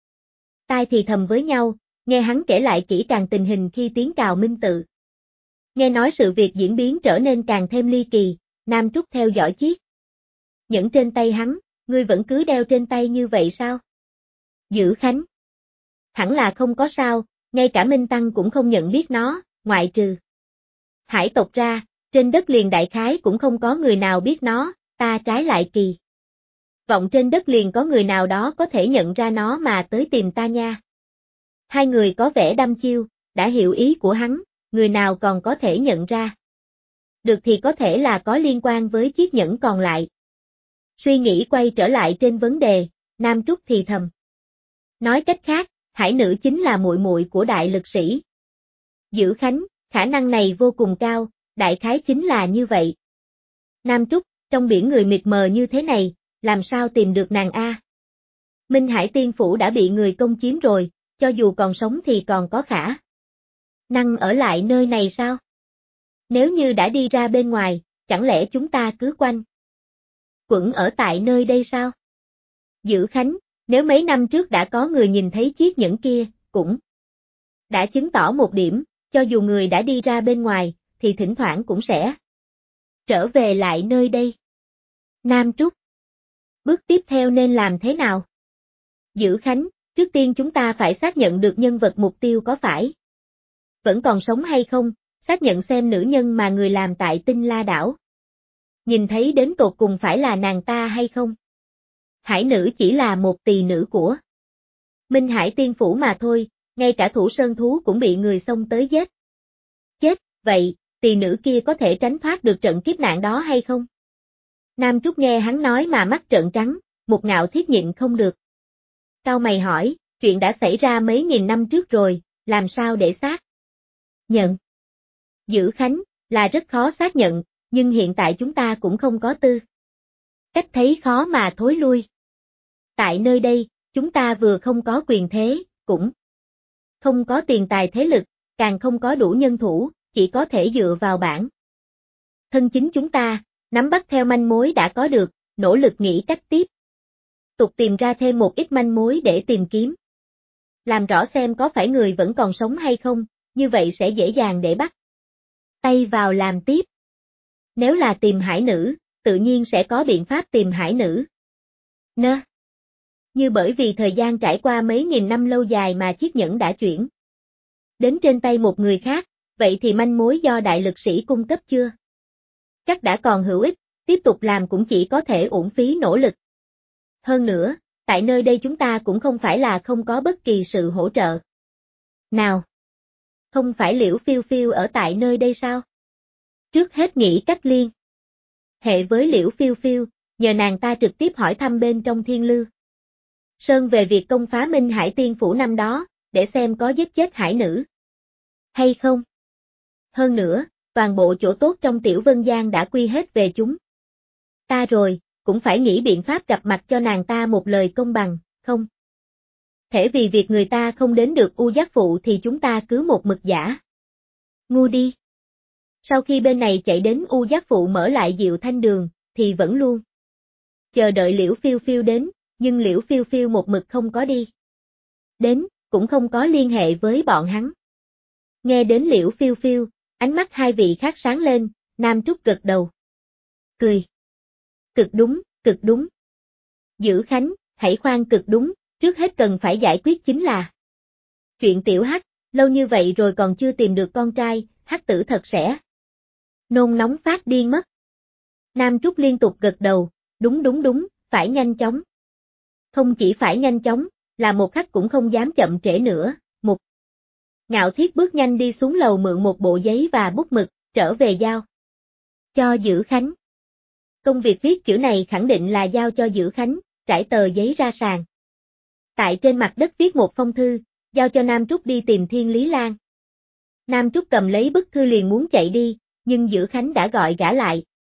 tai thì thầm với nhau, nghe hắn kể lại kỹ càng tình hình khi tiến cào Minh Tự. Nghe nói sự việc diễn biến trở nên càng thêm ly kỳ, Nam Trúc theo dõi chiếc nhẫn trên tay hắn, ngươi vẫn cứ đeo trên tay như vậy sao? Dữ Khánh. Hẳn là không có sao, ngay cả Minh Tăng cũng không nhận biết nó, ngoại trừ hải tộc ra, trên đất liền đại khái cũng không có người nào biết nó, ta trái lại kỳ vọng trên đất liền có người nào đó có thể nhận ra nó mà tới tìm ta nha. Hai người có vẻ đăm chiêu, đã hiểu ý của hắn, người nào còn có thể nhận ra. Được thì có thể là có liên quan với chiếc nhẫn còn lại. Suy nghĩ quay trở lại trên vấn đề, Nam Trúc thì thầm. Nói cách khác, hải nữ chính là muội muội của đại lực sĩ. Dữ Khánh, khả năng này vô cùng cao, đại khái chính là như vậy. Nam Trúc, trong biển người mịt mờ như thế này, làm sao tìm được nàng a? Minh Hải Tiên Phủ đã bị người công chiếm rồi, cho dù còn sống thì còn có khả năng ở lại nơi này sao? Nếu như đã đi ra bên ngoài, chẳng lẽ chúng ta cứ quanh quẩn ở tại nơi đây sao? Dữ Khánh, nếu mấy năm trước đã có người nhìn thấy chiếc nhẫn kia, cũng đã chứng tỏ một điểm, cho dù người đã đi ra bên ngoài, thì thỉnh thoảng cũng sẽ trở về lại nơi đây. Nam Trúc. Bước tiếp theo nên làm thế nào? Dữ Khánh, trước tiên chúng ta phải xác nhận được nhân vật mục tiêu có phải vẫn còn sống hay không, xác nhận xem nữ nhân mà người làm tại Tinh La Đảo nhìn thấy đến tột cùng phải là nàng ta hay không. Hải nữ chỉ là một tỳ nữ của Minh Hải Tiên Phủ mà thôi, ngay cả thủ sơn thú cũng bị người xông tới giết. Chết, vậy, tỳ nữ kia có thể tránh thoát được trận kiếp nạn đó hay không? Nam Trúc nghe hắn nói mà mắt trợn trắng, một ngạo thiết nhịn không được. Cao mày hỏi, chuyện đã xảy ra mấy nghìn năm trước rồi, làm sao để xác nhận? Dữ Khánh, là rất khó xác nhận, nhưng hiện tại chúng ta cũng không có tư cách thấy khó mà thối lui. Tại nơi đây, chúng ta vừa không có quyền thế, cũng không có tiền tài thế lực, càng không có đủ nhân thủ, chỉ có thể dựa vào bản thân chính chúng ta, nắm bắt theo manh mối đã có được, nỗ lực nghĩ cách tiếp tục tìm ra thêm một ít manh mối để tìm kiếm. Làm rõ xem có phải người vẫn còn sống hay không, như vậy sẽ dễ dàng để bắt tay vào làm tiếp. Nếu là tìm hải nữ, tự nhiên sẽ có biện pháp tìm hải nữ. Nơ. Như bởi vì thời gian trải qua mấy nghìn năm lâu dài mà chiếc nhẫn đã chuyển đến trên tay một người khác, vậy thì manh mối do đại lực sĩ cung cấp chưa chắc đã còn hữu ích, tiếp tục làm cũng chỉ có thể uổng phí nỗ lực. Hơn nữa, tại nơi đây chúng ta cũng không phải là không có bất kỳ sự hỗ trợ nào. Không phải Liễu Phiêu Phiêu ở tại nơi đây sao? Trước hết nghĩ cách liên hệ với Liễu Phiêu Phiêu, nhờ nàng ta trực tiếp hỏi thăm bên trong Thiên Lư Sơn về việc công phá Minh Hải Tiên Phủ năm đó, để xem có giết chết hải nữ hay không. Hơn nữa, toàn bộ chỗ tốt trong Tiểu Vân Giang đã quy hết về chúng ta rồi, cũng phải nghĩ biện pháp gặp mặt cho nàng ta một lời công bằng, không thể vì việc người ta không đến được U Giác Phụ thì chúng ta cứ một mực giả ngu đi. Sau khi bên này chạy đến U Giác Phụ mở lại Diệu Thanh Đường, thì vẫn luôn chờ đợi Liễu Phiêu Phiêu đến, nhưng Liễu Phiêu Phiêu một mực không có đi đến, cũng không có liên hệ với bọn hắn. Nghe đến Liễu Phiêu Phiêu, ánh mắt hai vị khác sáng lên, Nam Trúc gật đầu. Cười. Cực đúng, cực đúng. Dữ Khánh, hãy khoan cực đúng, trước hết cần phải giải quyết chính là chuyện Tiểu Hắc, lâu như vậy rồi còn chưa tìm được con trai, Hắc tử thật sẽ nôn nóng phát điên mất. Nam Trúc liên tục gật đầu, đúng đúng đúng, phải nhanh chóng. Không chỉ phải nhanh chóng, là một khắc cũng không dám chậm trễ nữa, một Ngạo Thiết bước nhanh đi xuống lầu mượn một bộ giấy và bút mực, trở về giao cho Dữ Khánh. Công việc viết chữ này khẳng định là giao cho Dữ Khánh, trải tờ giấy ra sàn. Tại trên mặt đất viết một phong thư, giao cho Nam Trúc đi tìm Thiên Lý Lan. Nam Trúc cầm lấy bức thư liền muốn chạy đi, nhưng Dữ Khánh đã gọi gã lại,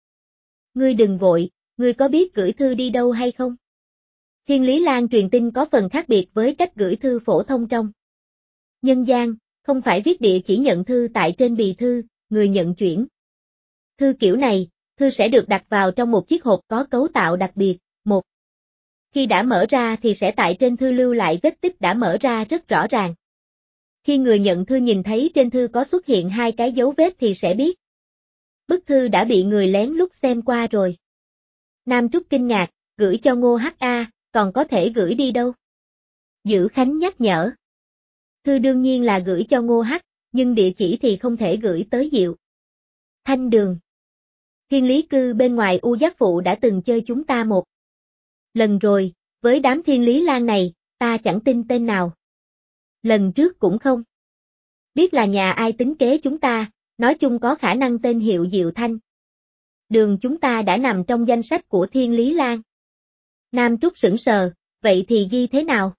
Ngươi đừng vội, ngươi có biết gửi thư đi đâu hay không? Thiên Lý Lan truyền tin có phần khác biệt với cách gửi thư phổ thông trong nhân gian, không phải viết địa chỉ nhận thư tại trên bì thư, người nhận chuyển. Thư kiểu này, thư sẽ được đặt vào trong một chiếc hộp có cấu tạo đặc biệt. Một, khi đã mở ra thì sẽ tại trên thư lưu lại vết tích đã mở ra rất rõ ràng. Khi người nhận thư nhìn thấy trên thư có xuất hiện hai cái dấu vết thì sẽ biết bức thư đã bị người lén lút xem qua rồi. Nam Trúc kinh ngạc, gửi cho Ngô H.A., còn có thể gửi đi đâu? Dữ Khánh nhắc nhở. Thư đương nhiên là gửi cho Ngô H, nhưng địa chỉ thì không thể gửi tới Diệu Thanh Đường. Thiên Lý Cư bên ngoài U Giác Phụ đã từng chơi chúng ta một lần rồi, với đám Thiên Lý Lan này, ta chẳng tin tên nào. Lần trước cũng không biết là nhà ai tính kế chúng ta, nói chung có khả năng tên hiệu Diệu Thanh Đường chúng ta đã nằm trong danh sách của Thiên Lý Lan. Nam Trúc sững sờ, vậy thì ghi thế nào?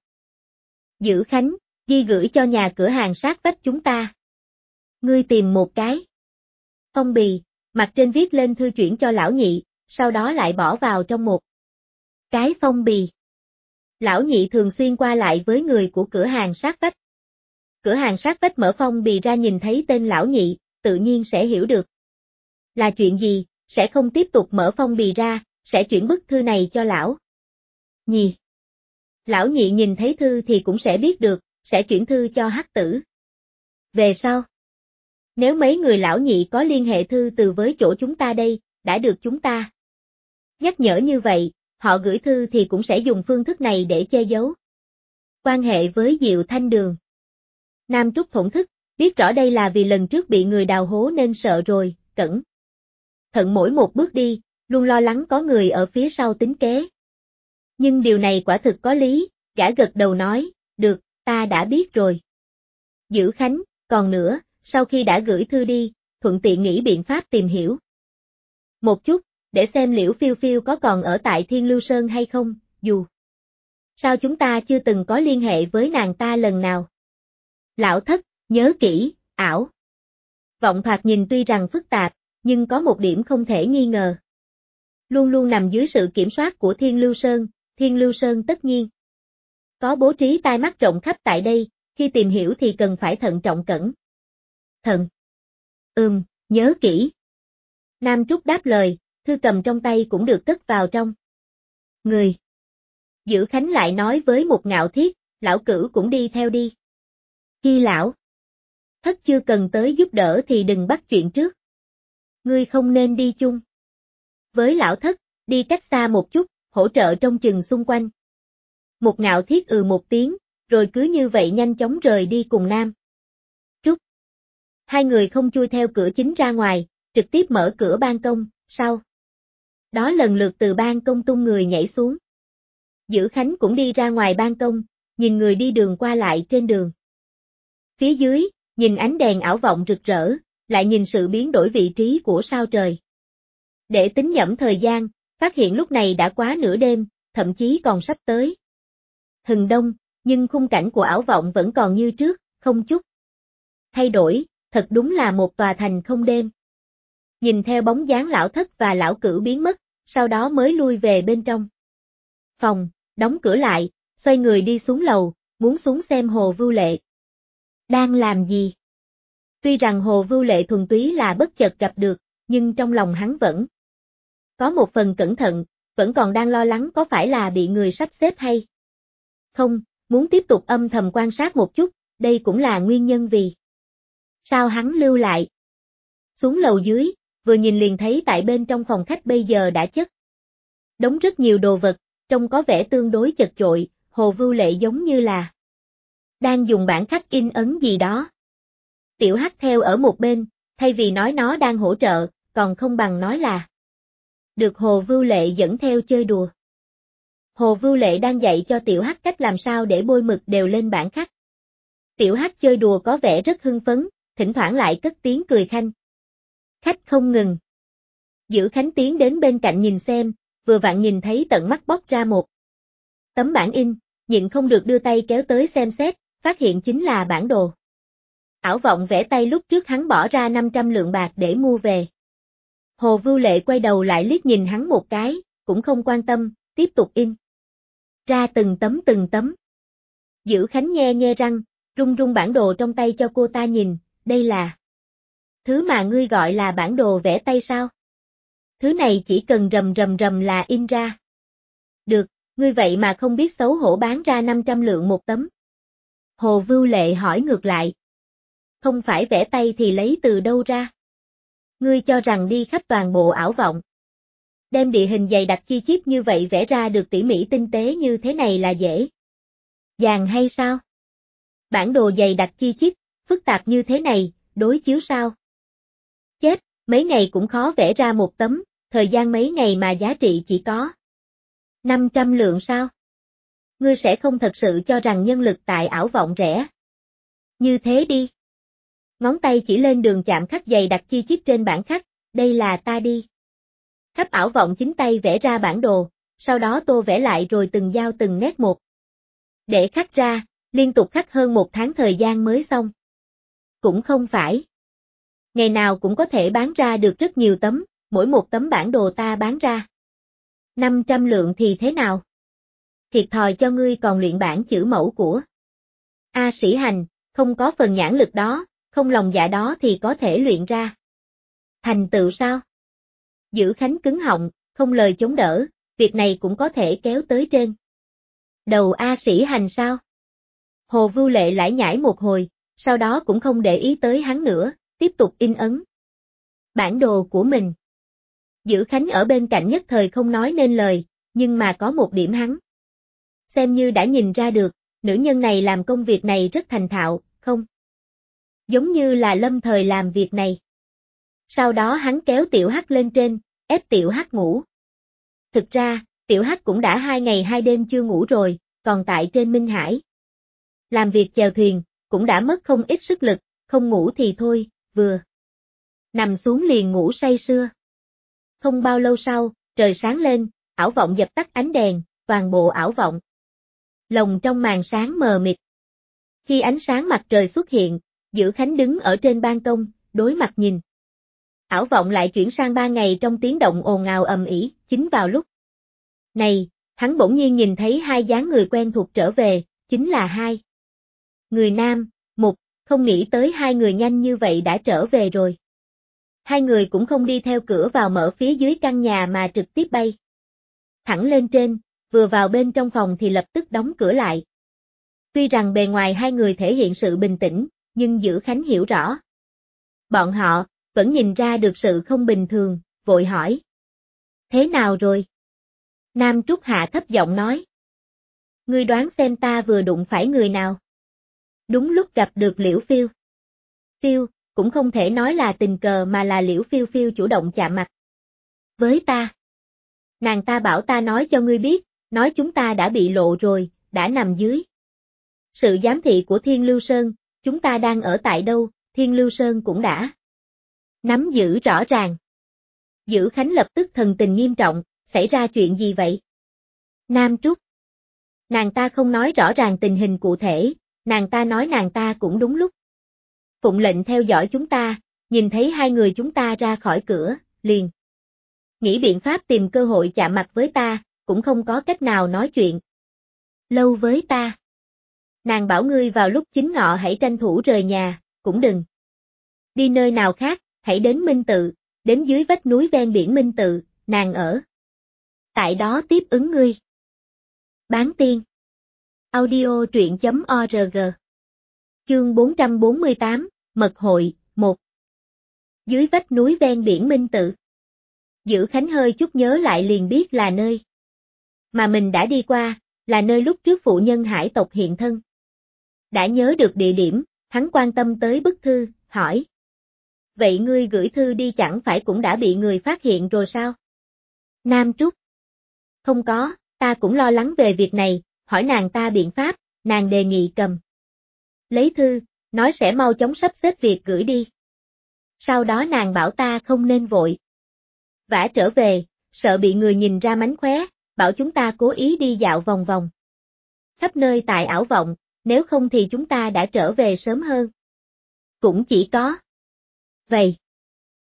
Dữ Khánh, ghi gửi cho nhà cửa hàng sát vách chúng ta. Ngươi tìm một cái phong bì, mặt trên viết lên thư chuyển cho lão nhị, sau đó lại bỏ vào trong một cái phong bì. Lão nhị thường xuyên qua lại với người của cửa hàng sát vách. Cửa hàng sát vách mở phong bì ra nhìn thấy tên lão nhị, tự nhiên sẽ hiểu được là chuyện gì, sẽ không tiếp tục mở phong bì ra, sẽ chuyển bức thư này cho lão nhị. Lão nhị nhìn thấy thư thì cũng sẽ biết được, sẽ chuyển thư cho Hắc Tử. Về sau, nếu mấy người lão nhị có liên hệ thư từ với chỗ chúng ta đây, đã được chúng ta nhắc nhở như vậy, họ gửi thư thì cũng sẽ dùng phương thức này để che giấu quan hệ với Diệu Thanh Đường. Nam Trúc thổn thức, biết rõ đây là vì lần trước bị người đào hố nên sợ rồi, cẩn thận mỗi một bước đi, luôn lo lắng có người ở phía sau tính kế. Nhưng điều này quả thực có lý, gã gật đầu nói, được, ta đã biết rồi. Dữ Khánh, còn nữa, sau khi đã gửi thư đi, thuận tiện nghĩ biện pháp tìm hiểu một chút, để xem Liễu Phiêu Phiêu có còn ở tại Thiên Lưu Sơn hay không, dù sao chúng ta chưa từng có liên hệ với nàng ta lần nào. Lão Thất, nhớ kỹ, ảo vọng thoạt nhìn tuy rằng phức tạp, nhưng có một điểm không thể nghi ngờ. Luôn luôn nằm dưới sự kiểm soát của Thiên Lưu Sơn tất nhiên có bố trí tai mắt rộng khắp tại đây, khi tìm hiểu thì cần phải thận trọng cẩn thận. Nhớ kỹ. Nam Trúc đáp lời, thư cầm trong tay cũng được cất vào trong người. Dữ Khánh lại nói với một Ngạo Thiết, lão Cửu cũng đi theo đi. Khi lão Thất chưa cần tới giúp đỡ thì đừng bắt chuyện trước. Ngươi không nên đi chung với lão Thất, đi cách xa một chút, hỗ trợ trông chừng xung quanh. Một Ngạo Thiết một tiếng, rồi cứ như vậy nhanh chóng rời đi cùng Nam Trúc. Hai người không chui theo cửa chính ra ngoài, trực tiếp mở cửa ban công, sau đó lần lượt từ ban công tung người nhảy xuống. Dữ Khánh cũng đi ra ngoài ban công, nhìn người đi đường qua lại trên đường. Phía dưới, nhìn ánh đèn ảo vọng rực rỡ, lại nhìn sự biến đổi vị trí của sao trời. Để tính nhẩm thời gian, phát hiện lúc này đã quá nửa đêm, thậm chí còn sắp tới hừng đông, nhưng khung cảnh của ảo vọng vẫn còn như trước, không chút thay đổi, thật đúng là một tòa thành không đêm. Nhìn theo bóng dáng lão Thất và lão Cửu biến mất, sau đó mới lui về bên trong phòng, đóng cửa lại, xoay người đi xuống lầu, muốn xuống xem Hồ Vưu Lệ đang làm gì. Tuy rằng Hồ Vưu Lệ thuần túy là bất chợt gặp được, nhưng trong lòng hắn vẫn có một phần cẩn thận, vẫn còn đang lo lắng có phải là bị người sắp xếp hay không, muốn tiếp tục âm thầm quan sát một chút, đây cũng là nguyên nhân vì sao hắn lưu lại. Xuống lầu dưới, vừa nhìn liền thấy tại bên trong phòng khách bây giờ đã chất đống rất nhiều đồ vật, trông có vẻ tương đối chật chội, Hồ Vưu Lệ giống như là đang dùng bản khắc in ấn gì đó. Tiểu Hắc theo ở một bên, thay vì nói nó đang hỗ trợ, còn không bằng nói là được Hồ Vưu Lệ dẫn theo chơi đùa. Hồ Vưu Lệ đang dạy cho Tiểu Hắc cách làm sao để bôi mực đều lên bản khắc. Tiểu Hắc chơi đùa có vẻ rất hưng phấn, thỉnh thoảng lại cất tiếng cười khanh khách không ngừng. Dữ Khánh tiến đến bên cạnh nhìn xem, vừa vặn nhìn thấy tận mắt bóc ra một tấm bản in, nhịn không được đưa tay kéo tới xem xét, phát hiện chính là bản đồ ảo vọng vẽ tay lúc trước hắn bỏ ra 500 lượng bạc để mua về. Hồ Vưu Lệ quay đầu lại liếc nhìn hắn một cái, cũng không quan tâm, tiếp tục in. Ra từng tấm. Dữ Khánh nhe răng, run run bản đồ trong tay cho cô ta nhìn, đây là thứ mà ngươi gọi là bản đồ vẽ tay sao? Thứ này chỉ cần rầm là in ra. Được, ngươi vậy mà không biết xấu hổ bán ra 500 lượng một tấm. Hồ Vưu Lệ hỏi ngược lại. Không phải vẽ tay thì lấy từ đâu ra? Ngươi cho rằng đi khắp toàn bộ ảo vọng. Đem địa hình dày đặc chi chít như vậy vẽ ra được tỉ mỉ tinh tế như thế này là dễ dàng hay sao? Bản đồ dày đặc chi chít, phức tạp như thế này, đối chiếu sao? Chết, mấy ngày cũng khó vẽ ra một tấm, thời gian mấy ngày mà giá trị chỉ có 500 lượng sao? Ngươi sẽ không thật sự cho rằng nhân lực tại ảo vọng rẻ. Như thế đi. Ngón tay chỉ lên đường chạm khắc dày đặc chi chít trên bản khắc, đây là ta đi. Khắp ảo vọng chính tay vẽ ra bản đồ, sau đó tô vẽ lại rồi từng dao từng nét một. Để khắc ra, liên tục khắc hơn 1 tháng thời gian mới xong. Cũng không phải. Ngày nào cũng có thể bán ra được rất nhiều tấm, mỗi một tấm bản đồ ta bán ra 500 lượng thì thế nào? Thiệt thòi cho ngươi còn luyện bản chữ mẫu của A Sĩ Hành, không có phần nhãn lực đó, không lòng dạ đó thì có thể luyện ra thành tựu sao? Dữ Khánh cứng họng, không lời chống đỡ, việc này cũng có thể kéo tới trên đầu A Sĩ Hành sao? Hồ Vưu Lệ lải nhải một hồi, sau đó cũng không để ý tới hắn nữa, tiếp tục in ấn bản đồ của mình. Dữ Khánh ở bên cạnh nhất thời không nói nên lời, nhưng mà có một điểm hắn xem như đã nhìn ra được, nữ nhân này làm công việc này rất thành thạo, không? Giống như là lâm thời làm việc này. Sau đó hắn kéo Tiểu Hắc lên trên, ép Tiểu Hắc ngủ. Thực ra, Tiểu Hắc cũng đã 2 ngày 2 đêm chưa ngủ rồi, còn tại trên Minh Hải. Làm việc chèo thuyền, cũng đã mất không ít sức lực, không ngủ thì thôi, vừa nằm xuống liền ngủ say sưa. Không bao lâu sau, trời sáng lên, ảo vọng dập tắt ánh đèn, toàn bộ ảo vọng lồng trong màn sáng mờ mịt. Khi ánh sáng mặt trời xuất hiện, Dữ Khánh đứng ở trên ban công, đối mặt nhìn. Ảo vọng lại chuyển sang 3 ngày trong tiếng động ồn ào ầm ĩ, chính vào lúc này, hắn bỗng nhiên nhìn thấy 2 dáng người quen thuộc trở về, chính là 2 người nam, một, không nghĩ tới 2 người nhanh như vậy đã trở về rồi. 2 người cũng không đi theo cửa vào mở phía dưới căn nhà mà trực tiếp bay thẳng lên trên, vừa vào bên trong phòng thì lập tức đóng cửa lại. Tuy rằng bề ngoài 2 người thể hiện sự bình tĩnh, nhưng Dữ Khánh hiểu rõ. Bọn họ, vẫn nhìn ra được sự không bình thường, vội hỏi. Thế nào rồi? Nam Trúc hạ thấp giọng nói. Ngươi đoán xem ta vừa đụng phải người nào? Đúng lúc gặp được Liễu Phiêu. Phiêu, cũng không thể nói là tình cờ mà là Liễu Phiêu Phiêu chủ động chạm mặt với ta. Nàng ta bảo ta nói cho ngươi biết, nói chúng ta đã bị lộ rồi, đã nằm dưới sự giám thị của Thiên Lưu Sơn, chúng ta đang ở tại đâu, Thiên Lưu Sơn cũng đã nắm giữ rõ ràng. Dữ Khánh lập tức thần tình nghiêm trọng, xảy ra chuyện gì vậy? Nam Trúc. Nàng ta không nói rõ ràng tình hình cụ thể, nàng ta nói nàng ta cũng đúng lúc phụng lệnh theo dõi chúng ta, nhìn thấy 2 người chúng ta ra khỏi cửa, liền nghĩ biện pháp tìm cơ hội chạm mặt với ta, cũng không có cách nào nói chuyện lâu với ta. Nàng bảo ngươi vào lúc chính ngọ hãy tranh thủ rời nhà, cũng đừng đi nơi nào khác, hãy đến Minh Tự, đến dưới vách núi ven biển Minh Tự, nàng ở tại đó tiếp ứng ngươi. Bán tiên. Audio truyện.org. Chương 448, Mật hội, 1. Dưới vách núi ven biển Minh Tự. Dữ Khánh hơi chút nhớ lại liền biết là nơi mà mình đã đi qua, là nơi lúc trước phụ nhân hải tộc hiện thân. Đã nhớ được địa điểm, hắn quan tâm tới bức thư, hỏi. Vậy ngươi gửi thư đi chẳng phải cũng đã bị người phát hiện rồi sao? Nam Trúc. Không có, ta cũng lo lắng về việc này, hỏi nàng ta biện pháp, nàng đề nghị cầm lấy thư, nói sẽ mau chóng sắp xếp việc gửi đi. Sau đó nàng bảo ta không nên vội vã trở về, sợ bị người nhìn ra mánh khóe, bảo chúng ta cố ý đi dạo vòng vòng khắp nơi tại ảo vọng, nếu không thì chúng ta đã trở về sớm hơn. Cũng chỉ có vậy.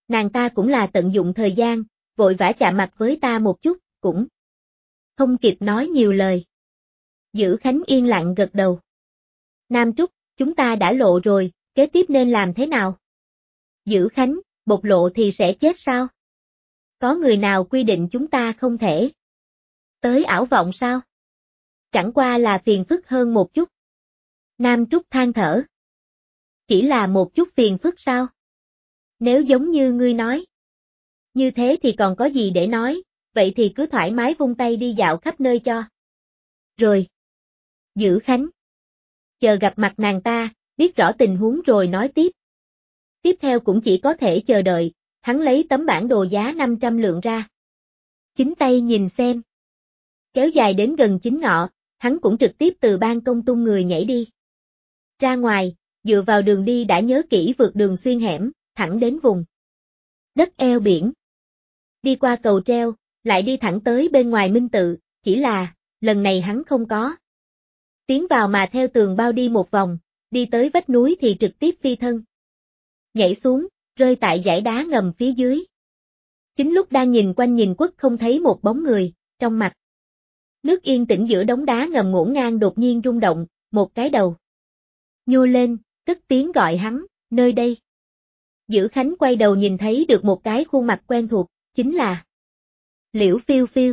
Nàng ta cũng là tận dụng thời gian, vội vã chạm mặt với ta một chút, cũng không kịp nói nhiều lời. Dữ Khánh yên lặng gật đầu. Nam Trúc, chúng ta đã lộ rồi, kế tiếp nên làm thế nào? Dữ Khánh, bộc lộ thì sẽ chết sao? Có người nào quy định chúng ta không thể tới ảo vọng sao? Chẳng qua là phiền phức hơn một chút. Nam Trúc than thở. Chỉ là một chút phiền phức sao? Nếu giống như ngươi nói. Như thế thì còn có gì để nói, vậy thì cứ thoải mái vung tay đi dạo khắp nơi cho. Rồi. Dữ Khánh. Chờ gặp mặt nàng ta, biết rõ tình huống rồi nói tiếp. Tiếp theo cũng chỉ có thể chờ đợi, hắn lấy tấm bản đồ giá 500 lượng ra. Chính tay nhìn xem. Kéo dài đến gần chính ngọ, hắn cũng trực tiếp từ ban công tung người nhảy đi. Ra ngoài, dựa vào đường đi đã nhớ kỹ vượt đường xuyên hẻm, thẳng đến vùng đất eo biển. Đi qua cầu treo, lại đi thẳng tới bên ngoài Minh Tự, chỉ là, lần này hắn không có tiến vào mà theo tường bao đi một vòng, đi tới vách núi thì trực tiếp phi thân. Nhảy xuống, rơi tại dãy đá ngầm phía dưới. Chính lúc đang nhìn quanh nhìn quất không thấy một bóng người, trong mặt nước yên tĩnh giữa đống đá ngầm ngổn ngang đột nhiên rung động, một cái đầu nhô lên, cất tiếng gọi hắn, nơi đây. Dữ Khánh quay đầu nhìn thấy được một cái khuôn mặt quen thuộc, chính là Liễu Phiêu Phiêu.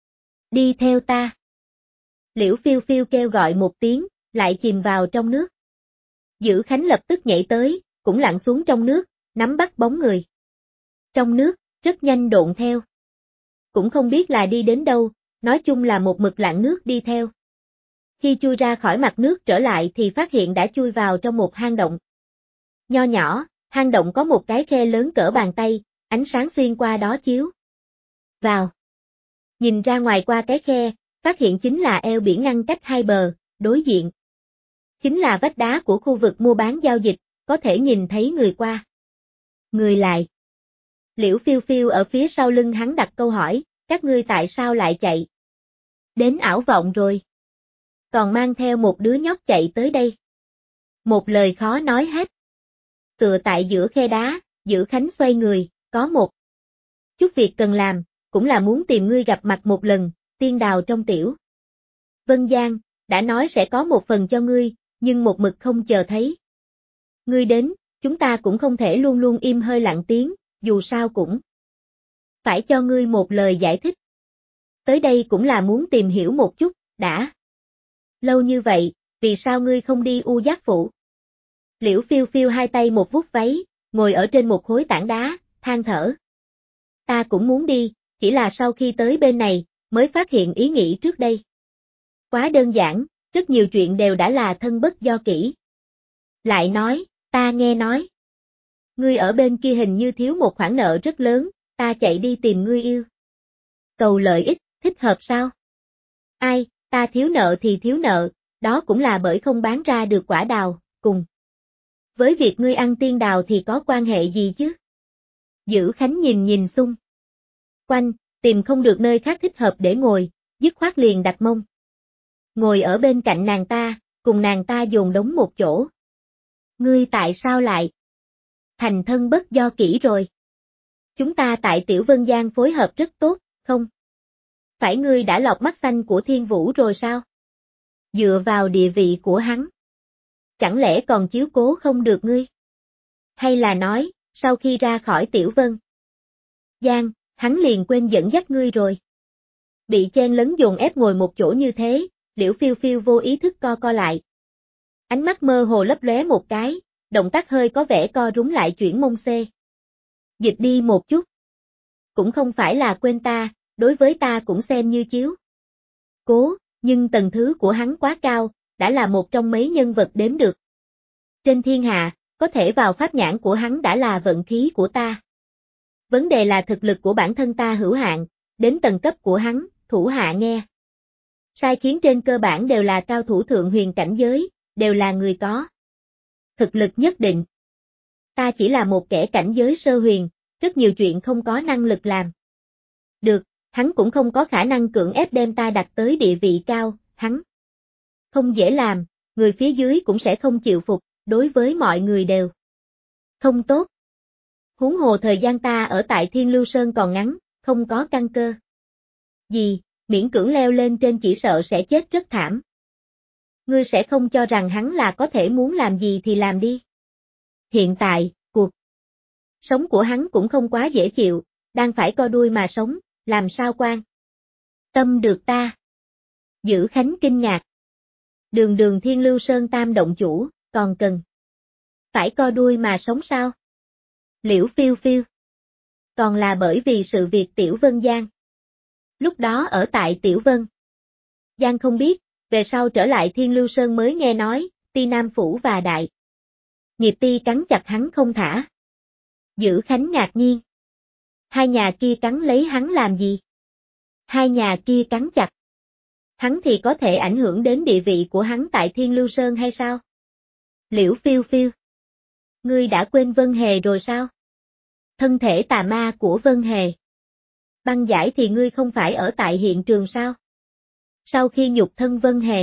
Đi theo ta. Liễu Phiêu Phiêu kêu gọi một tiếng, lại chìm vào trong nước. Dữ Khánh lập tức nhảy tới, cũng lặn xuống trong nước, nắm bắt bóng người. Trong nước, rất nhanh độn theo. Cũng không biết là đi đến đâu, nói chung là một mực lặn nước đi theo. Khi chui ra khỏi mặt nước trở lại thì phát hiện đã chui vào trong một hang động. Nho nhỏ, hang động có một cái khe lớn cỡ bàn tay, ánh sáng xuyên qua đó chiếu vào. Nhìn ra ngoài qua cái khe, phát hiện chính là eo biển ngăn cách hai bờ, đối diện chính là vách đá của khu vực mua bán giao dịch, có thể nhìn thấy người qua. Người lại. Liễu Phiêu Phiêu ở phía sau lưng hắn đặt câu hỏi, các ngươi tại sao lại chạy? Đến ảo vọng rồi. Còn mang theo một đứa nhóc chạy tới đây. Một lời khó nói hết. Tựa tại giữa khe đá, Dữ Khánh xoay người, có một chút việc cần làm, cũng là muốn tìm ngươi gặp mặt một lần, tiên đào trong tiểu Vân Giang, đã nói sẽ có một phần cho ngươi, nhưng một mực không chờ thấy. Ngươi đến, chúng ta cũng không thể luôn luôn im hơi lặng tiếng, dù sao cũng phải cho ngươi một lời giải thích. Tới đây cũng là muốn tìm hiểu một chút, đã lâu như vậy, vì sao ngươi không đi U Giác Phủ? Liễu Phiêu Phiêu hai tay một vuốt váy, ngồi ở trên một khối tảng đá, than thở. Ta cũng muốn đi, chỉ là sau khi tới bên này, mới phát hiện ý nghĩ trước đây. Quá đơn giản, rất nhiều chuyện đều đã là thân bất do kỹ. Lại nói, ta nghe nói. Ngươi ở bên kia hình như thiếu một khoản nợ rất lớn, ta chạy đi tìm ngươi yêu. Cầu lợi ích, thích hợp sao? Ai, ta thiếu nợ thì thiếu nợ, đó cũng là bởi không bán ra được quả đào, cùng. Với việc ngươi ăn tiên đào thì có quan hệ gì chứ? Dữ Khánh nhìn nhìn xung quanh, tìm không được nơi khác thích hợp để ngồi, dứt khoát liền đặt mông. Ngồi ở bên cạnh nàng ta, cùng nàng ta dồn đống một chỗ. Ngươi tại sao lại thành thân bất do kỹ rồi? Chúng ta tại Tiểu Vân Giang phối hợp rất tốt, không? Phải ngươi đã lọt mắt xanh của Thiên Vũ rồi sao? Dựa vào địa vị của hắn. Chẳng lẽ còn chiếu cố không được ngươi? Hay là nói, sau khi ra khỏi Tiểu Vân Giang, hắn liền quên dẫn dắt ngươi rồi? Bị chen lấn dồn ép ngồi một chỗ như thế, Liễu Phiêu Phiêu vô ý thức co co lại. Ánh mắt mơ hồ lấp lóe một cái, động tác hơi có vẻ co rúm lại chuyển mông xê. Dịch đi một chút. Cũng không phải là quên ta, đối với ta cũng xem như chiếu. Cố, nhưng tầng thứ của hắn quá cao, đã là một trong mấy nhân vật đếm được. Trên thiên hạ, có thể vào pháp nhãn của hắn đã là vận khí của ta. Vấn đề là thực lực của bản thân ta hữu hạn, đến tầng cấp của hắn, thủ hạ nghe. Sai khiến trên cơ bản đều là cao thủ thượng huyền cảnh giới, đều là người có thực lực nhất định. Ta chỉ là một kẻ cảnh giới sơ huyền, rất nhiều chuyện không có năng lực làm. Được, hắn cũng không có khả năng cưỡng ép đem ta đặt tới địa vị cao, hắn không dễ làm, người phía dưới cũng sẽ không chịu phục, đối với mọi người đều không tốt. Huống hồ thời gian ta ở tại Thiên Lưu Sơn còn ngắn, không có căn cơ. Gì, miễn cưỡng leo lên trên chỉ sợ sẽ chết rất thảm. Ngươi sẽ không cho rằng hắn là có thể muốn làm gì thì làm đi. Hiện tại, cuộc sống của hắn cũng không quá dễ chịu, đang phải co đuôi mà sống, làm sao quan tâm được ta. Dữ Khánh kinh ngạc. Đường Thiên Lưu Sơn tam động chủ, còn cần phải co đuôi mà sống sao? Liễu Phiêu Phiêu. Còn là bởi vì sự việc Tiểu Vân Giang. Lúc đó ở tại Tiểu Vân Giang không biết, về sau trở lại Thiên Lưu Sơn mới nghe nói, Ti Nam Phủ và Đại Nghiệp Ti cắn chặt hắn không thả. Dữ Khánh ngạc nhiên. Hai nhà kia cắn lấy hắn làm gì? Hai nhà kia cắn chặt hắn thì có thể ảnh hưởng đến địa vị của hắn tại Thiên Lưu Sơn hay sao? Liễu Phiêu Phiêu. Ngươi đã quên Vân Hề rồi sao? Thân thể tà ma của Vân Hề. Băng giải thì ngươi không phải ở tại hiện trường sao? Sau khi nhục thân Vân Hề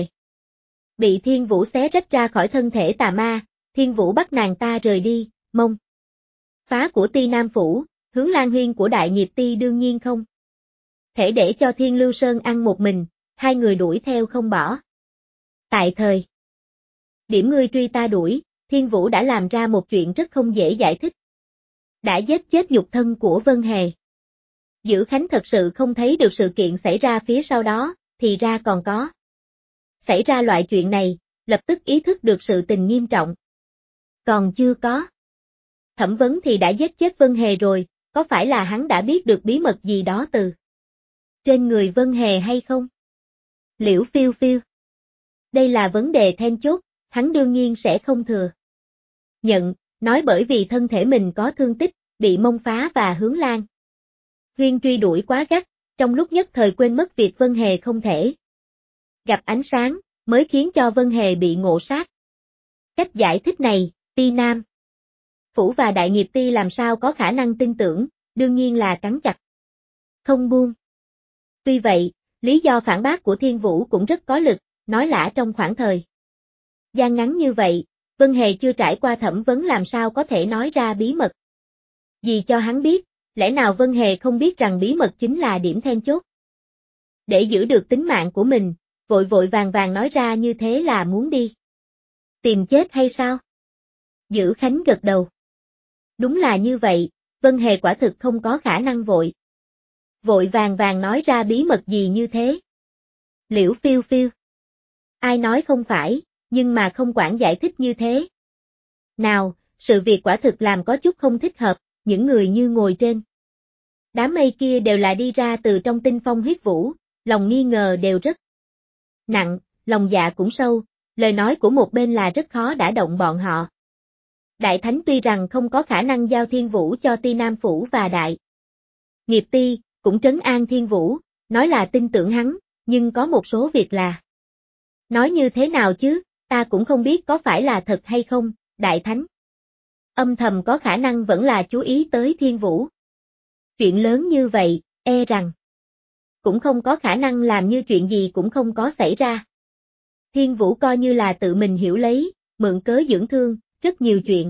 bị Thiên Vũ xé rách ra khỏi thân thể tà ma, Thiên Vũ bắt nàng ta rời đi, mông phá của Ti Nam Phủ, Hướng Lan Huyên của Đại Nghiệp Ti đương nhiên không thể để cho Thiên Lưu Sơn ăn một mình, hai người đuổi theo không bỏ. Tại thời điểm ngươi truy ta đuổi, Thiên Vũ đã làm ra một chuyện rất không dễ giải thích. Đã giết chết nhục thân của Vân Hề. Dữ Khánh thật sự không thấy được sự kiện xảy ra phía sau đó, thì ra còn có xảy ra loại chuyện này, lập tức ý thức được sự tình nghiêm trọng. Còn chưa có thẩm vấn thì đã giết chết Vân Hề rồi, có phải là hắn đã biết được bí mật gì đó từ trên người Vân Hề hay không? Liễu Phiêu Phiêu. Đây là vấn đề then chốt, hắn đương nhiên sẽ không thừa nhận, nói bởi vì thân thể mình có thương tích, bị mông phá và Hướng Lan Huyên truy đuổi quá gắt, trong lúc nhất thời quên mất việc Vân Hề không thể gặp ánh sáng, mới khiến cho Vân Hề bị ngộ sát. Cách giải thích này, Ti Nam Phủ và Đại Nghiệp Ti làm sao có khả năng tin tưởng, đương nhiên là cắn chặt không buông. Tuy vậy, lý do phản bác của Thiên Vũ cũng rất có lực, nói lã trong khoảng thời gian ngắn như vậy, Vân Hề chưa trải qua thẩm vấn làm sao có thể nói ra bí mật gì cho hắn biết, lẽ nào Vân Hề không biết rằng bí mật chính là điểm then chốt để giữ được tính mạng của mình, vội vội vàng vàng nói ra như thế là muốn đi tìm chết hay sao? Dữ Khánh gật đầu. Đúng là như vậy, Vân Hề quả thực không có khả năng vội vàng vàng nói ra bí mật gì như thế. Liễu Phiêu Phiêu. Ai nói không phải, nhưng mà không quản giải thích như thế. Nào, sự việc quả thực làm có chút không thích hợp, những người như ngồi trên đám mây kia đều là đi ra từ trong tinh phong huyết vũ, lòng nghi ngờ đều rất nặng, lòng dạ cũng sâu, lời nói của một bên là rất khó đả động bọn họ. Đại Thánh tuy rằng không có khả năng giao Thiên Vũ cho Ti Nam Phủ và Đại Nghiệp Ti, cũng trấn an Thiên Vũ, nói là tin tưởng hắn, nhưng có một số việc là nói như thế nào chứ, ta cũng không biết có phải là thật hay không, Đại Thánh. Âm thầm có khả năng vẫn là chú ý tới Thiên Vũ. Chuyện lớn như vậy, e rằng cũng không có khả năng làm như chuyện gì cũng không có xảy ra. Thiên Vũ coi như là tự mình hiểu lấy, mượn cớ dưỡng thương, rất nhiều chuyện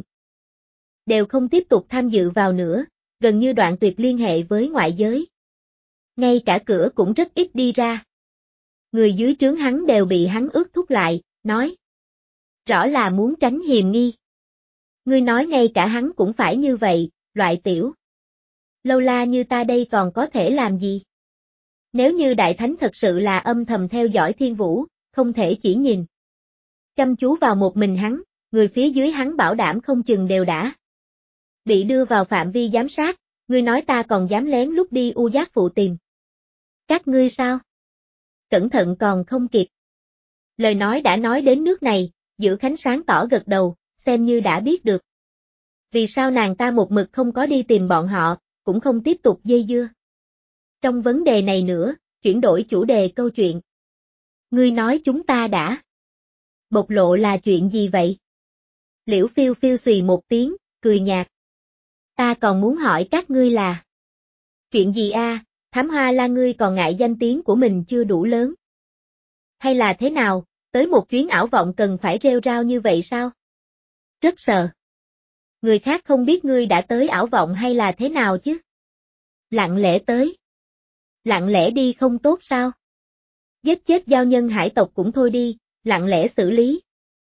đều không tiếp tục tham dự vào nữa, gần như đoạn tuyệt liên hệ với ngoại giới. Ngay cả cửa cũng rất ít đi ra. Người dưới trướng hắn đều bị hắn ước thúc lại, nói rõ là muốn tránh hiềm nghi. Ngươi nói ngay cả hắn cũng phải như vậy, loại tiểu lâu la như ta đây còn có thể làm gì? Nếu như Đại Thánh thật sự là âm thầm theo dõi Thiên Vũ, không thể chỉ nhìn chăm chú vào một mình hắn, người phía dưới hắn bảo đảm không chừng đều đã bị đưa vào phạm vi giám sát, ngươi nói ta còn dám lén lút đi U Giác Phụ tìm các ngươi sao? Cẩn thận còn không kịp. Lời nói đã nói đến nước này, Dữ Khánh sáng tỏ gật đầu, xem như đã biết được. Vì sao nàng ta một mực không có đi tìm bọn họ, cũng không tiếp tục dây dưa. Trong vấn đề này nữa, chuyển đổi chủ đề câu chuyện. Ngươi nói chúng ta đã bộc lộ là chuyện gì vậy? Liễu Phiêu Phiêu xùy một tiếng, cười nhạt. Ta còn muốn hỏi các ngươi là chuyện gì a? Thám Hoa La ngươi còn ngại danh tiếng của mình chưa đủ lớn? Hay là thế nào, tới một chuyến ảo vọng cần phải rêu rao như vậy sao? Rất sợ. Người khác không biết ngươi đã tới ảo vọng hay là thế nào chứ? Lặng lẽ tới. Lặng lẽ đi không tốt sao? Giết chết giao nhân hải tộc cũng thôi đi, lặng lẽ xử lý.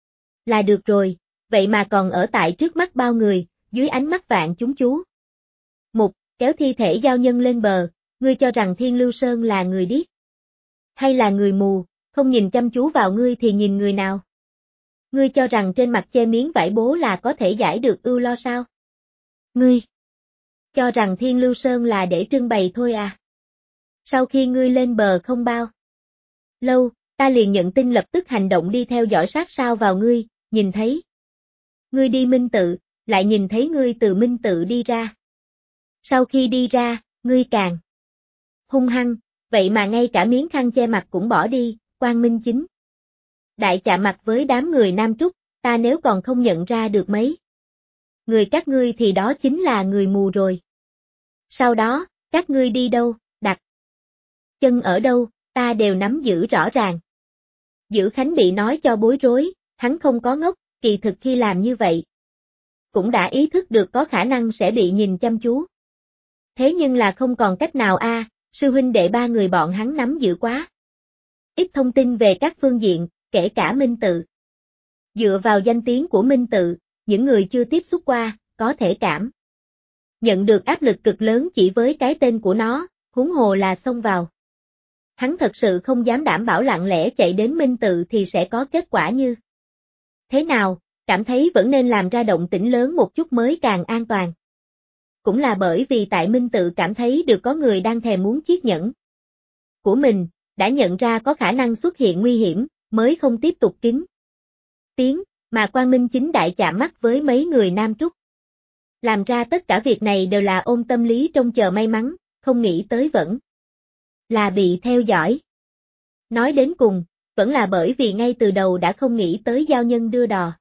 Là được rồi, vậy mà còn ở tại trước mắt bao người, dưới ánh mắt vạn chúng chú. Mục, kéo thi thể giao nhân lên bờ, ngươi cho rằng Thiên Lưu Sơn là người điếc? Hay là người mù, không nhìn chăm chú vào ngươi thì nhìn người nào? Ngươi cho rằng trên mặt che miếng vải bố là có thể giải được ưu lo sao? Ngươi cho rằng Thiên Lưu Sơn là để trưng bày thôi à? Sau khi ngươi lên bờ không bao lâu, ta liền nhận tin lập tức hành động đi theo dõi sát sao vào ngươi, nhìn thấy ngươi đi Minh Tự, lại nhìn thấy ngươi từ Minh Tự đi ra. Sau khi đi ra, ngươi càng hung hăng, vậy mà ngay cả miếng khăn che mặt cũng bỏ đi, Quang Minh Chính. Đại chạm mặt với đám người Nam Trúc, ta nếu còn không nhận ra được mấy người các ngươi thì đó chính là người mù rồi. Sau đó, các ngươi đi đâu, đặt chân ở đâu, ta đều nắm giữ rõ ràng. Dữ Khánh bị nói cho bối rối, hắn không có ngốc, kỳ thực khi làm như vậy, cũng đã ý thức được có khả năng sẽ bị nhìn chăm chú. Thế nhưng là không còn cách nào a, sư huynh đệ ba người bọn hắn nắm giữ quá ít thông tin về các phương diện, kể cả Minh Tự. Dựa vào danh tiếng của Minh Tự, những người chưa tiếp xúc qua, có thể cảm nhận được áp lực cực lớn chỉ với cái tên của nó, huống hồ là xông vào. Hắn thật sự không dám đảm bảo lặng lẽ chạy đến Minh Tự thì sẽ có kết quả như thế nào, cảm thấy vẫn nên làm ra động tĩnh lớn một chút mới càng an toàn. Cũng là bởi vì tại Minh Tự cảm thấy được có người đang thèm muốn chiếc nhẫn của mình, đã nhận ra có khả năng xuất hiện nguy hiểm, mới không tiếp tục kín tiếng, mà Quang Minh Chính đại chạm mắt với mấy người Nam Trúc. Làm ra tất cả việc này đều là ôm tâm lý trông chờ may mắn, không nghĩ tới vẫn là bị theo dõi. Nói đến cùng, vẫn là bởi vì ngay từ đầu đã không nghĩ tới giao nhân đưa đò.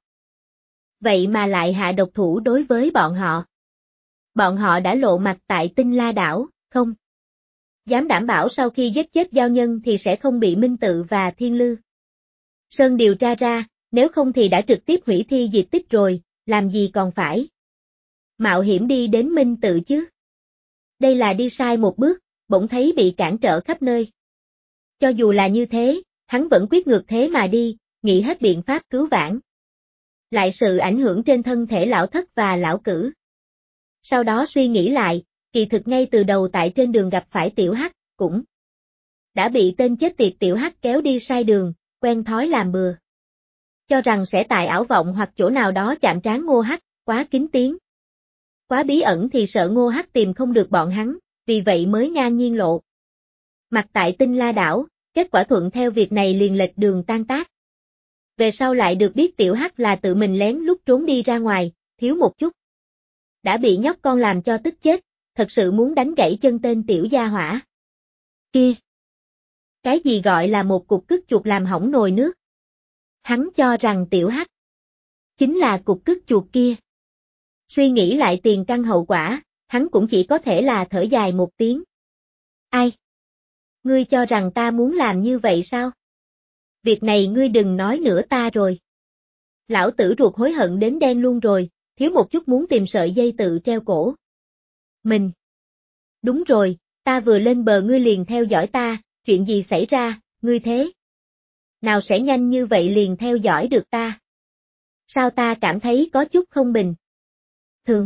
Vậy mà lại hạ độc thủ đối với bọn họ. Bọn họ đã lộ mặt tại Tinh La Đảo, không dám đảm bảo sau khi giết chết giao nhân thì sẽ không bị Minh Tự và Thiên Lư Sơn điều tra ra, nếu không thì đã trực tiếp hủy thi diệt tích rồi, làm gì còn phải mạo hiểm đi đến Minh Tự chứ. Đây là đi sai một bước, bỗng thấy bị cản trở khắp nơi. Cho dù là như thế, hắn vẫn quyết ngược thế mà đi, nghĩ hết biện pháp cứu vãn. Lại sự ảnh hưởng trên thân thể lão thất và lão cử. Sau đó suy nghĩ lại, kỳ thực ngay từ đầu tại trên đường gặp phải tiểu hắc, cũng đã bị tên chết tiệt tiểu hắc kéo đi sai đường, quen thói làm bừa. Cho rằng sẽ tại ảo vọng hoặc chỗ nào đó chạm trán Ngô Hắc, quá kín tiếng. Quá bí ẩn thì sợ Ngô Hắc tìm không được bọn hắn, vì vậy mới ngang nhiên lộ mặt tại Tinh La Đảo, kết quả thuận theo việc này liền lệch đường tan tác. Về sau lại được biết tiểu hắc là tự mình lén lút trốn đi ra ngoài, thiếu một chút đã bị nhóc con làm cho tức chết, thật sự muốn đánh gãy chân tên tiểu gia hỏa kia. Cái gì gọi là một cục cứt chuột làm hỏng nồi nước? Hắn cho rằng tiểu hắc chính là cục cứt chuột kia. Suy nghĩ lại tiền căn hậu quả, hắn cũng chỉ có thể là thở dài một tiếng. Ai? Ngươi cho rằng ta muốn làm như vậy sao? Việc này ngươi đừng nói nữa ta rồi. Lão tử ruột hối hận đến đen luôn rồi, thiếu một chút muốn tìm sợi dây tự treo cổ mình. Đúng rồi, ta vừa lên bờ ngươi liền theo dõi ta, chuyện gì xảy ra, ngươi thế nào sẽ nhanh như vậy liền theo dõi được ta? Sao ta cảm thấy có chút không bình thường?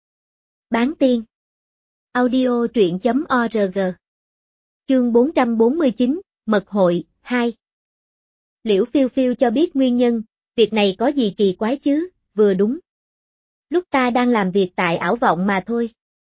Bán tiên. Audio truyện.org. Chương 449, Mật hội, 2. Liễu Phiêu Phiêu cho biết nguyên nhân, việc này có gì kỳ quái chứ, vừa đúng. Lúc ta đang làm việc tại ảo vọng mà thôi.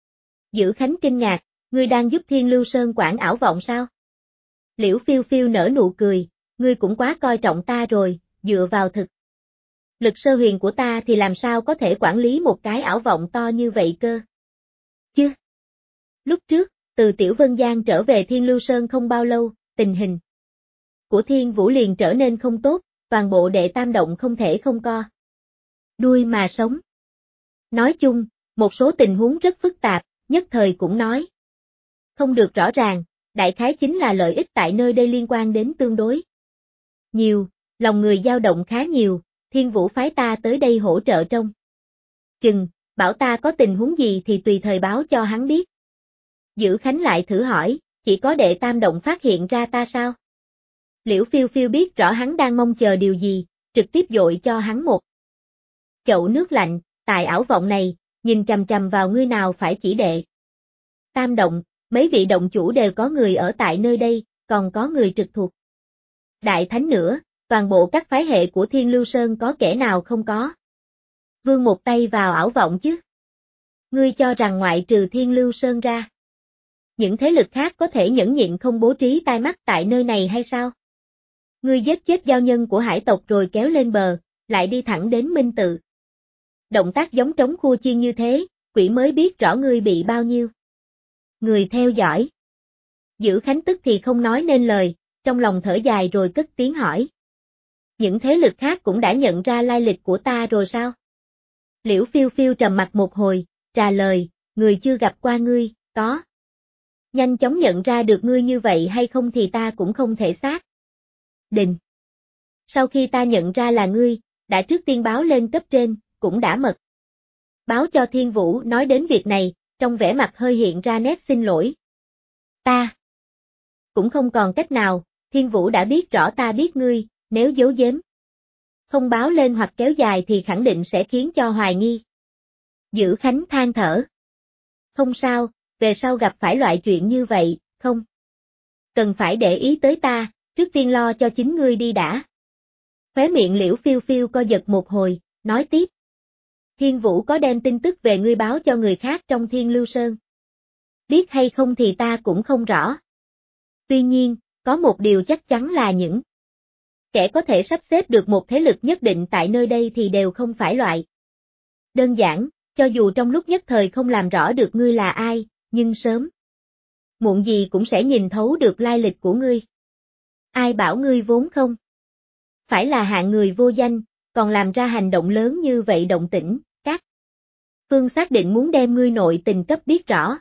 Dữ Khánh kinh ngạc, ngươi đang giúp Thiên Lưu Sơn quản ảo vọng sao? Liễu Phiêu Phiêu nở nụ cười, ngươi cũng quá coi trọng ta rồi, dựa vào thực lực sơ huyền của ta thì làm sao có thể quản lý một cái ảo vọng to như vậy cơ? Chứ? Lúc trước, từ Tiểu Vân Giang trở về Thiên Lưu Sơn không bao lâu, tình hình của Thiên Vũ liền trở nên không tốt, toàn bộ đệ tam động không thể không co đuôi mà sống. Nói chung, một số tình huống rất phức tạp, nhất thời cũng nói không được rõ ràng, đại khái chính là lợi ích tại nơi đây liên quan đến tương đối nhiều, lòng người dao động khá nhiều, Thiên Vũ phái ta tới đây hỗ trợ trong chừng, bảo ta có tình huống gì thì tùy thời báo cho hắn biết. Dữ Khánh lại thử hỏi, chỉ có đệ Tam Động phát hiện ra ta sao? Liễu Phiêu Phiêu biết rõ hắn đang mong chờ điều gì, trực tiếp dội cho hắn một chậu nước lạnh, tại ảo vọng này, nhìn chằm chằm vào ngươi nào phải chỉ đệ Tam Động, mấy vị động chủ đều có người ở tại nơi đây, còn có người trực thuộc Đại Thánh nữa, toàn bộ các phái hệ của Thiên Lưu Sơn có kẻ nào không có. Vương một tay vào ảo vọng chứ. Ngươi cho rằng ngoại trừ Thiên Lưu Sơn ra, những thế lực khác có thể nhẫn nhịn không bố trí tai mắt tại nơi này hay sao? Ngươi giết chết giao nhân của hải tộc rồi kéo lên bờ, lại đi thẳng đến Minh Tự. Động tác giống trống khua chiên như thế, quỷ mới biết rõ ngươi bị bao nhiêu người theo dõi. Dữ Khánh tức thì không nói nên lời, trong lòng thở dài rồi cất tiếng hỏi. Những thế lực khác cũng đã nhận ra lai lịch của ta rồi sao? Liễu Phiêu Phiêu trầm mặt một hồi, trả lời, người chưa gặp qua ngươi, có. Nhanh chóng nhận ra được ngươi như vậy hay không thì ta cũng không thể xác định. Sau khi ta nhận ra là ngươi, đã trước tiên báo lên cấp trên, cũng đã mật báo cho Thiên Vũ nói đến việc này, trong vẻ mặt hơi hiện ra nét xin lỗi. Ta cũng không còn cách nào, Thiên Vũ đã biết rõ ta biết ngươi, nếu giấu giếm không báo lên hoặc kéo dài thì khẳng định sẽ khiến cho hoài nghi. Dữ Khánh than thở. Không sao, về sau gặp phải loại chuyện như vậy, không cần phải để ý tới ta, trước tiên lo cho chính ngươi đi đã. Khóe miệng Liễu Phiêu Phiêu co giật một hồi, nói tiếp. Thiên Vũ có đem tin tức về ngươi báo cho người khác trong Thiên Lưu Sơn. Biết hay không thì ta cũng không rõ. Tuy nhiên, có một điều chắc chắn là những kẻ có thể sắp xếp được một thế lực nhất định tại nơi đây thì đều không phải loại đơn giản, cho dù trong lúc nhất thời không làm rõ được ngươi là ai, nhưng sớm muộn gì cũng sẽ nhìn thấu được lai lịch của ngươi. Ai bảo ngươi vốn không phải là hạng người vô danh, còn làm ra hành động lớn như vậy động tĩnh, các phương xác định muốn đem ngươi nội tình cấp biết rõ.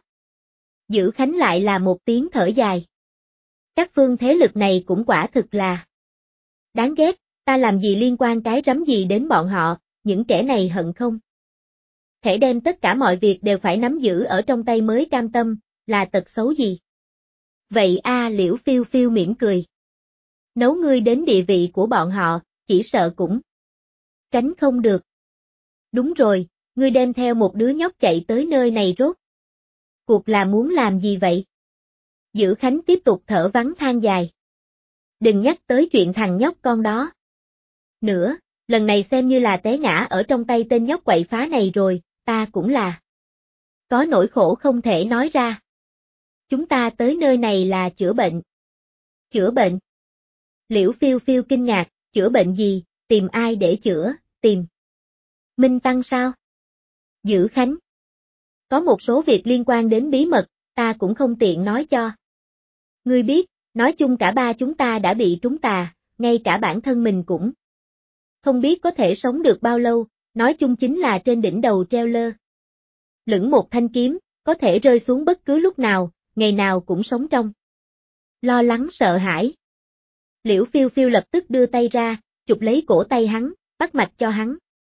Dữ Khánh lại là một tiếng thở dài. Các phương thế lực này cũng quả thực là đáng ghét, ta làm gì liên quan cái rắm gì đến bọn họ, những kẻ này hận không thể đem tất cả mọi việc đều phải nắm giữ ở trong tay mới cam tâm, là tật xấu gì? Vậy Liễu Phiêu Phiêu mỉm cười. Nấu ngươi đến địa vị của bọn họ, chỉ sợ cũng tránh không được. Đúng rồi, ngươi đem theo một đứa nhóc chạy tới nơi này rốt cuộc là muốn làm gì vậy? Dữ Khánh tiếp tục thở vắng than dài. Đừng nhắc tới chuyện thằng nhóc con đó nữa, lần này xem như là té ngã ở trong tay tên nhóc quậy phá này rồi, ta cũng là có nỗi khổ không thể nói ra. Chúng ta tới nơi này là chữa bệnh. Chữa bệnh? Liễu Phiêu Phiêu kinh ngạc, chữa bệnh gì, tìm ai để chữa, tìm Minh Tăng sao? Dữ Khánh. Có một số việc liên quan đến bí mật, ta cũng không tiện nói cho. Ngươi biết, nói chung cả ba chúng ta đã bị trúng tà, ngay cả bản thân mình cũng không biết có thể sống được bao lâu, nói chung chính là trên đỉnh đầu treo lơ lửng một thanh kiếm, có thể rơi xuống bất cứ lúc nào, ngày nào cũng sống trong lo lắng sợ hãi. Liễu Phiêu Phiêu lập tức đưa tay ra, chụp lấy cổ tay hắn, bắt mạch cho hắn.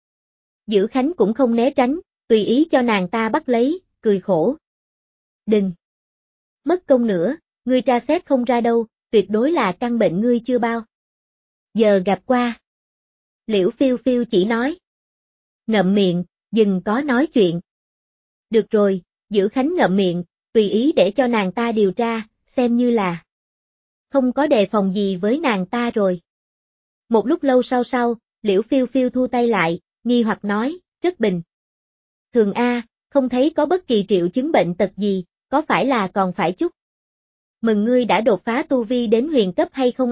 Dữ Khánh cũng không né tránh, tùy ý cho nàng ta bắt lấy, cười khổ. Đừng mất công nữa, ngươi tra xét không ra đâu, tuyệt đối là căn bệnh ngươi chưa bao giờ gặp qua. Liễu Phiêu Phiêu chỉ nói. Ngậm miệng, dừng có nói chuyện. Được rồi, Dữ Khánh ngậm miệng, tùy ý để cho nàng ta điều tra, xem như là không có đề phòng gì với nàng ta rồi. Một lúc lâu sau, Liễu Phiêu Phiêu thu tay lại, nghi hoặc nói, rất bình thường không thấy có bất kỳ triệu chứng bệnh tật gì, có phải là còn phải chúc mừng ngươi đã đột phá tu vi đến huyền cấp hay không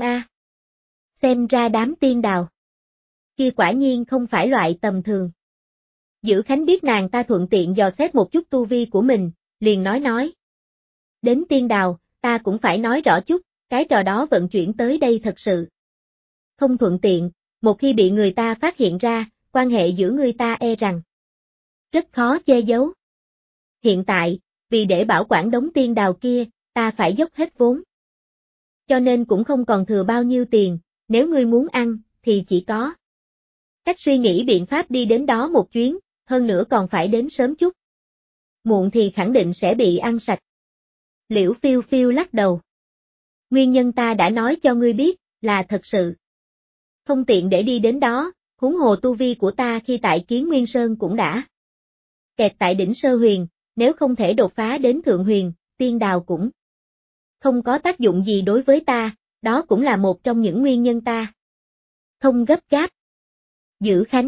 Xem ra đám tiên đào kia quả nhiên không phải loại tầm thường. Dữ Khánh biết nàng ta thuận tiện dò xét một chút tu vi của mình, liền nói. Đến tiên đào, ta cũng phải nói rõ chút, cái trò đó vận chuyển tới đây thật sự không thuận tiện, một khi bị người ta phát hiện ra, quan hệ giữa người ta rằng rất khó che giấu. Hiện tại, vì để bảo quản đống tiên đào kia, ta phải dốc hết vốn. Cho nên cũng không còn thừa bao nhiêu tiền, nếu ngươi muốn ăn, thì chỉ có cách suy nghĩ biện pháp đi đến đó một chuyến, hơn nữa còn phải đến sớm chút. Muộn thì khẳng định sẽ bị ăn sạch. Liễu Phiêu Phiêu lắc đầu. Nguyên nhân ta đã nói cho ngươi biết, là thật sự. Không tiện để đi đến đó, huống hồ tu vi của ta khi tại Kiến Nguyên Sơn cũng đã kẹt tại đỉnh Sơ Huyền, nếu không thể đột phá đến Thượng Huyền, Tiên Đào cũng không có tác dụng gì đối với ta, đó cũng là một trong những nguyên nhân ta không gấp gáp. Dữ Khánh.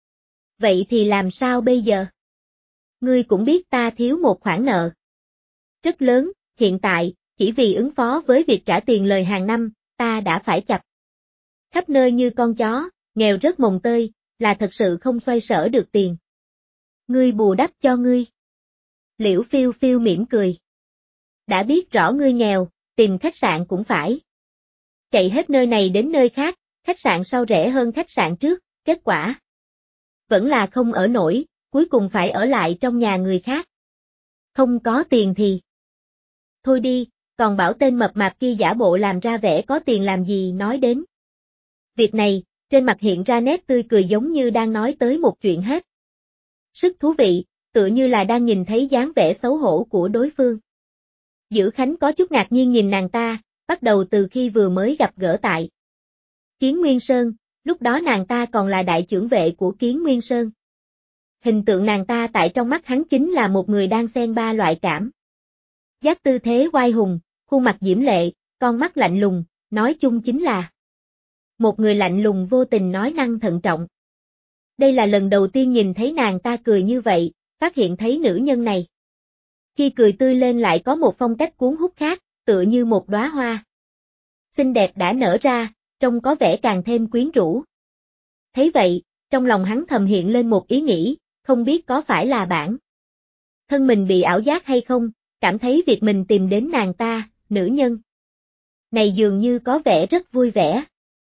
Vậy thì làm sao bây giờ? Ngươi cũng biết ta thiếu một khoản nợ rất lớn, hiện tại, chỉ vì ứng phó với việc trả tiền lời hàng năm, ta đã phải chập khắp nơi như con chó, nghèo rớt mồng tơi, là thật sự không xoay sở được tiền. Ngươi bù đắp cho ngươi. Liễu Phiêu Phiêu mỉm cười. Đã biết rõ ngươi nghèo, tìm khách sạn cũng phải chạy hết nơi này đến nơi khác, khách sạn sau rẻ hơn khách sạn trước, kết quả vẫn là không ở nổi, cuối cùng phải ở lại trong nhà người khác. Không có tiền thì thôi đi, còn bảo tên mập mạp kia giả bộ làm ra vẻ có tiền làm gì nói đến. Việc này, trên mặt hiện ra nét tươi cười giống như đang nói tới một chuyện hết sức thú vị, tựa như là đang nhìn thấy dáng vẻ xấu hổ của đối phương. Dữ Khánh có chút ngạc nhiên nhìn nàng ta, bắt đầu từ khi vừa mới gặp gỡ tại Kiến Nguyên Sơn, lúc đó nàng ta còn là đại chưởng vệ của Kiến Nguyên Sơn. Hình tượng nàng ta tại trong mắt hắn chính là một người đang xen ba loại cảm giác, tư thế oai hùng, khuôn mặt diễm lệ, con mắt lạnh lùng, nói chung chính là một người lạnh lùng vô tình nói năng thận trọng. Đây là lần đầu tiên nhìn thấy nàng ta cười như vậy, phát hiện thấy nữ nhân này khi cười tươi lên lại có một phong cách cuốn hút khác, tựa như một đóa hoa xinh đẹp đã nở ra, trông có vẻ càng thêm quyến rũ. Thấy vậy, trong lòng hắn thầm hiện lên một ý nghĩ, không biết có phải là bản thân mình bị ảo giác hay không, cảm thấy việc mình tìm đến nàng ta, nữ nhân này dường như có vẻ rất vui vẻ.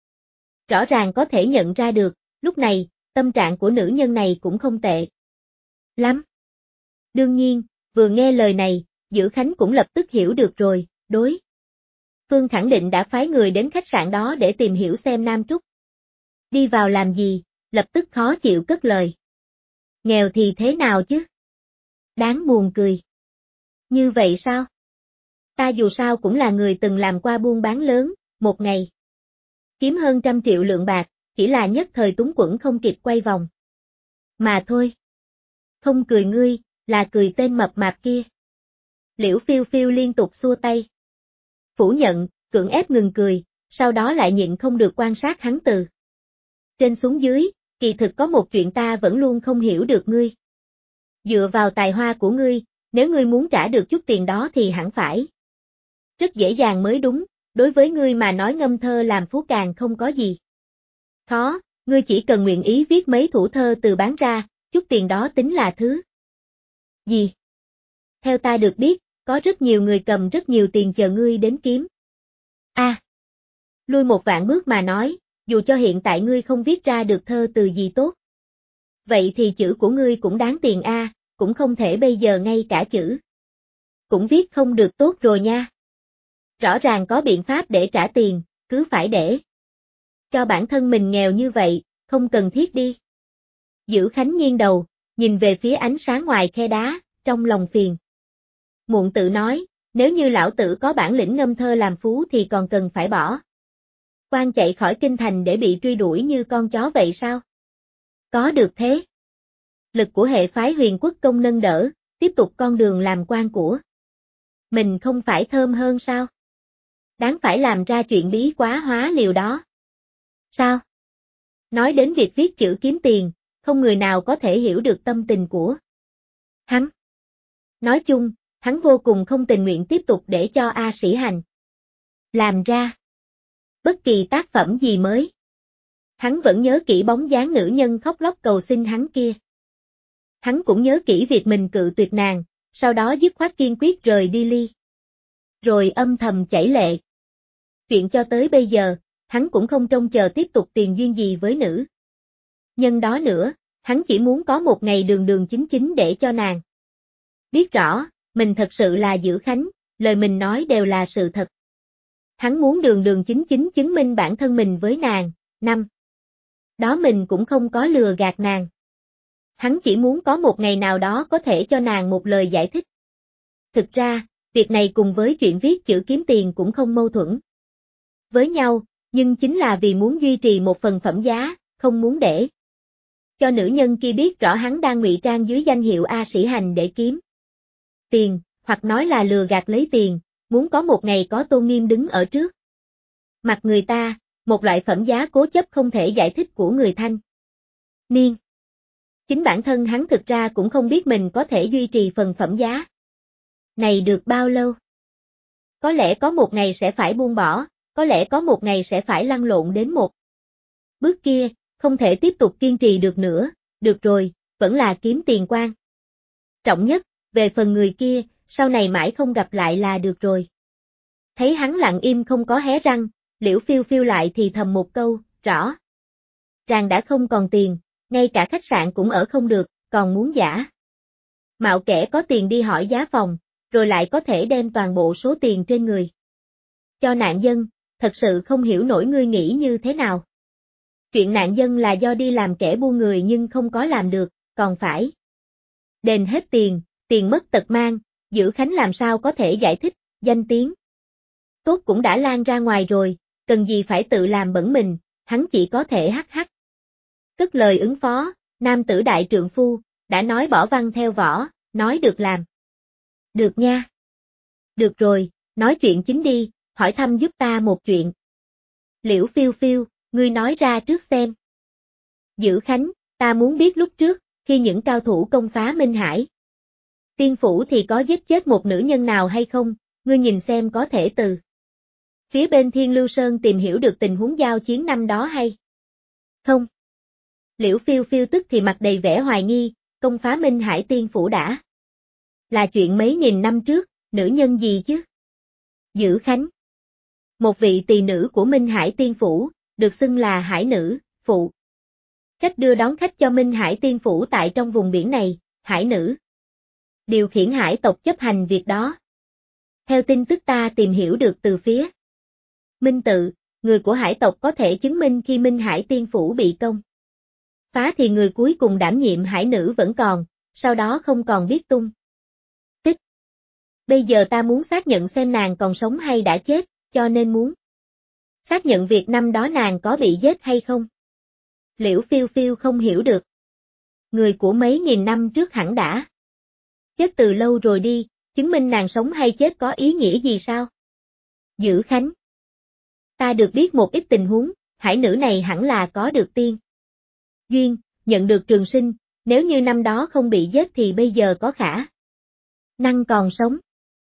Rõ ràng có thể nhận ra được, lúc này, tâm trạng của nữ nhân này cũng không tệ lắm. Đương nhiên, vừa nghe lời này, Dữ Khánh cũng lập tức hiểu được rồi, đối phương khẳng định đã phái người đến khách sạn đó để tìm hiểu xem Nam Trúc đi vào làm gì, lập tức khó chịu cất lời. Nghèo thì thế nào chứ? Đáng buồn cười. Như vậy sao? Ta dù sao cũng là người từng làm qua buôn bán lớn, một ngày kiếm hơn 100 triệu lượng bạc, chỉ là nhất thời túng quẫn không kịp quay vòng. Mà thôi. Không cười ngươi, là cười tên mập mạp kia. Liễu Phiêu Phiêu liên tục xua tay. Phủ nhận, cưỡng ép ngừng cười, sau đó lại nhịn không được quan sát hắn từ trên xuống dưới, kỳ thực có một chuyện ta vẫn luôn không hiểu được ngươi. Dựa vào tài hoa của ngươi, nếu ngươi muốn trả được chút tiền đó thì hẳn phải rất dễ dàng mới đúng, đối với ngươi mà nói ngâm thơ làm phú càng không có gì khó, ngươi chỉ cần nguyện ý viết mấy thủ thơ từ bán ra, chút tiền đó tính là thứ gì? Theo ta được biết, có rất nhiều người cầm rất nhiều tiền chờ ngươi đến kiếm. Lui một vạn bước mà nói, dù cho hiện tại ngươi không viết ra được thơ từ gì tốt. Vậy thì chữ của ngươi cũng đáng tiền cũng không thể bây giờ ngay cả chữ cũng viết không được tốt rồi nha. Rõ ràng có biện pháp để trả tiền, cứ phải để cho bản thân mình nghèo như vậy, không cần thiết đi. Dữ Khánh nghiêng đầu, nhìn về phía ánh sáng ngoài khe đá, trong lòng phiền muộn tự nói, nếu như lão tử có bản lĩnh ngâm thơ làm phú thì còn cần phải bỏ quan chạy khỏi kinh thành để bị truy đuổi như con chó vậy sao? Có được thế. Lực của hệ phái Huyền Quốc công nâng đỡ, tiếp tục con đường làm quan của mình không phải thơm hơn sao? Đáng phải làm ra chuyện bí quá hóa liều đó. Sao? Nói đến việc viết chữ kiếm tiền, không người nào có thể hiểu được tâm tình của hắn. Nói chung, hắn vô cùng không tình nguyện tiếp tục để cho A Sĩ Hành làm ra bất kỳ tác phẩm gì mới. Hắn vẫn nhớ kỹ bóng dáng nữ nhân khóc lóc cầu xin hắn kia. Hắn cũng nhớ kỹ việc mình cự tuyệt nàng, sau đó dứt khoát kiên quyết rời đi ly. Rồi âm thầm chảy lệ. Chuyện cho tới bây giờ, hắn cũng không trông chờ tiếp tục tiền duyên gì với nữ nhân đó nữa, hắn chỉ muốn có một ngày đường đường chính chính để cho nàng biết rõ, mình thật sự là Dữ Khánh, lời mình nói đều là sự thật. Hắn muốn đường đường chính chính chứng minh bản thân mình với nàng, năm đó mình cũng không có lừa gạt nàng. Hắn chỉ muốn có một ngày nào đó có thể cho nàng một lời giải thích. Thực ra, việc này cùng với chuyện viết chữ kiếm tiền cũng không mâu thuẫn với nhau, nhưng chính là vì muốn duy trì một phần phẩm giá, không muốn để cho nữ nhân kia biết rõ hắn đang ngụy trang dưới danh hiệu A Sĩ Hành để kiếm tiền, hoặc nói là lừa gạt lấy tiền, muốn có một ngày có tôn nghiêm đứng ở trước mặt người ta, một loại phẩm giá cố chấp không thể giải thích của người thanh niên. Chính bản thân hắn thực ra cũng không biết mình có thể duy trì phần phẩm giá này được bao lâu. Có lẽ có một ngày sẽ phải buông bỏ, có lẽ có một ngày sẽ phải lăn lộn đến một bước kia, không thể tiếp tục kiên trì được nữa, được rồi, vẫn là kiếm tiền quan trọng nhất, về phần người kia, sau này mãi không gặp lại là được rồi. Thấy hắn lặng im không có hé răng, Liễu Phiêu Phiêu lại thì thầm một câu, rõ ràng đã không còn tiền, ngay cả khách sạn cũng ở không được, còn muốn giả mạo kẻ có tiền đi hỏi giá phòng, rồi lại có thể đem toàn bộ số tiền trên người cho nạn dân, thật sự không hiểu nổi ngươi nghĩ như thế nào. Chuyện nạn dân là do đi làm kẻ buôn người nhưng không có làm được, còn phải đền hết tiền, tiền mất tật mang, Dữ Khánh làm sao có thể giải thích, danh tiếng tốt cũng đã lan ra ngoài rồi, cần gì phải tự làm bẩn mình, hắn chỉ có thể hắc hắc cất lời ứng phó, nam tử đại trượng phu, đã nói bỏ văn theo võ, nói được làm được nha. Được rồi, nói chuyện chính đi, hỏi thăm giúp ta một chuyện. Liễu Phiêu Phiêu, ngươi nói ra trước xem. Dữ Khánh, ta muốn biết lúc trước, khi những cao thủ công phá Minh Hải Tiên Phủ thì có giết chết một nữ nhân nào hay không, ngươi nhìn xem có thể từ phía bên Thiên Lưu Sơn tìm hiểu được tình huống giao chiến năm đó hay không? Liễu Phiêu Phiêu tức thì mặt đầy vẻ hoài nghi, công phá Minh Hải Tiên Phủ đã là chuyện mấy nghìn năm trước, nữ nhân gì chứ? Dữ Khánh, một vị tỳ nữ của Minh Hải Tiên Phủ, được xưng là Hải Nữ, phụ trách đưa đón khách cho Minh Hải Tiên Phủ tại trong vùng biển này, Hải Nữ điều khiển hải tộc chấp hành việc đó. Theo tin tức ta tìm hiểu được từ phía Minh Tự, người của hải tộc có thể chứng minh khi Minh Hải Tiên Phủ bị công phá thì người cuối cùng đảm nhiệm Hải Nữ vẫn còn, sau đó không còn biết tung tích. Bây giờ ta muốn xác nhận xem nàng còn sống hay đã chết, cho nên muốn xác nhận việc năm đó nàng có bị giết hay không. Liễu Phiêu Phiêu không hiểu được. Người của mấy nghìn năm trước hẳn đã chết từ lâu rồi đi, chứng minh nàng sống hay chết có ý nghĩa gì sao? Dữ Khánh, ta được biết một ít tình huống, hải nữ này hẳn là có được tiên duyên, nhận được trường sinh, nếu như năm đó không bị giết thì bây giờ có khả năng còn sống.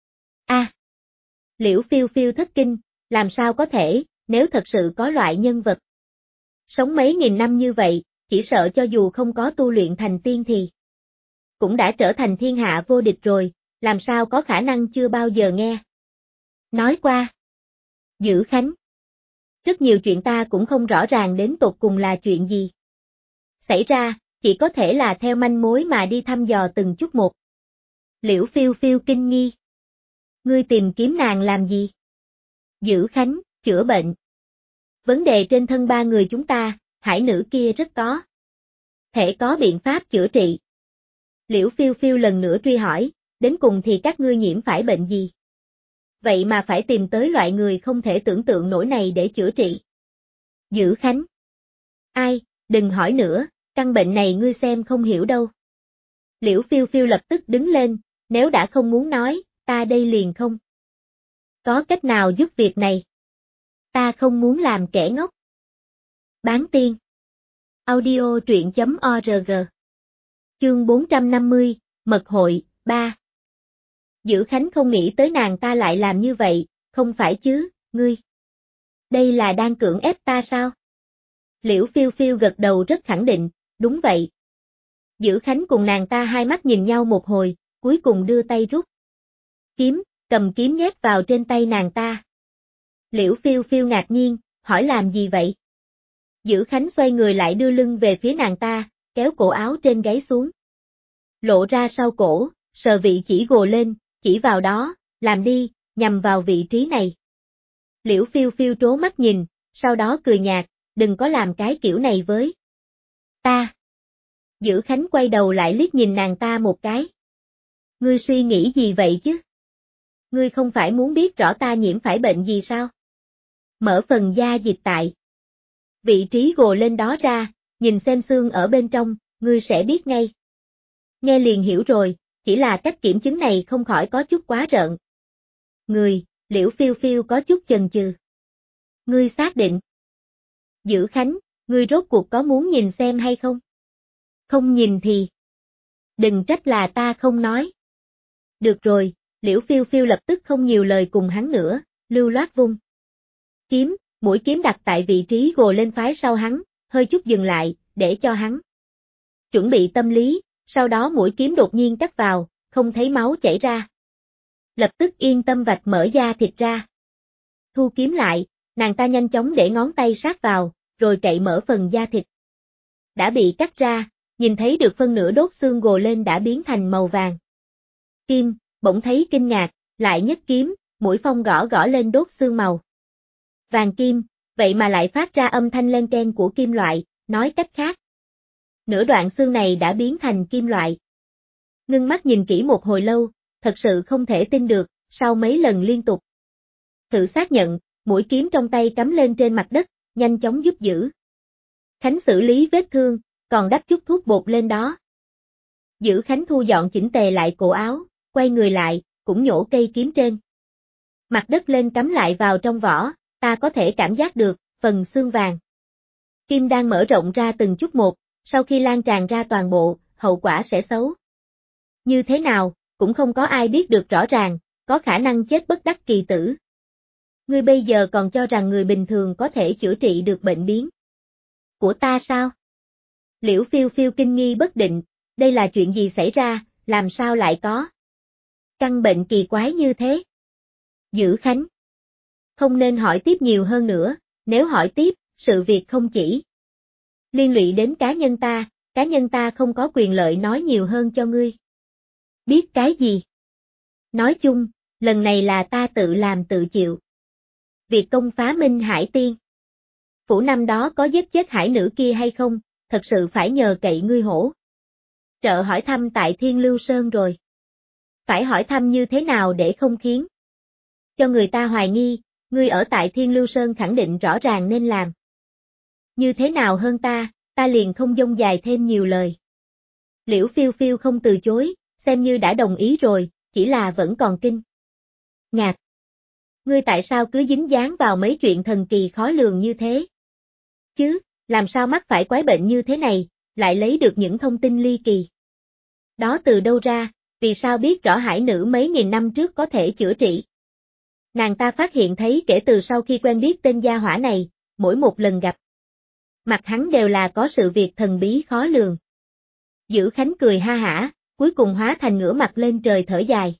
Liễu Phiêu Phiêu thất kinh, làm sao có thể, nếu thật sự có loại nhân vật sống mấy nghìn năm như vậy, chỉ sợ cho dù không có tu luyện thành tiên thì cũng đã trở thành thiên hạ vô địch rồi, làm sao có khả năng chưa bao giờ nghe nói qua. Dữ Khánh, rất nhiều chuyện ta cũng không rõ ràng đến tột cùng là chuyện gì xảy ra, chỉ có thể là theo manh mối mà đi thăm dò từng chút một. Liễu Phiêu Phiêu kinh nghi, ngươi tìm kiếm nàng làm gì? Dữ Khánh, chữa bệnh. Vấn đề trên thân ba người chúng ta, hải nữ kia rất có thể có biện pháp chữa trị. Liễu Phiêu Phiêu lần nữa truy hỏi, đến cùng thì các ngươi nhiễm phải bệnh gì? Vậy mà phải tìm tới loại người không thể tưởng tượng nổi này để chữa trị. Dữ Khánh, ai, đừng hỏi nữa, căn bệnh này ngươi xem không hiểu đâu. Liễu Phiêu Phiêu lập tức đứng lên, nếu đã không muốn nói, ta đây liền không có cách nào giúp việc này. Ta không muốn làm kẻ ngốc. Bán tiên. Audio truyện.org. Chương 450, Mật hội, 3. Dữ Khánh không nghĩ tới nàng ta lại làm như vậy, không phải chứ, ngươi. Đây là đang cưỡng ép ta sao? Liễu Phiêu Phiêu gật đầu rất khẳng định, đúng vậy. Dữ Khánh cùng nàng ta hai mắt nhìn nhau một hồi, cuối cùng đưa tay rút kiếm, cầm kiếm nhét vào trên tay nàng ta. Liễu Phiêu Phiêu ngạc nhiên, hỏi làm gì vậy? Dữ Khánh xoay người lại đưa lưng về phía nàng ta, kéo cổ áo trên gáy xuống. Lộ ra sau cổ, sờ vị chỉ gồ lên, chỉ vào đó, làm đi, nhằm vào vị trí này. Liễu Phiêu Phiêu trố mắt nhìn, sau đó cười nhạt, đừng có làm cái kiểu này với ta. Dữ Khánh quay đầu lại liếc nhìn nàng ta một cái. Ngươi suy nghĩ gì vậy chứ? Ngươi không phải muốn biết rõ ta nhiễm phải bệnh gì sao? Mở phần da dịch tại vị trí gồ lên đó ra, nhìn xem xương ở bên trong, ngươi sẽ biết ngay. Nghe liền hiểu rồi, chỉ là cách kiểm chứng này không khỏi có chút quá rợn. Liễu Phiêu Phiêu có chút chần chừ. Ngươi xác định. Dữ Khánh, ngươi rốt cuộc có muốn nhìn xem hay không? Không nhìn thì. Đừng trách là ta không nói. Được rồi, Liễu Phiêu Phiêu lập tức không nhiều lời cùng hắn nữa, lưu loát vung. Kiếm, mũi kiếm đặt tại vị trí gồ lên phái sau hắn, hơi chút dừng lại, để cho hắn chuẩn bị tâm lý, sau đó mũi kiếm đột nhiên cắt vào, không thấy máu chảy ra. Lập tức yên tâm vạch mở da thịt ra. Thu kiếm lại, nàng ta nhanh chóng để ngón tay sát vào, rồi cậy mở phần da thịt. Đã bị cắt ra, nhìn thấy được phân nửa đốt xương gồ lên đã biến thành màu vàng. Kim, bỗng thấy kinh ngạc, lại nhấc kiếm, mũi phong gõ gõ lên đốt xương màu vàng kim, vậy mà lại phát ra âm thanh len keng của kim loại, nói cách khác. Nửa đoạn xương này đã biến thành kim loại. Ngưng mắt nhìn kỹ một hồi lâu, thật sự không thể tin được, sau mấy lần liên tục thử xác nhận, mũi kiếm trong tay cắm lên trên mặt đất, nhanh chóng giúp Dữ Khánh xử lý vết thương, còn đắp chút thuốc bột lên đó. Dữ Khánh thu dọn chỉnh tề lại cổ áo, quay người lại, cũng nhổ cây kiếm trên mặt đất lên cắm lại vào trong vỏ, ta có thể cảm giác được, phần xương vàng kim đang mở rộng ra từng chút một, sau khi lan tràn ra toàn bộ, hậu quả sẽ xấu. Như thế nào, cũng không có ai biết được rõ ràng, có khả năng chết bất đắc kỳ tử. Ngươi bây giờ còn cho rằng người bình thường có thể chữa trị được bệnh biến của ta sao? Liễu Phiêu Phiêu kinh nghi bất định, đây là chuyện gì xảy ra, làm sao lại có căn bệnh kỳ quái như thế? Dữ Khánh không nên hỏi tiếp nhiều hơn nữa, nếu hỏi tiếp, sự việc không chỉ liên lụy đến cá nhân ta không có quyền lợi nói nhiều hơn cho ngươi. Biết cái gì? Nói chung, lần này là ta tự làm tự chịu. Việc công phá Minh Hải Tiên phủ năm đó có giết chết hải nữ kia hay không, thật sự phải nhờ cậy ngươi hỗ trợ hỏi thăm tại Thiên Lưu Sơn rồi. Phải hỏi thăm như thế nào để không khiến cho người ta hoài nghi, ngươi ở tại Thiên Lưu Sơn khẳng định rõ ràng nên làm như thế nào hơn ta liền không dông dài thêm nhiều lời. Liễu Phiêu Phiêu không từ chối, xem như đã đồng ý rồi, chỉ là vẫn còn kinh ngạc. Ngươi tại sao cứ dính dáng vào mấy chuyện thần kỳ khó lường như thế? Chứ, làm sao mắc phải quái bệnh như thế này, lại lấy được những thông tin ly kỳ đó từ đâu ra, vì sao biết rõ hải nữ mấy nghìn năm trước có thể chữa trị? Nàng ta phát hiện thấy kể từ sau khi quen biết tên gia hỏa này, mỗi một lần gặp mặt hắn đều là có sự việc thần bí khó lường. Dữ Khánh cười ha hả, cuối cùng hóa thành ngửa mặt lên trời thở dài.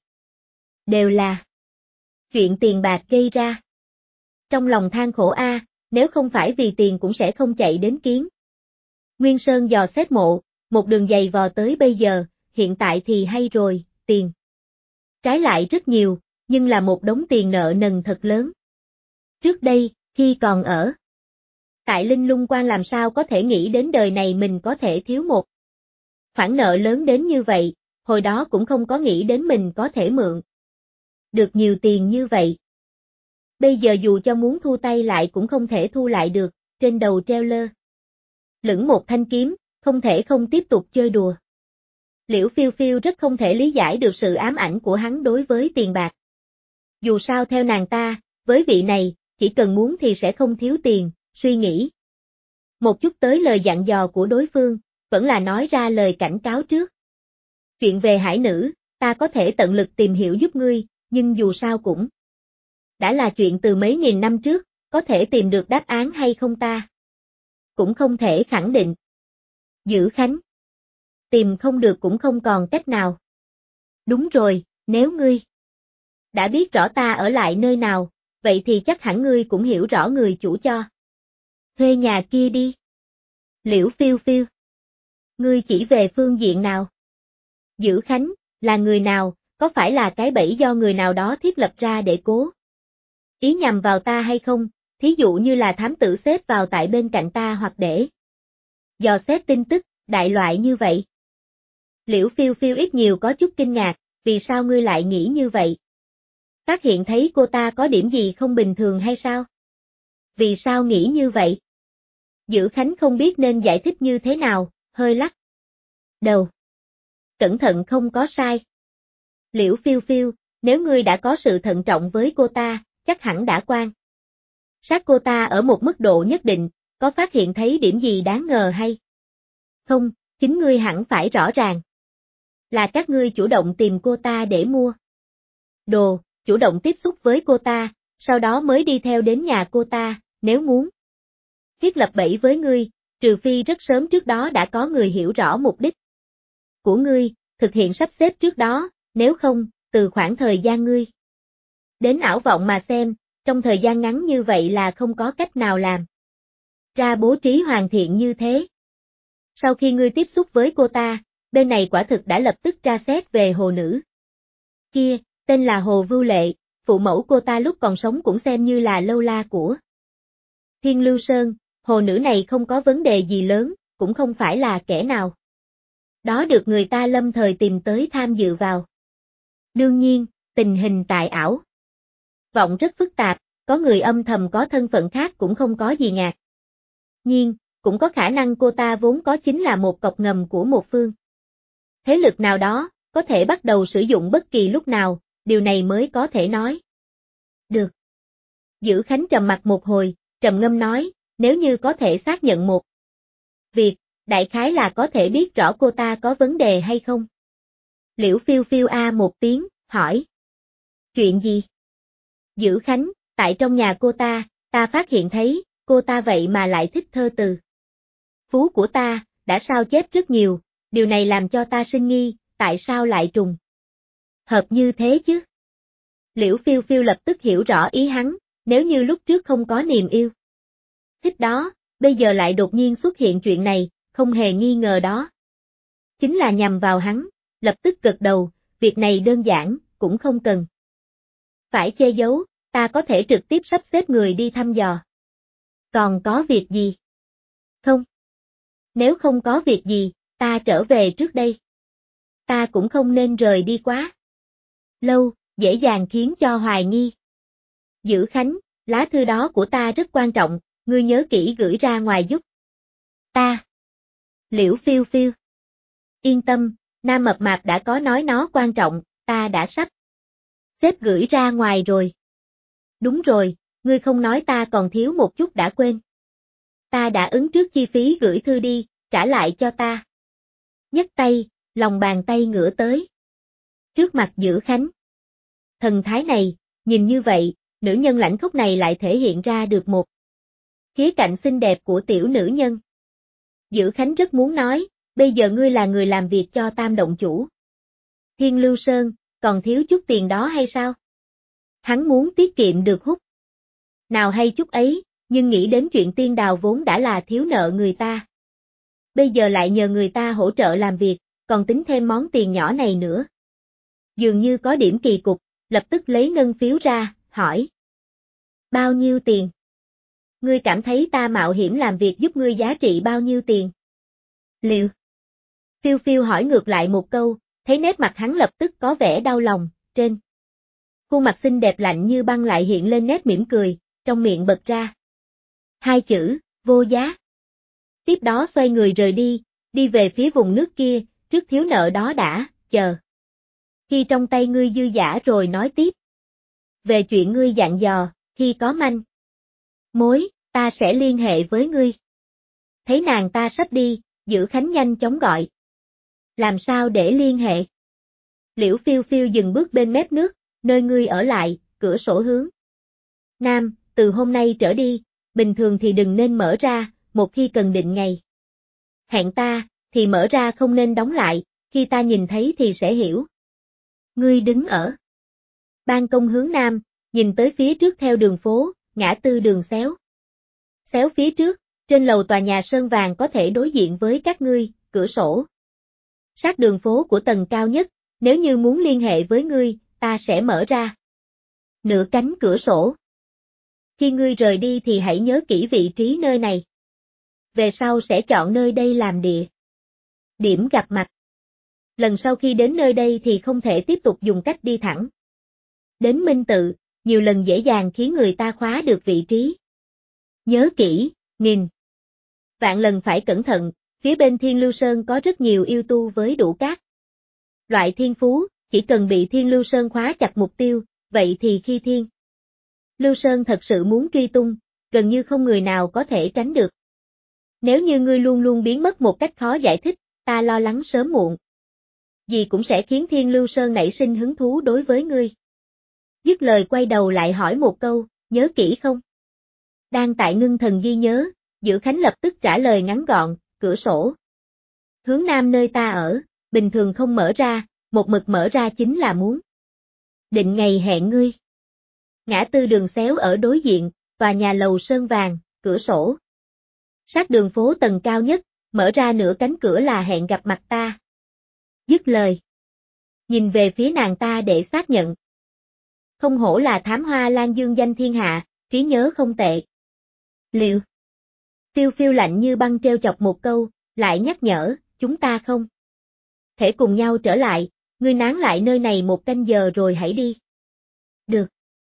Đều là chuyện tiền bạc gây ra. Trong lòng than khổ nếu không phải vì tiền cũng sẽ không chạy đến Kiến Nguyên Sơn dò xét mộ, một đường giày vò tới bây giờ, hiện tại thì hay rồi, tiền trái lại rất nhiều, nhưng là một đống tiền nợ nần thật lớn. Trước đây, khi còn ở tại Linh Lung Quan làm sao có thể nghĩ đến đời này mình có thể thiếu một khoản nợ lớn đến như vậy, hồi đó cũng không có nghĩ đến mình có thể mượn được nhiều tiền như vậy. Bây giờ dù cho muốn thu tay lại cũng không thể thu lại được, trên đầu treo lơ lửng một thanh kiếm, không thể không tiếp tục chơi đùa. Liễu Phiêu Phiêu rất không thể lý giải được sự ám ảnh của hắn đối với tiền bạc. Dù sao theo nàng ta, với vị này, chỉ cần muốn thì sẽ không thiếu tiền, suy nghĩ một chút tới lời dặn dò của đối phương, vẫn là nói ra lời cảnh cáo trước. Chuyện về hải nữ, ta có thể tận lực tìm hiểu giúp ngươi, nhưng dù sao cũng đã là chuyện từ mấy nghìn năm trước, có thể tìm được đáp án hay không ta cũng không thể khẳng định. Dữ Khánh tìm không được cũng không còn cách nào. Đúng rồi, nếu ngươi đã biết rõ ta ở lại nơi nào, vậy thì chắc hẳn ngươi cũng hiểu rõ người chủ cho thuê nhà kia đi. Liễu Phiêu Phiêu, ngươi chỉ về phương diện nào? Dữ Khánh, là người nào, có phải là cái bẫy do người nào đó thiết lập ra để cố ý nhằm vào ta hay không, thí dụ như là thám tử xếp vào tại bên cạnh ta hoặc để dò xét tin tức, đại loại như vậy. Liễu Phiêu Phiêu ít nhiều có chút kinh ngạc, vì sao ngươi lại nghĩ như vậy? Phát hiện thấy cô ta có điểm gì không bình thường hay sao? Vì sao nghĩ như vậy? Dữ Khánh không biết nên giải thích như thế nào, hơi lắc đầu. Cẩn thận không có sai. Liễu Phiêu Phiêu, nếu ngươi đã có sự thận trọng với cô ta, chắc hẳn đã quan sát cô ta ở một mức độ nhất định, có phát hiện thấy điểm gì đáng ngờ hay không, chính ngươi hẳn phải rõ ràng. Là các ngươi chủ động tìm cô ta để mua đồ, chủ động tiếp xúc với cô ta, sau đó mới đi theo đến nhà cô ta, nếu muốn thiết lập bẫy với ngươi, trừ phi rất sớm trước đó đã có người hiểu rõ mục đích của ngươi, thực hiện sắp xếp trước đó, nếu không, từ khoảng thời gian ngươi đến ảo vọng mà xem, trong thời gian ngắn như vậy là không có cách nào làm ra bố trí hoàn thiện như thế. Sau khi ngươi tiếp xúc với cô ta, bên này quả thực đã lập tức tra xét về hồ nữ kia, tên là Hồ Vưu Lệ, phụ mẫu cô ta lúc còn sống cũng xem như là lâu la của Thiên Lưu Sơn, hồ nữ này không có vấn đề gì lớn, cũng không phải là kẻ nào đó được người ta lâm thời tìm tới tham dự vào. Đương nhiên, tình hình tại ảo vọng rất phức tạp, có người âm thầm có thân phận khác cũng không có gì ngạc nhiên, cũng có khả năng cô ta vốn có chính là một cọc ngầm của một phương thế lực nào đó, có thể bắt đầu sử dụng bất kỳ lúc nào, điều này mới có thể nói được. Dữ Khánh trầm mặt một hồi, trầm ngâm nói, nếu như có thể xác nhận một việc, đại khái là có thể biết rõ cô ta có vấn đề hay không. Liễu Phiêu Phiêu một tiếng, hỏi. Chuyện gì? Dữ Khánh, tại trong nhà cô ta phát hiện thấy, cô ta vậy mà lại thích thơ từ phú của ta, đã sao chép rất nhiều, điều này làm cho ta sinh nghi, tại sao lại trùng hợp như thế chứ? Liễu Phiêu Phiêu lập tức hiểu rõ ý hắn, nếu như lúc trước không có niềm yêu thích đó, bây giờ lại đột nhiên xuất hiện chuyện này, không hề nghi ngờ đó chính là nhằm vào hắn, lập tức gật đầu, việc này đơn giản, cũng không cần phải che giấu, ta có thể trực tiếp sắp xếp người đi thăm dò. Còn có việc gì? Không. Nếu không có việc gì, ta trở về trước đây. Ta cũng không nên rời đi quá lâu, dễ dàng khiến cho hoài nghi. Dữ Khánh, lá thư đó của ta rất quan trọng, ngươi nhớ kỹ gửi ra ngoài giúp ta. Liễu Phiêu Phiêu. Yên tâm, Nam Mập Mạp đã có nói nó quan trọng, ta đã sắp xếp gửi ra ngoài rồi. Đúng rồi, ngươi không nói ta còn thiếu một chút đã quên. Ta đã ứng trước chi phí gửi thư đi, trả lại cho ta. Nhấc tay, lòng bàn tay ngửa tới. Trước mặt Dữ Khánh. Thần thái này, nhìn như vậy, nữ nhân lãnh khốc này lại thể hiện ra được một khía cạnh xinh đẹp của tiểu nữ nhân. Dữ Khánh rất muốn nói, bây giờ ngươi là người làm việc cho Tam động chủ Thiên Lưu Sơn, còn thiếu chút tiền đó hay sao? Hắn muốn tiết kiệm được hút nào hay chút ấy, nhưng nghĩ đến chuyện Tiên Đào vốn đã là thiếu nợ người ta. Bây giờ lại nhờ người ta hỗ trợ làm việc, còn tính thêm món tiền nhỏ này nữa. Dường như có điểm kỳ cục, lập tức lấy ngân phiếu ra, hỏi. Bao nhiêu tiền? Ngươi cảm thấy ta mạo hiểm làm việc giúp ngươi giá trị bao nhiêu tiền? Liễu Phiêu Phiêu hỏi ngược lại một câu, thấy nét mặt hắn lập tức có vẻ đau lòng, trên khuôn mặt xinh đẹp lạnh như băng lại hiện lên nét mỉm cười, trong miệng bật ra hai chữ, vô giá. Tiếp đó xoay người rời đi về phía vùng nước kia, trước thiếu nợ đó đã, chờ. Khi trong tay ngươi dư dả rồi nói tiếp. Về chuyện ngươi dặn dò, khi có manh mối, ta sẽ liên hệ với ngươi. Thấy nàng ta sắp đi, Dữ Khánh nhanh chóng gọi. Làm sao để liên hệ? Liễu Phiêu Phiêu dừng bước bên mép nước, nơi ngươi ở lại, cửa sổ hướng Nam, từ hôm nay trở đi, bình thường thì đừng nên mở ra, một khi cần định ngày. Hẹn ta, thì mở ra không nên đóng lại, khi ta nhìn thấy thì sẽ hiểu. Ngươi đứng ở ban công hướng Nam, nhìn tới phía trước theo đường phố, ngã tư đường xéo. Xéo phía trước, trên lầu tòa nhà sơn vàng có thể đối diện với các ngươi, cửa sổ. Sát đường phố của tầng cao nhất, nếu như muốn liên hệ với ngươi, ta sẽ mở ra nửa cánh cửa sổ. Khi ngươi rời đi thì hãy nhớ kỹ vị trí nơi này. Về sau sẽ chọn nơi đây làm địa Điểm gặp mặt. Lần sau khi đến nơi đây thì không thể tiếp tục dùng cách đi thẳng đến Minh Tự, nhiều lần dễ dàng khiến người ta khóa được vị trí. Nhớ kỹ, nghìn vạn lần phải cẩn thận, phía bên Thiên Lưu Sơn có rất nhiều yêu tu với đủ các loại thiên phú, chỉ cần bị Thiên Lưu Sơn khóa chặt mục tiêu, vậy thì khi Thiên Lưu Sơn thật sự muốn truy tung, gần như không người nào có thể tránh được. Nếu như ngươi luôn luôn biến mất một cách khó giải thích, ta lo lắng sớm muộn gì cũng sẽ khiến Thiên Lưu Sơn nảy sinh hứng thú đối với ngươi. Dứt lời quay đầu lại hỏi một câu, nhớ kỹ không? Đang tại ngưng thần ghi nhớ, Dữ Khánh lập tức trả lời ngắn gọn, cửa sổ hướng nam nơi ta ở, bình thường không mở ra, một mực mở ra chính là muốn định ngày hẹn ngươi. Ngã tư đường xéo ở đối diện, tòa nhà lầu sơn vàng, cửa sổ sát đường phố tầng cao nhất, mở ra nửa cánh cửa là hẹn gặp mặt ta. Dứt lời, nhìn về phía nàng ta để xác nhận. Không hổ là thám hoa lan dương danh thiên hạ, trí nhớ không tệ. Liệu Phiêu phiêu lạnh như băng treo chọc một câu, lại nhắc nhở, chúng ta không thể cùng nhau trở lại, ngươi nán lại nơi này một canh giờ rồi hãy đi. Được.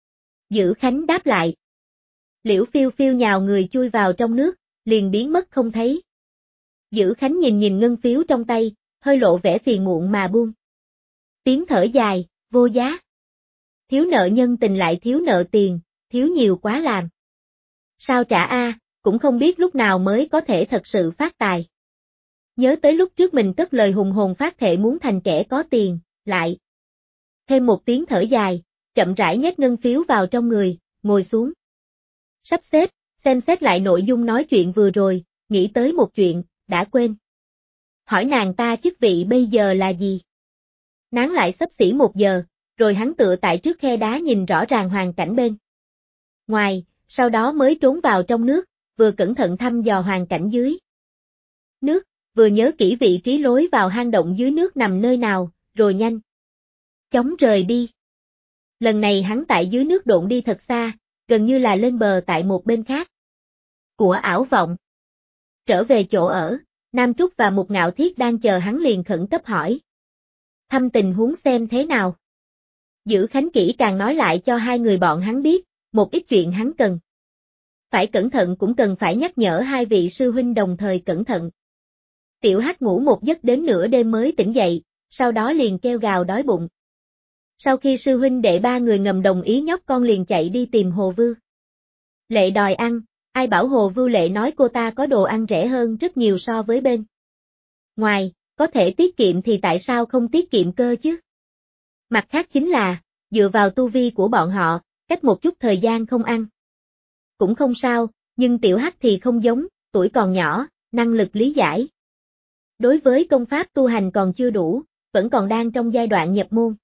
Dữ Khánh đáp lại. Liễu Phiêu phiêu nhào người chui vào trong nước, liền biến mất không thấy. Dữ Khánh nhìn nhìn ngân phiếu trong tay, hơi lộ vẻ phiền muộn mà buông tiếng thở dài, vô giá. Thiếu nợ nhân tình lại thiếu nợ tiền, thiếu nhiều quá làm sao trả a, cũng không biết lúc nào mới có thể thật sự phát tài. Nhớ tới lúc trước mình cất lời hùng hồn phát thệ muốn thành kẻ có tiền, lại thêm một tiếng thở dài, chậm rãi nhét ngân phiếu vào trong người, ngồi xuống. Sắp xếp, xem xét lại nội dung nói chuyện vừa rồi, nghĩ tới một chuyện, đã quên. Hỏi nàng ta chức vị bây giờ là gì? Nán lại xấp xỉ 1 giờ, rồi hắn tựa tại trước khe đá nhìn rõ ràng hoàn cảnh bên ngoài, sau đó mới trốn vào trong nước, vừa cẩn thận thăm dò hoàn cảnh dưới nước, vừa nhớ kỹ vị trí lối vào hang động dưới nước nằm nơi nào, rồi nhanh chóng rời đi. Lần này hắn tại dưới nước độn đi thật xa, gần như là lên bờ tại một bên khác của ảo vọng. Trở về chỗ ở, Nam Trúc và Mục Ngạo Thiết đang chờ hắn liền khẩn cấp hỏi. Thăm tình huống xem thế nào. Dữ Khánh kỹ càng nói lại cho hai người bọn hắn biết, một ít chuyện hắn cần phải cẩn thận cũng cần phải nhắc nhở hai vị sư huynh đồng thời cẩn thận. Tiểu Hắc ngủ một giấc đến nửa đêm mới tỉnh dậy, sau đó liền kêu gào đói bụng. Sau khi sư huynh đệ 3 người ngầm đồng ý nhóc con liền chạy đi tìm Hồ Vưu Lệ đòi ăn, ai bảo Hồ Vưu Lệ nói cô ta có đồ ăn rẻ hơn rất nhiều so với bên ngoài, có thể tiết kiệm thì tại sao không tiết kiệm cơ chứ? Mặt khác chính là, dựa vào tu vi của bọn họ, cách một chút thời gian không ăn cũng không sao, nhưng Tiểu Hắc thì không giống, tuổi còn nhỏ, năng lực lý giải đối với công pháp tu hành còn chưa đủ, vẫn còn đang trong giai đoạn nhập môn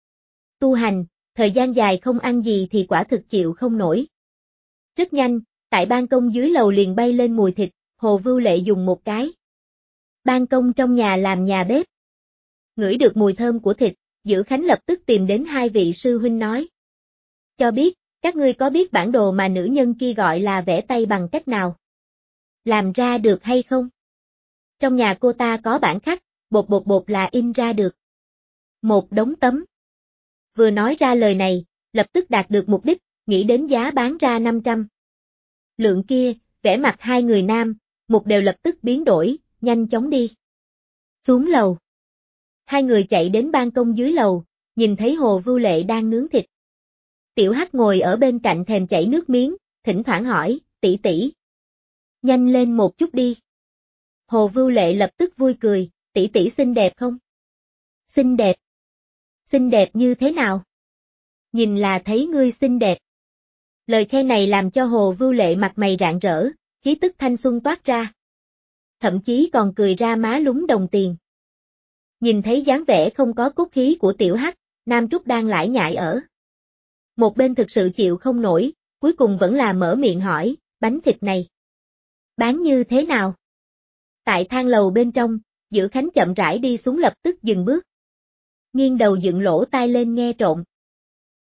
tu hành, thời gian dài không ăn gì thì quả thực chịu không nổi. Rất nhanh, tại ban công dưới lầu liền bay lên mùi thịt, Hồ Vưu Lệ dùng một cái ban công trong nhà làm nhà bếp. Ngửi được mùi thơm của thịt, Dữ Khánh lập tức tìm đến hai vị sư huynh nói. Cho biết, các ngươi có biết bản đồ mà nữ nhân kia gọi là vẽ tay bằng cách nào? Làm ra được hay không? Trong nhà cô ta có bản khắc, bột là in ra được một đống tấm. Vừa nói ra lời này, lập tức đạt được mục đích, nghĩ đến giá bán ra 500 lượng kia, vẻ mặt hai người nam, Mục đều lập tức biến đổi, nhanh chóng đi xuống lầu. Hai người chạy đến ban công dưới lầu, nhìn thấy Hồ Vưu Lệ đang nướng thịt. Tiểu Hắc ngồi ở bên cạnh thèm chảy nước miếng, thỉnh thoảng hỏi, tỷ tỷ, nhanh lên một chút đi. Hồ Vưu Lệ lập tức vui cười, tỷ tỷ xinh đẹp không? Xinh đẹp. Xinh đẹp như thế nào? Nhìn là thấy ngươi xinh đẹp. Lời khen này làm cho Hồ Vưu Lệ mặt mày rạng rỡ, khí tức thanh xuân toát ra. Thậm chí còn cười ra má lúng đồng tiền. Nhìn thấy dáng vẻ không có cốt khí của Tiểu Hắc, Nam Trúc đang lải nhải ở một bên thực sự chịu không nổi, cuối cùng vẫn là mở miệng hỏi, bánh thịt này bán như thế nào? Tại thang lầu bên trong, Dữ Khánh chậm rãi đi xuống lập tức dừng bước. Nghiêng đầu dựng lỗ tai lên nghe trộm.